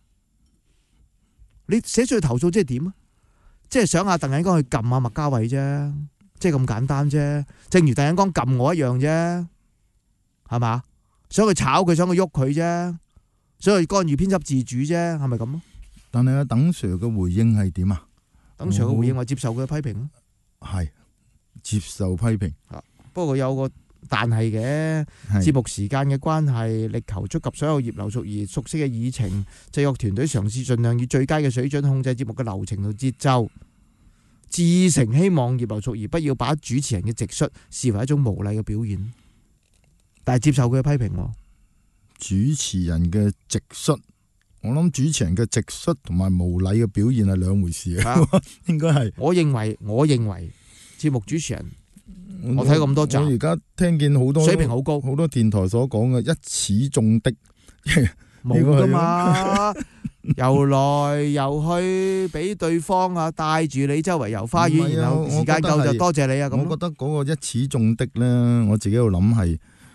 你寫出去投訴即係點啊？即係想阿鄧引光去撳阿麥嘉偉啫，即係咁簡單啫。正如鄧引光撳我一樣啫，係嘛？想去炒佢，想去喐佢啫，想去干預編輯自主啫，係咪咁？但係阿鄧 Sir 嘅回應係點啊？鄧 Sir 嘅回應話接受佢嘅批評咯，係接受批評。不過有個但係嘅節目時間嘅關係，力求觸及所有葉劉淑儀熟悉嘅議程，製作團隊嘗試盡量以最佳嘅水準控制節目嘅流程同節奏，至誠希望葉劉淑儀不要把主持人嘅直率視為一種無禮嘅表現，但係接受佢嘅批評。主持人嘅直率，我諗主持人嘅直率同埋無禮嘅表現係兩回事啊，應該係。我認為節目主持人。我睇咁多集，我而家聽見好多水平好高，好多電台所講嘅一矢中的冇噶嘛，游來游去俾對方啊帶住你周圍遊花園，然後時間夠就多謝你啊咁。我覺得嗰個一矢中的咧，我自己喺度諗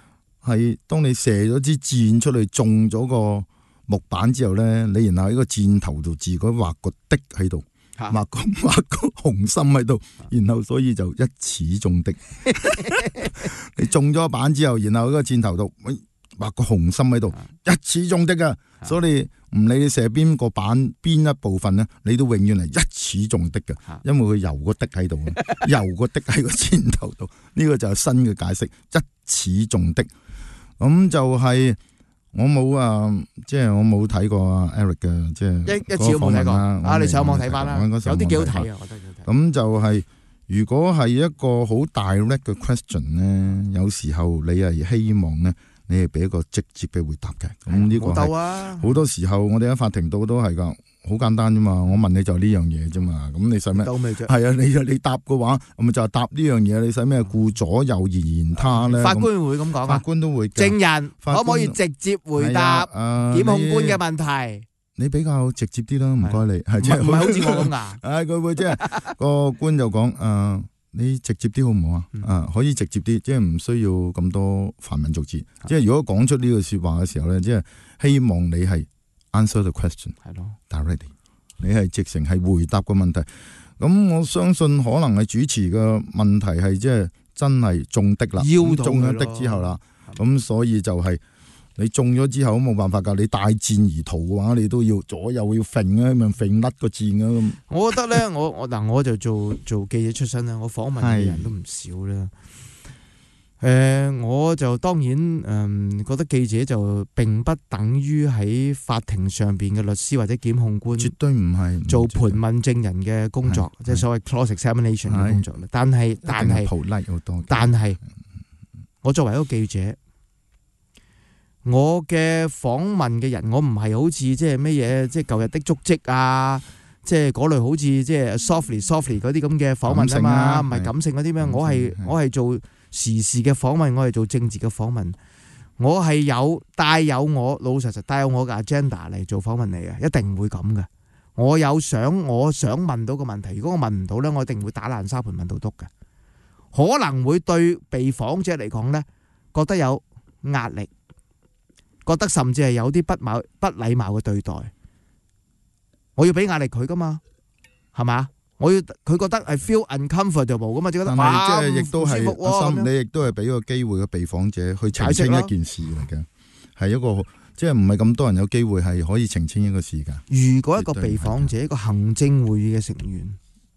係當你射咗支箭出去中咗個木板之後咧，你然後喺個箭頭度自己畫個的喺度，畫個紅心喺度，然後所以就一矢中的。你中咗板之後，然後喺個箭頭度畫個紅心喺度，一矢中的啊！所以唔理你射邊個板邊一部分咧，你都永遠係一矢中的嘅，因為佢游個的喺度，游個的喺個箭頭度。呢個就係新嘅解釋，一矢中的。咁就係我冇即係我冇睇過Eric 嘅，即係一次都冇睇過。你上網睇翻啦，有啲幾好睇啊，我覺得幾好睇。 咁就係如果係一個好direct嘅 question 咧，有時候你係希望咧，你係俾一個直接嘅回答嘅。咁呢個係好多時候我哋喺法庭度都係噶。好簡單啫嘛，我問你就呢樣嘢啫嘛，咁你使咩？係啊，你答嘅話，我咪就係答呢樣嘢，你使咩顧左右而言他咧？ 法官會咁講啊？ 法官都會。 證人可唔可以直接回答檢控官嘅問題？ 你比較直接啲啦，唔該你。係唔係好似我咁噶？ 佢會即係個官就講你直接啲好唔好啊？可以直接啲，即係唔需要咁多繁文縟字。即係如果講出呢個説話嘅時候咧，即係希望你係。answer the question 係咯 directly， 你係直情係回答個問題。咁我相信可能係主持嘅問題係即係真係中的啦，中咗的之後啦，咁所以就係你中咗之後冇辦法㗎，你帶箭而逃嘅話，你都要左右要揈啊，咪揈甩個箭啊咁。 我覺得咧，我就做記者出身啦，我訪問嘅人都唔少啦。我就當然覺得記者就並不等於喺法庭上邊嘅律師或者檢控官， 絕對唔係做盤問證人嘅工作，即係所謂 cross examination 嘅工作。但係我作為一個記者，我嘅訪問嘅人，我唔係好似即係咩嘢，即係舊日的足跡啊，即係嗰類好似即係 softly 嗰啲咁嘅訪問啊嘛，唔係感性嗰啲咩？我係做時事嘅訪問，我係做政治嘅訪問，我係帶有我老實帶有我嘅 agenda 嚟做訪問嚟嘅，一定唔會咁嘅。我想問到個問題，如果我問唔到咧，我一定會打爛沙盤問到篤嘅，可能會對被訪者嚟講咧覺得有壓力，覺得甚至係有啲不禮貌嘅對待。我要俾壓力佢噶嘛，係嘛？我要佢覺得係 feel uncomfortable 噶嘛，就覺得即係亦都係你亦都係俾個機會個被訪者去澄清一件事嚟嘅，係一個即係唔係咁多人有機會係可以澄清一個事㗎。 如果一個被訪者一個行政會議嘅成員，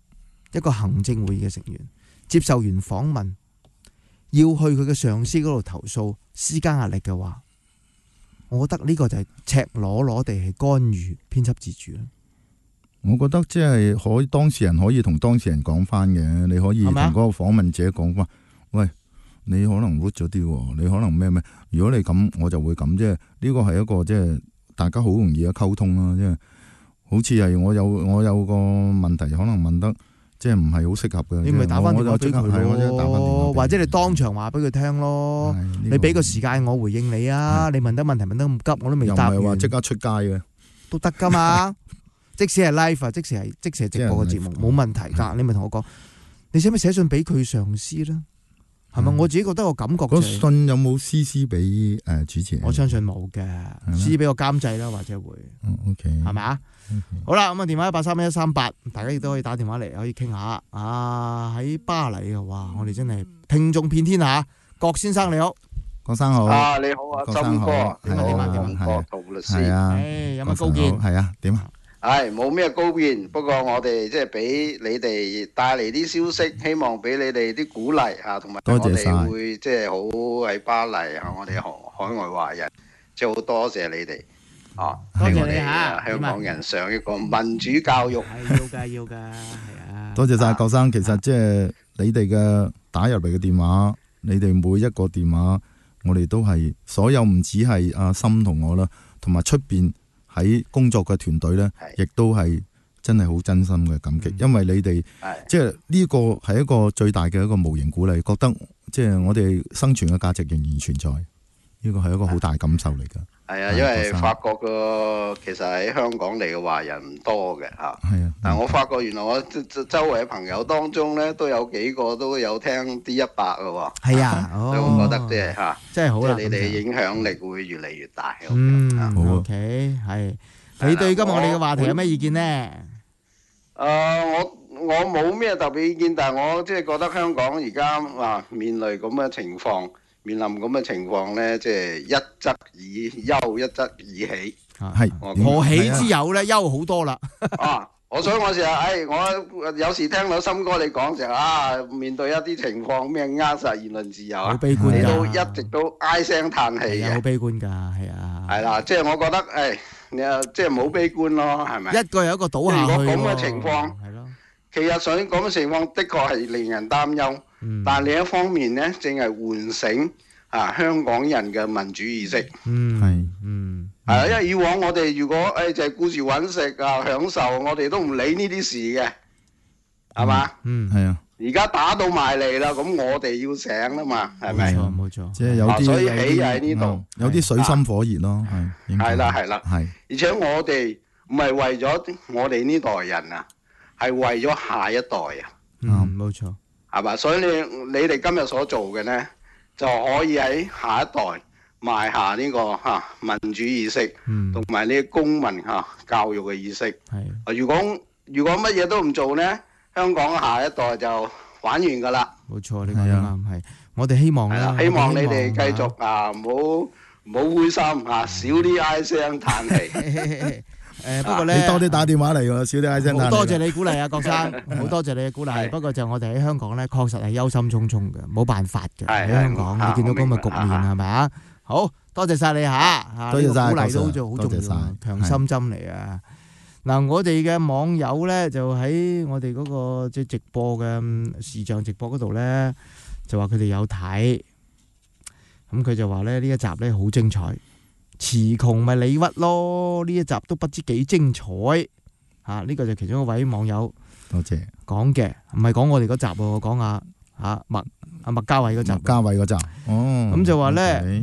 接受完訪問，要去佢嘅上司嗰度投訴施加壓力嘅話，我覺得呢個就係赤裸裸地係干預編輯自主啦。 我覺得即係當事人可以同當事人講翻嘅，你可以同嗰個訪問者講翻，喂，你可能 rude 咗啲，你可能咩？如果你咁，我就會咁，即係呢個係一個即係大家好容易嘅溝通啦。即係好似係我有個問題，可能問得即係唔係好適合嘅， 你咪打翻電話俾佢咯，或者你當場話俾佢聽咯。你俾個時間我回應你啊！你問得問題問得咁急，我都未答完。 又唔係話即刻出街嘅， 都得噶嘛。即使係 live 啊，即使係直播嘅節目，冇問題㗎。你咪同我講，你使唔使寫信俾佢上司啦？係咪？我自己覺得個感覺就係信有冇 CC 俾主持人？ 我相信冇嘅，CC 俾個監製啦，或者會。 OK， 係咪啊？好啦，咁啊電話1831138，大家亦都可以打電話嚟，可以傾下。喺巴黎啊，哇！我哋真係聽眾遍天下。郭先生你好， 郭生好。 你好啊，森哥，你好，杜律師。 係啊， 有乜高見？ 係啊，點啊？ 冇咩高見，不過我哋即係俾你哋帶嚟啲消息，希望俾你哋啲鼓勵啊，同埋我哋會即係好喺巴黎啊，我哋海外華人即係好多謝你哋啊，俾我哋香港人上一個民主教育。 要㗎，係啊。 多謝晒郭生，其實即係你哋嘅打入嚟嘅電話，你哋每一個電話，我哋都係所有唔止係阿森同我啦，同埋出邊喺工作嘅團隊咧，亦都係真係好真心嘅感激，因為你哋即係呢個係一個最大嘅一個無形鼓勵，覺得即係我哋生存嘅價值仍然存在，呢個係一個好大感受嚟㗎。 係啊，因為法國個其實喺香港嚟嘅華人唔多嘅嚇。係啊，但我發覺原來我周圍嘅朋友當中咧，都有幾個都有聽D100嘅喎。係啊，所以我覺得即係嚇， 真係好啦， 即係你哋嘅影響力會越嚟越大。 好 OK， 係。你對今日我哋嘅話題有咩意見呢？ 我冇咩特別意見，但係我即係覺得香港而家面臨咁嘅情況咧，即係一則以憂，一則以喜。 係何喜之有咧？憂好多啦。 所以我成日我有時聽到森哥你講成面對一啲情況咩扼殺言論自由好悲觀， 你都一直都唉聲嘆氣嘅。 好悲觀㗎，係啊。係啦，即係我覺得你即係唔好悲觀咯，係咪？ 一個有一個倒下去。 如果咁嘅情況，其實上咁嘅情況的確係令人擔憂。但另一方面咧，正係喚醒香港人嘅民主意識。因為以往我哋如果就係顧住揾食享受，我哋都唔理呢啲事嘅，係嘛？ 係啊。 而家打到埋嚟啦，咁我哋要醒啦嘛，係咪？ 冇錯。 即係有啲， 所以起喺呢度， 有啲水深火熱咯， 係啦。而且我哋唔係為咗我哋呢代人啊，係為咗下一代啊。 冇錯。 係嘛？所以你哋今日所做嘅呢，就可以喺下一代埋下呢個民主意識，同埋呢個公民教育嘅意識。如果乜嘢都唔做呢，香港下一代就玩完㗎啦。 冇錯，你講得啱，係。我哋希望啦， 希望你哋繼續唔好灰心少啲唉聲嘆氣。 不過咧， 你多啲打電話嚟喎，少啲唉聲嘆氣。 好多謝你鼓勵啊，郭生，好多謝你嘅鼓勵。不過就我哋喺香港咧，確實係憂心忡忡嘅，冇辦法嘅。喺香港，你見到咁嘅局面係咪啊？好多謝晒你嚇， 多謝晒， 鼓勵都好重要，強心針嚟啊！嗱，我哋嘅網友咧就喺我哋嗰個即係直播嘅視像直播嗰度咧，就話佢哋有睇，咁佢就話咧呢一集咧好精彩。詞窮咪理屈咯，呢一集都不知幾精彩嚇，呢個就其中一位網友多謝講嘅，唔係講我哋嗰集喎，我講阿麥嘉偉嗰集。 麥嘉偉嗰集， 咁就話咧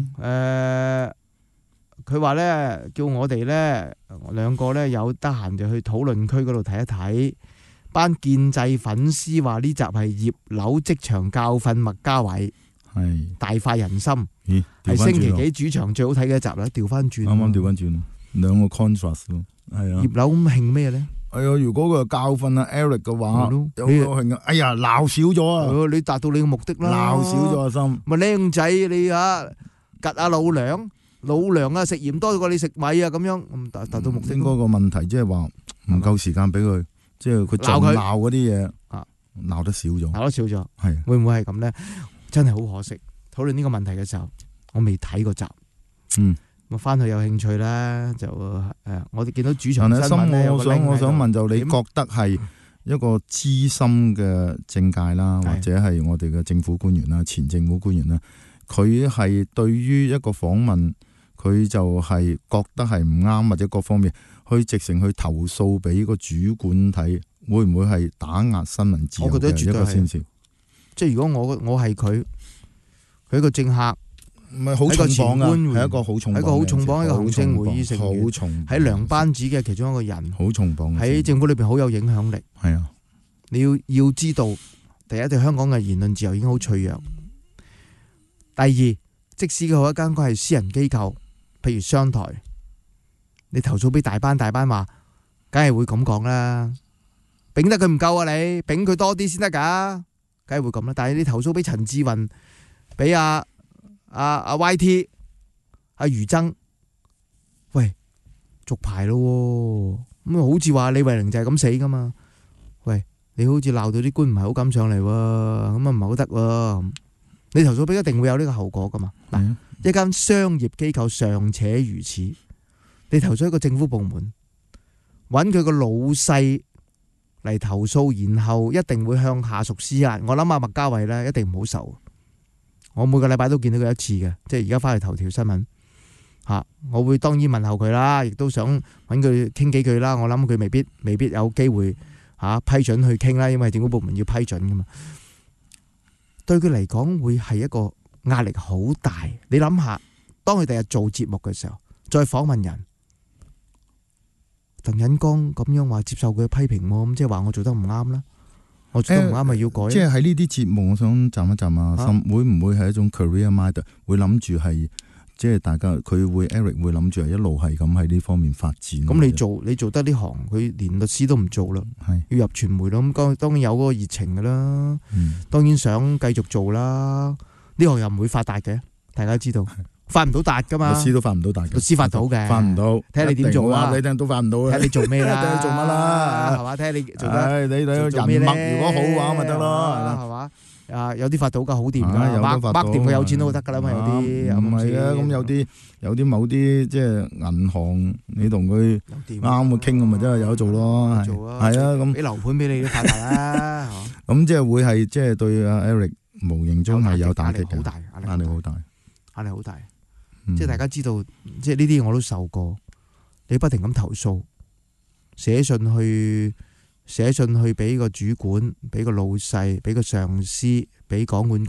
佢話咧叫我哋咧兩個咧有得閒就去討論區嗰度睇一睇，班建制粉絲話呢集係葉劉職場教訓麥嘉偉。係大快人心，係星期幾主場最好睇嘅一集啦！調翻轉， 啱調翻轉，兩個 contrast 咯，係啊。 葉劉咁興咩咧？ 係啊，如果佢教訓阿 Eric 嘅話，有個興啊！哎呀，鬧少咗啊！ 你達到你嘅目的啦， 鬧少咗阿心。 咪靚仔你趌阿老娘食鹽多過你食米啊！咁樣咁達到目的。 應該個問題即係話唔夠時間俾佢，即係佢鬧嗰啲嘢鬧得少咗，係會唔會係咁咧？真係好可惜，討論呢個問題嘅時候，我未睇過集。我翻去有興趣啦，就我哋見到主場新聞咧， 我想問就你覺得係一個資深嘅政界啦，或者係我哋嘅政府官員啦、前政府官員啦，佢係對於一個訪問，佢就係覺得係唔啱，或者各方面去直情去投訴俾個主管睇，會唔會係打壓新聞自由嘅一個先兆？ 即係如果我係佢一個政客， 唔係好重磅啊，係一個好重磅， 一個好重磅，一個行政會議成員，喺梁班子嘅其中一個人， 好重磅， 喺政府裏邊好有影響力。 係啊， 你要知道，第一對香港嘅言論自由已經好脆弱。第二，即使佢一間係私人機構，譬如商台，你投訴俾大班話，梗係會咁講啦。丙得佢唔夠啊，你丙佢多啲先得㗎。梗係會咁啦，但係你投訴俾陳志雲、俾阿 YT、阿余爭，喂，續牌咯，咁好似話李慧玲就係咁死噶嘛？喂，你好似鬧到啲官唔係好敢上嚟喎，咁啊唔係好得喎。你投訴俾一定會有呢個後果噶嘛？嗱，一間商業機構尚且如此，你投訴一個政府部門，揾佢個老細嚟投訴，然後一定會向下屬施壓。我諗阿麥嘉偉咧一定唔好受。我每個禮拜都見到佢一次嘅，即係而家翻去頭條新聞嚇。我會當然問候佢啦，亦都想揾佢傾幾句啦。我諗佢未必有機會批准去傾啦，因為政府部門要批准噶嘛。對佢嚟講會係一個壓力好大。你諗下，當佢第日做節目嘅時候， 再訪問人，鄧忍光咁樣話接受佢嘅批評喎，咁即係話我做得唔啱啦，我做得唔啱咪要改。 即係喺呢啲節目，我想站一站啊，會唔會係一種 career mind， 會諗住係即係大家佢會 Eric 會諗住係一路係咁喺呢方面發展。 咁你做得呢行，佢連律師都唔做啦，要入傳媒咯。咁當然有嗰個熱情噶啦，當然想繼續做啦。呢行又唔會發達嘅，大家知道。發唔到達噶嘛？律師都發唔到達嘅， 律師發到嘅， 發唔到。 睇下你點做啦， 你聽都發唔到嘅。 睇你做咩啦？ 睇你做乜啦？ 係嘛？睇下你做得。 你人脈如果好嘅話，咪得咯， 係嘛？有啲發到噶，好掂噶，掹掂佢有錢都得噶啦嘛。有啲唔係啊，咁有啲某啲即係銀行，你同佢啱嘅傾咁咪真係有得做咯。係啊，咁俾樓盤俾你都發達啦。 咁即係會係即係對阿 Eric 無形中係有打擊嘅， 好大壓力好大， 壓力好大。即係大家知道，即係呢啲我都受過。你不停咁投訴，寫信去俾個主管、俾個老細、俾個上司、俾港管局，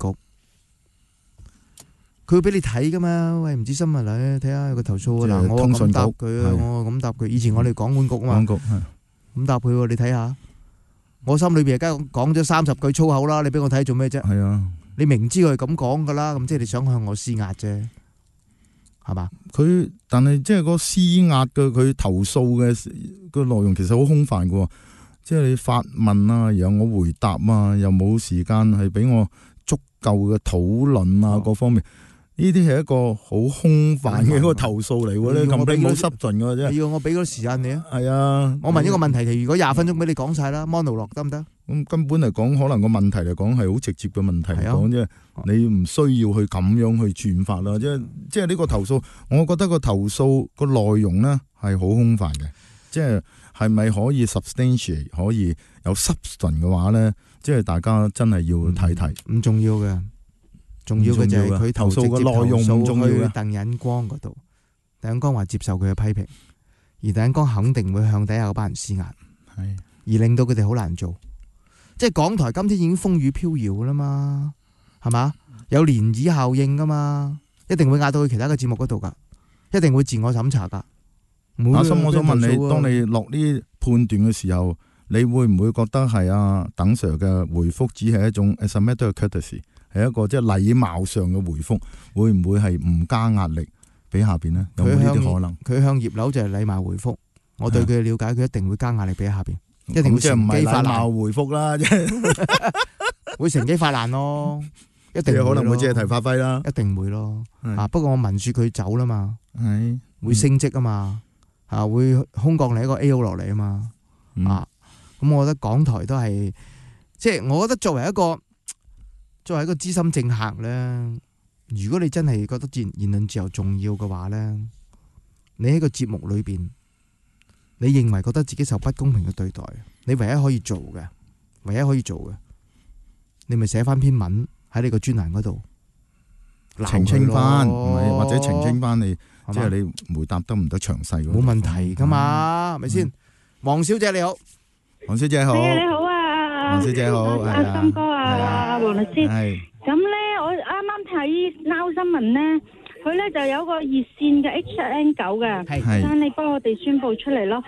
佢會俾你睇噶嘛？喂，唔知新聞嚟睇下有個投訴嗱，我咁答佢，我咁答佢。以前我哋港管局啊嘛，咁答佢，你睇下。我心裏邊而家講咗30句粗口啦，你俾我睇做咩啫？ 係啊， 你明知佢係咁講噶啦，咁即係你想向我施壓啫。係嘛？ 但係即係個施壓嘅佢投訴嘅個內容其實好空泛嘅，即係你發問啊，然後我回答啊，又冇時間係俾我足夠嘅討論啊，各方面呢啲係一個好空泛嘅一個投訴嚟嘅咧，咁你冇濕盡嘅啫。 要我俾嗰時間你啊？ 係啊， 我問一個問題，如果20分鐘俾你講晒啦 monologue 得唔得？ 咁根本嚟講，可能個問題嚟講係好直接嘅問題嚟講啫，你唔需要去咁樣去轉發啦。即係呢個投訴，我覺得個投訴個內容咧係好空泛嘅，即係咪可以 substantiate 可以有 substance 嘅話咧，即係大家真係要睇睇。 唔重要嘅，重要嘅就係佢投訴嘅內容唔重要嘅。鄧忍光嗰度，鄧忍光話接受佢嘅批評，而鄧忍光肯定會向底下嗰班人施壓，而令到佢哋好難做。即係港台今天已經風雨飄搖啦嘛，係嘛？有漣漪效應噶嘛，一定會壓到去其他嘅節目嗰度噶，一定會自我審查噶。 阿森，我想問你，當你落呢判斷嘅時候，你會唔會覺得係阿鄧 Sir 嘅回覆只係一種 as a matter of courtesy，係一個即係禮貌上嘅回覆，會唔會係唔加壓力俾下邊呢？有冇呢啲可能？ 佢向葉劉就係禮貌回覆，我對佢嘅了解，佢一定會加壓力俾下邊。一定會即係唔係禮乘機發貌回覆啦，即係會乘機發難咯，一定可能會借題發揮啦， 一定會咯。不過我聞說佢走啦嘛，會升職啊嘛，會空降嚟一個 A.O. 落嚟啊嘛，咁我覺得港台都係，即係我覺得作為一個資深政客咧，如果你真係覺得言論自由重要嘅話咧，你喺個節目裏邊。你認為覺得自己受不公平嘅對待，你唯一可以做嘅，你咪寫翻篇文喺你個專欄嗰度澄清翻，或者澄清翻你，即係你回答得唔得詳細？ 冇問題噶嘛，係咪先？黃小姐你好， 黃小姐好， 你好啊， 黃小姐好， 阿森哥啊，黃律師，咁咧我啱啱睇 Now 新聞咧。佢咧就有個熱線嘅 H7N9 嘅，請你幫我哋宣佈出嚟咯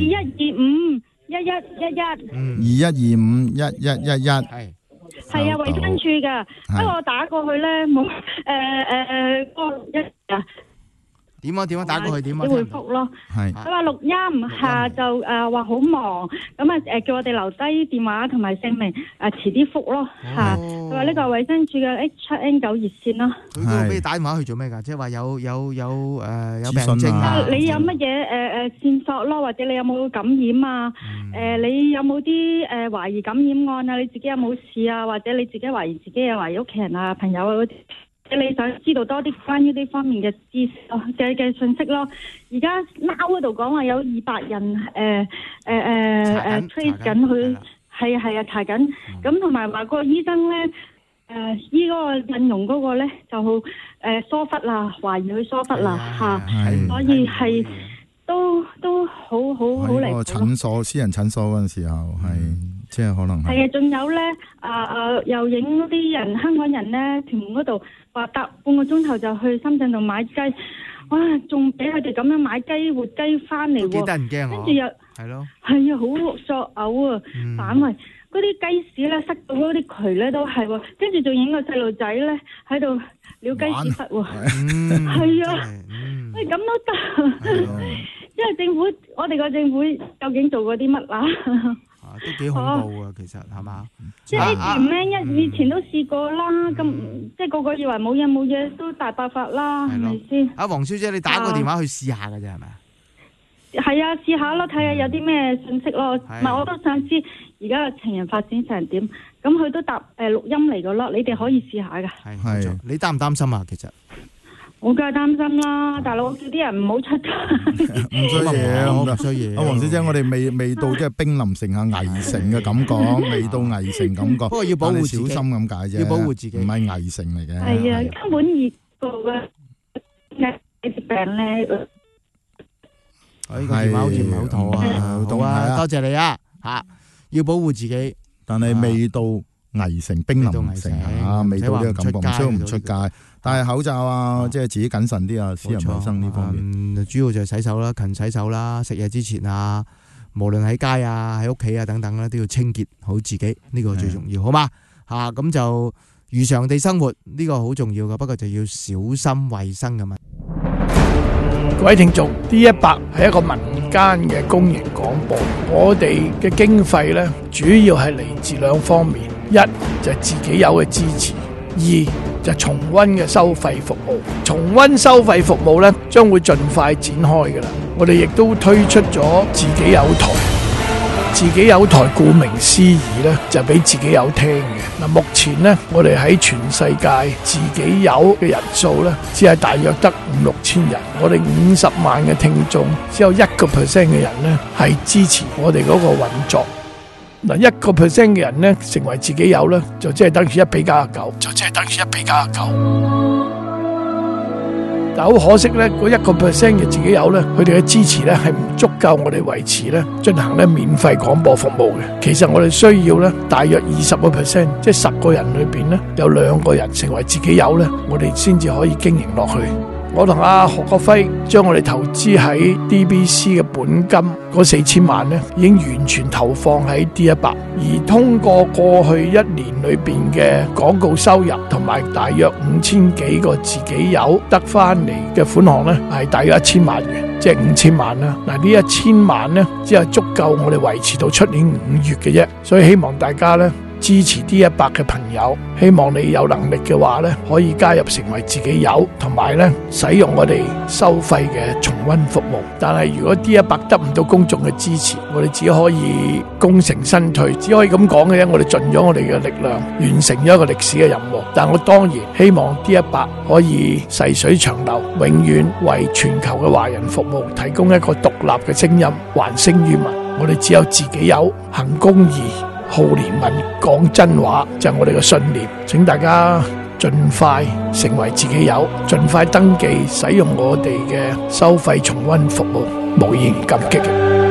，21251111，21251111，係啊，衛生署㗎，不過我打過去咧冇點啊打過去點啊？ 你回覆咯，佢話錄音下晝話好忙，咁叫我哋留低電話同埋姓名，遲啲覆咯嚇。佢話呢個係衛生署嘅 H7N9 熱線咯。 佢都俾你打電話去做咩㗎？即係話有病徵啊？ 你有乜嘢線索咯？或者你有冇感染啊？你有冇啲懷疑感染案啊？你自己有冇事啊？或者你自己懷疑自己有懷疑屋企人啊、朋友啊嗰啲？你想知道多啲關於呢方面嘅知識嘅信息咯？而家 Now 嗰度講話有200人trace 緊佢，係啊查緊，咁同埋話個醫生咧醫嗰個印容嗰個咧就疏忽啦，懷疑佢疏忽啦嚇，所以係都好離譜。 診所私人診所嗰陣時候係。即係可能係啊，仲有咧又影啲人香港人咧，屯門嗰度話搭半個鐘頭就去深圳度買雞， 哇，仲俾佢哋咁樣買雞活雞翻嚟喎， 幾得人驚喎， 跟住又係咯， 係啊，好作嘔啊，反為嗰啲雞屎咧塞到嗰啲渠咧都係喎，跟住仲影個細路仔咧喺度撩雞屎忽喎，係啊，喂咁都得，因為政府我哋個政府究竟做過啲乜啊？ 都幾恐怖啊，其實係嘛？ 即係呢啲咧，以前都試過啦，咁即係個個以為冇嘢都大爆發啦，係咪先？ 阿黃小姐，你打個電話去試下㗎啫，係咪啊？ 係啊，試下咯，睇下有啲咩信息咯。唔係，我都想知而家嘅情人發展成點。咁佢都答錄音嚟㗎咯，你哋可以試下㗎。 係，你擔唔擔心啊？其實我梗係擔心啦，大佬，我叫啲人唔好出街。 唔需嘢，唔需嘢。阿黃小姐，我哋未到即係兵臨城下危城嘅感覺，未到危城感覺。不過要保護自己， 小心咁解啫。 要保護自己， 唔係危城嚟嘅。 係啊，根本熱到嘅病咧。 呢個電話好似唔係好妥啊！好啊，多謝你啊！嚇，要保護自己， 但係未到危城、兵臨城啊，未到呢個感覺，唔需要唔出街，戴口罩啊，即係自己謹慎啲啊，私人衞生呢方面。 主要就係洗手啦，勤洗手啦，食嘢之前啊，無論喺街啊、喺屋企啊等等咧，都要清潔好自己，呢個最重要，好嘛？嚇，咁就如常地生活，呢個好重要嘅，不過就要小心衞生嘅問題。 各位聽眾 ，D100 係一個民間嘅公營廣播，我哋嘅經費呢，主要係嚟自兩方面，一就係自己有嘅支持，二就係重溫嘅收費服務。重溫收費服務呢，將會盡快展開㗎喇。我哋亦都推出咗自己有台。自己有台，顧名思義呢，就俾自己有聽嘅。嗱，目前呢，我哋喺全世界自己有嘅人數呢，只係大約得5-6千人。我哋50萬嘅聽眾，只有1% 嘅人呢係支持我哋嗰個運作。嗱，1% 嘅人呢成為自己有呢，就即係等於1比99，就即係等於1比99。但好可惜咧，嗰1% 嘅自己有咧，佢哋嘅支持咧係唔足夠我哋維持咧進行咧免費廣播服務嘅。其實我哋需要咧大約20%，即係10個人裏邊咧有2個人成為自己有咧，我哋先至可以經營落去。我同阿何國輝將我哋投資喺 DBC 嘅本金嗰4000萬咧，已經完全投放喺 D100，而通過過去1年裏邊嘅廣告收入同埋大約5000幾個自己有得翻嚟嘅款項咧，係大約1000萬元，即係5000萬啦。嗱，呢1000萬咧，只係足夠我哋維持到出年5月嘅啫，所以希望大家咧支持 D100 嘅朋友，希望你有能力嘅話咧，可以加入成為自己有，同埋咧使用我哋收費嘅重溫服務。但係如果 D100 得唔到公眾嘅支持，我哋只可以功成身退，只可以咁講嘅啫。我哋盡咗我哋嘅力量，完成咗一個歷史嘅任務。但我當然希望 D100 可以細水長流，永遠為全球嘅華人服務，提供一個獨立嘅聲音，還聲於民。我哋只有自己有，行公義，好憐憫，講真話，就係我哋嘅信念。請大家盡快成為自己有，盡快登記使用我哋嘅收費重溫服務，無言感激嘅。